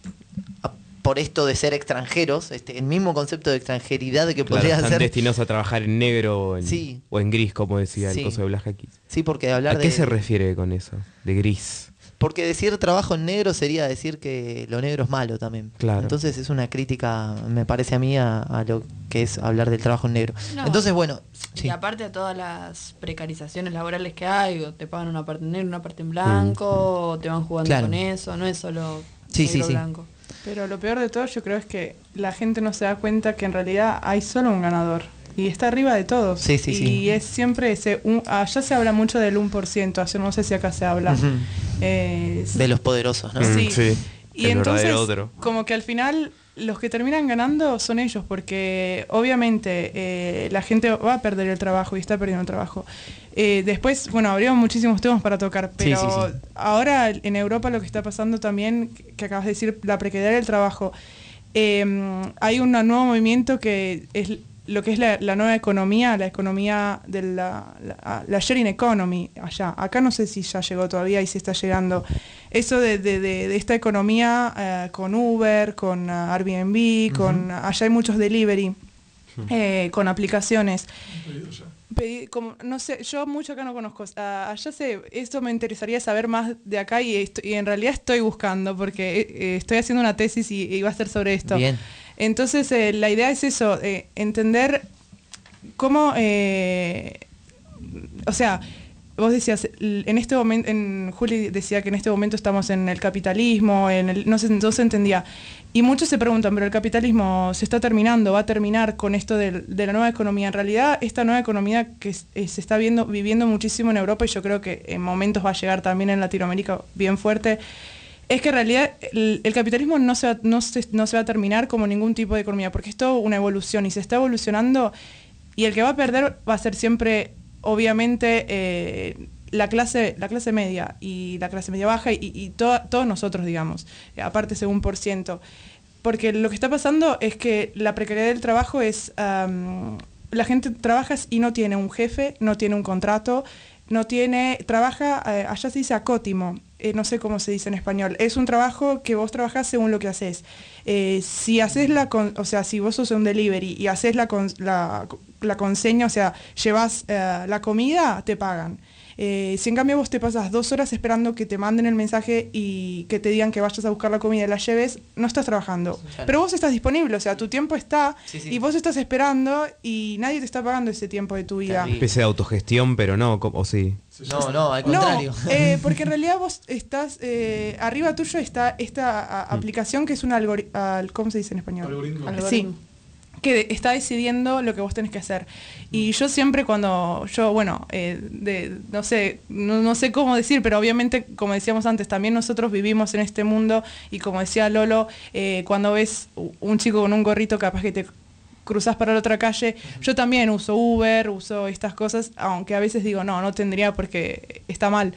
a- por esto de ser extranjeros, este, el mismo concepto de extranjeridad que Claro, podría están ser. destinados a trabajar en negro o en, Sí. o en gris, como decía Sí. el coso de Blas Jaquis. Sí, porque hablar ¿A qué de. se refiere con eso? De gris. Porque decir trabajo en negro sería decir que lo negro es malo también. Claro. Entonces es una crítica, me parece a mí, a, a lo que es hablar del trabajo en negro. No. Entonces, bueno, Y sí. aparte de todas las precarizaciones laborales que hay, o te pagan una parte en negro, una parte en blanco, o te van jugando Claro. con eso, no es solo Sí, sí, negro sí. blanco. Pero lo peor de todo yo creo es que la gente no se da cuenta que en realidad hay solo un ganador. Y está arriba de todos. Sí, sí, y sí. es siempre ese... Un, allá se habla mucho del uno por ciento, yo no sé si acá se habla. Ujú. Eh, De los poderosos, ¿no? Sí. Sí. Y el entonces, verdadero otro. como que al final los que terminan ganando son ellos, porque obviamente eh, la gente va a perder el trabajo y está perdiendo el trabajo. Eh, después, bueno, habría muchísimos temas para tocar, pero Sí, sí, sí. ahora en Europa lo que está pasando también, que acabas de decir, la precariedad del trabajo, eh, hay un nuevo movimiento que es lo que es la, la nueva economía, la economía de la, la, la sharing economy allá. Acá no sé si ya llegó todavía y si está llegando. Eso de, de, de, de esta economía eh, con Uber, con uh, Airbnb, con allá hay muchos delivery, eh, con aplicaciones. Pedi- como, no sé, yo mucho acá no conozco. Ah, allá sé, esto me interesaría saber más de acá y, esto- y en realidad estoy buscando porque eh, estoy haciendo una tesis y, y va a ser sobre esto. Bien. Entonces, eh, la idea es eso, eh, entender cómo, eh, o sea, vos decías, l- en este momento, en Juli decía que en este momento estamos en el capitalismo, en el, no, se, no se entendía. Y muchos se preguntan, pero el capitalismo se está terminando, va a terminar con esto del- de, la nueva economía. En realidad, esta nueva economía que es- eh, se está viendo, viviendo muchísimo en Europa y yo creo que en momentos va a llegar también en Latinoamérica bien fuerte, es que en realidad el, el capitalismo no se, va, no, se, no se va a terminar como ningún tipo de economía, porque es todo una evolución y se está evolucionando y el que va a perder va a ser siempre, obviamente, eh, la clase, la clase media y la clase media baja y, y to, todos nosotros, digamos, aparte según por ciento. Porque lo que está pasando es que la precariedad del trabajo es, um, la gente trabaja y no tiene un jefe, no tiene un contrato, no tiene, trabaja, eh, allá se dice acótimo, eh, no sé cómo se dice en español, es un trabajo que vos trabajás según lo que haces. Eh, si haces la, con, o sea, si vos sos un delivery y haces la, con, la, la conseña, o sea, llevas eh, la comida, te pagan. Eh, si en cambio vos te pasas dos horas esperando que te manden el mensaje y que te digan que vayas a buscar la comida y la lleves, no estás trabajando. Claro. Pero vos estás disponible, o sea, tu tiempo está sí, sí. y vos estás esperando y nadie te está pagando ese tiempo de tu vida. Una especie de autogestión, pero no, o sí. No, no, al contrario. No, eh, porque en realidad vos estás, eh, arriba tuyo está esta a, aplicación que es un algoritmo, ¿cómo se dice en español? Algoritmo. Sí. Que está decidiendo lo que vos tenés que hacer. Y yo siempre cuando, yo, bueno, eh, de, no sé, no, no sé cómo decir, pero obviamente, como decíamos antes, también nosotros vivimos en este mundo y como decía Lolo, eh, cuando ves un chico con un gorrito, capaz que te cruzas para la otra calle, yo también uso Uber, uso estas cosas, aunque a veces digo, no, no tendría porque está mal.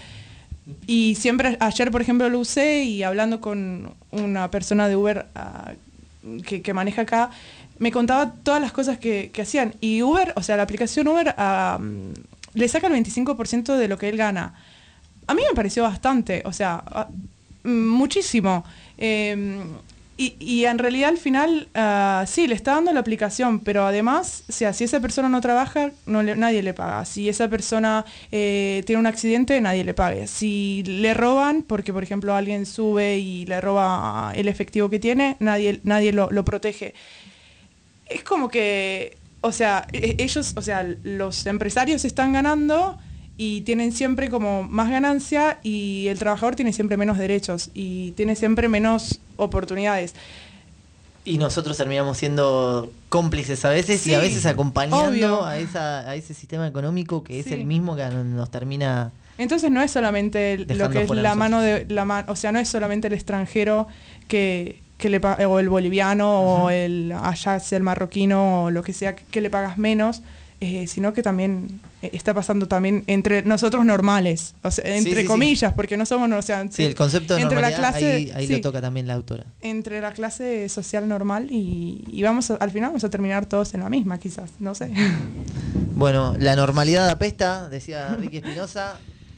Y siempre, ayer por ejemplo lo usé y hablando con una persona de Uber uh, que, que maneja acá, me contaba todas las cosas que, que hacían. Y Uber, o sea, la aplicación Uber uh, le saca el veinticinco por ciento de lo que él gana. A mí me pareció bastante, o sea, uh, muchísimo. Eh, y, y en realidad al final, uh, sí, le está dando la aplicación, pero además, o sea, si esa persona no trabaja, no le, nadie le paga. Si esa persona eh, tiene un accidente, nadie le paga. Si le roban, porque por ejemplo alguien sube y le roba el efectivo que tiene, nadie, nadie lo, lo protege. Es como que, o sea, ellos, o sea, los empresarios están ganando y tienen siempre como más ganancia y el trabajador tiene siempre menos derechos y tiene siempre menos oportunidades. Y nosotros terminamos siendo cómplices a veces sí, y a veces acompañando a, esa, a ese sistema económico que es sí. el mismo que nos termina... Entonces no es solamente el, lo que es la mano de la mano, o sea, no es solamente el extranjero que... que le o el boliviano uh-huh. o el allá sea el marroquino o lo que sea que, que le pagas menos, eh, sino que también eh, está pasando también entre nosotros normales, o sea, entre sí, sí, sí. comillas, porque no somos, o sea, sí, el concepto de entre normalidad, la clase, ahí, ahí sí, lo toca también la autora. Entre la clase social normal y, y vamos a, al final vamos a terminar todos en la misma, quizás, no sé. Bueno, la normalidad apesta, decía Ricky Espinosa.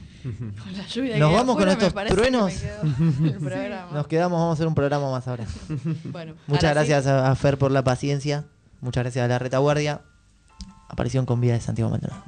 Con la lluvia nos que vamos con estos truenos. Que nos quedamos, vamos a hacer un programa más ahora. Bueno, muchas gracias sí. a Fer por la paciencia. Muchas gracias a la retaguardia. Aparición con vida de Santiago Maldonado.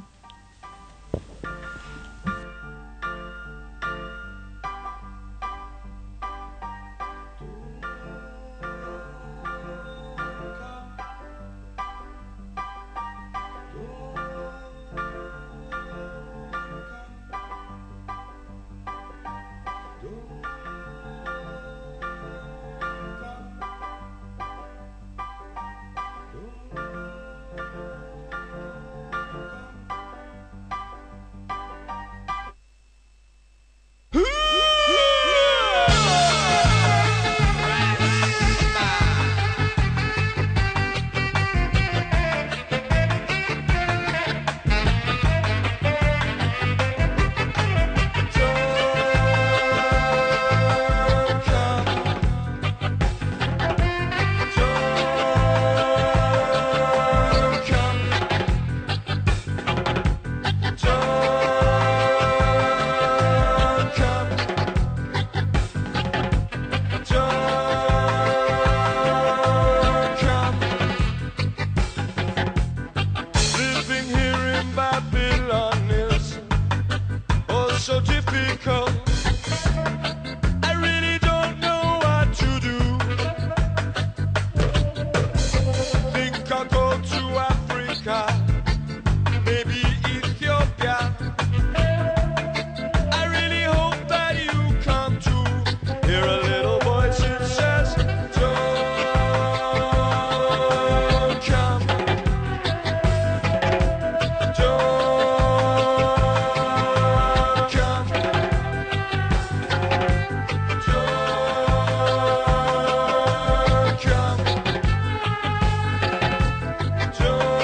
Joe.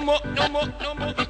no more, no more, no more.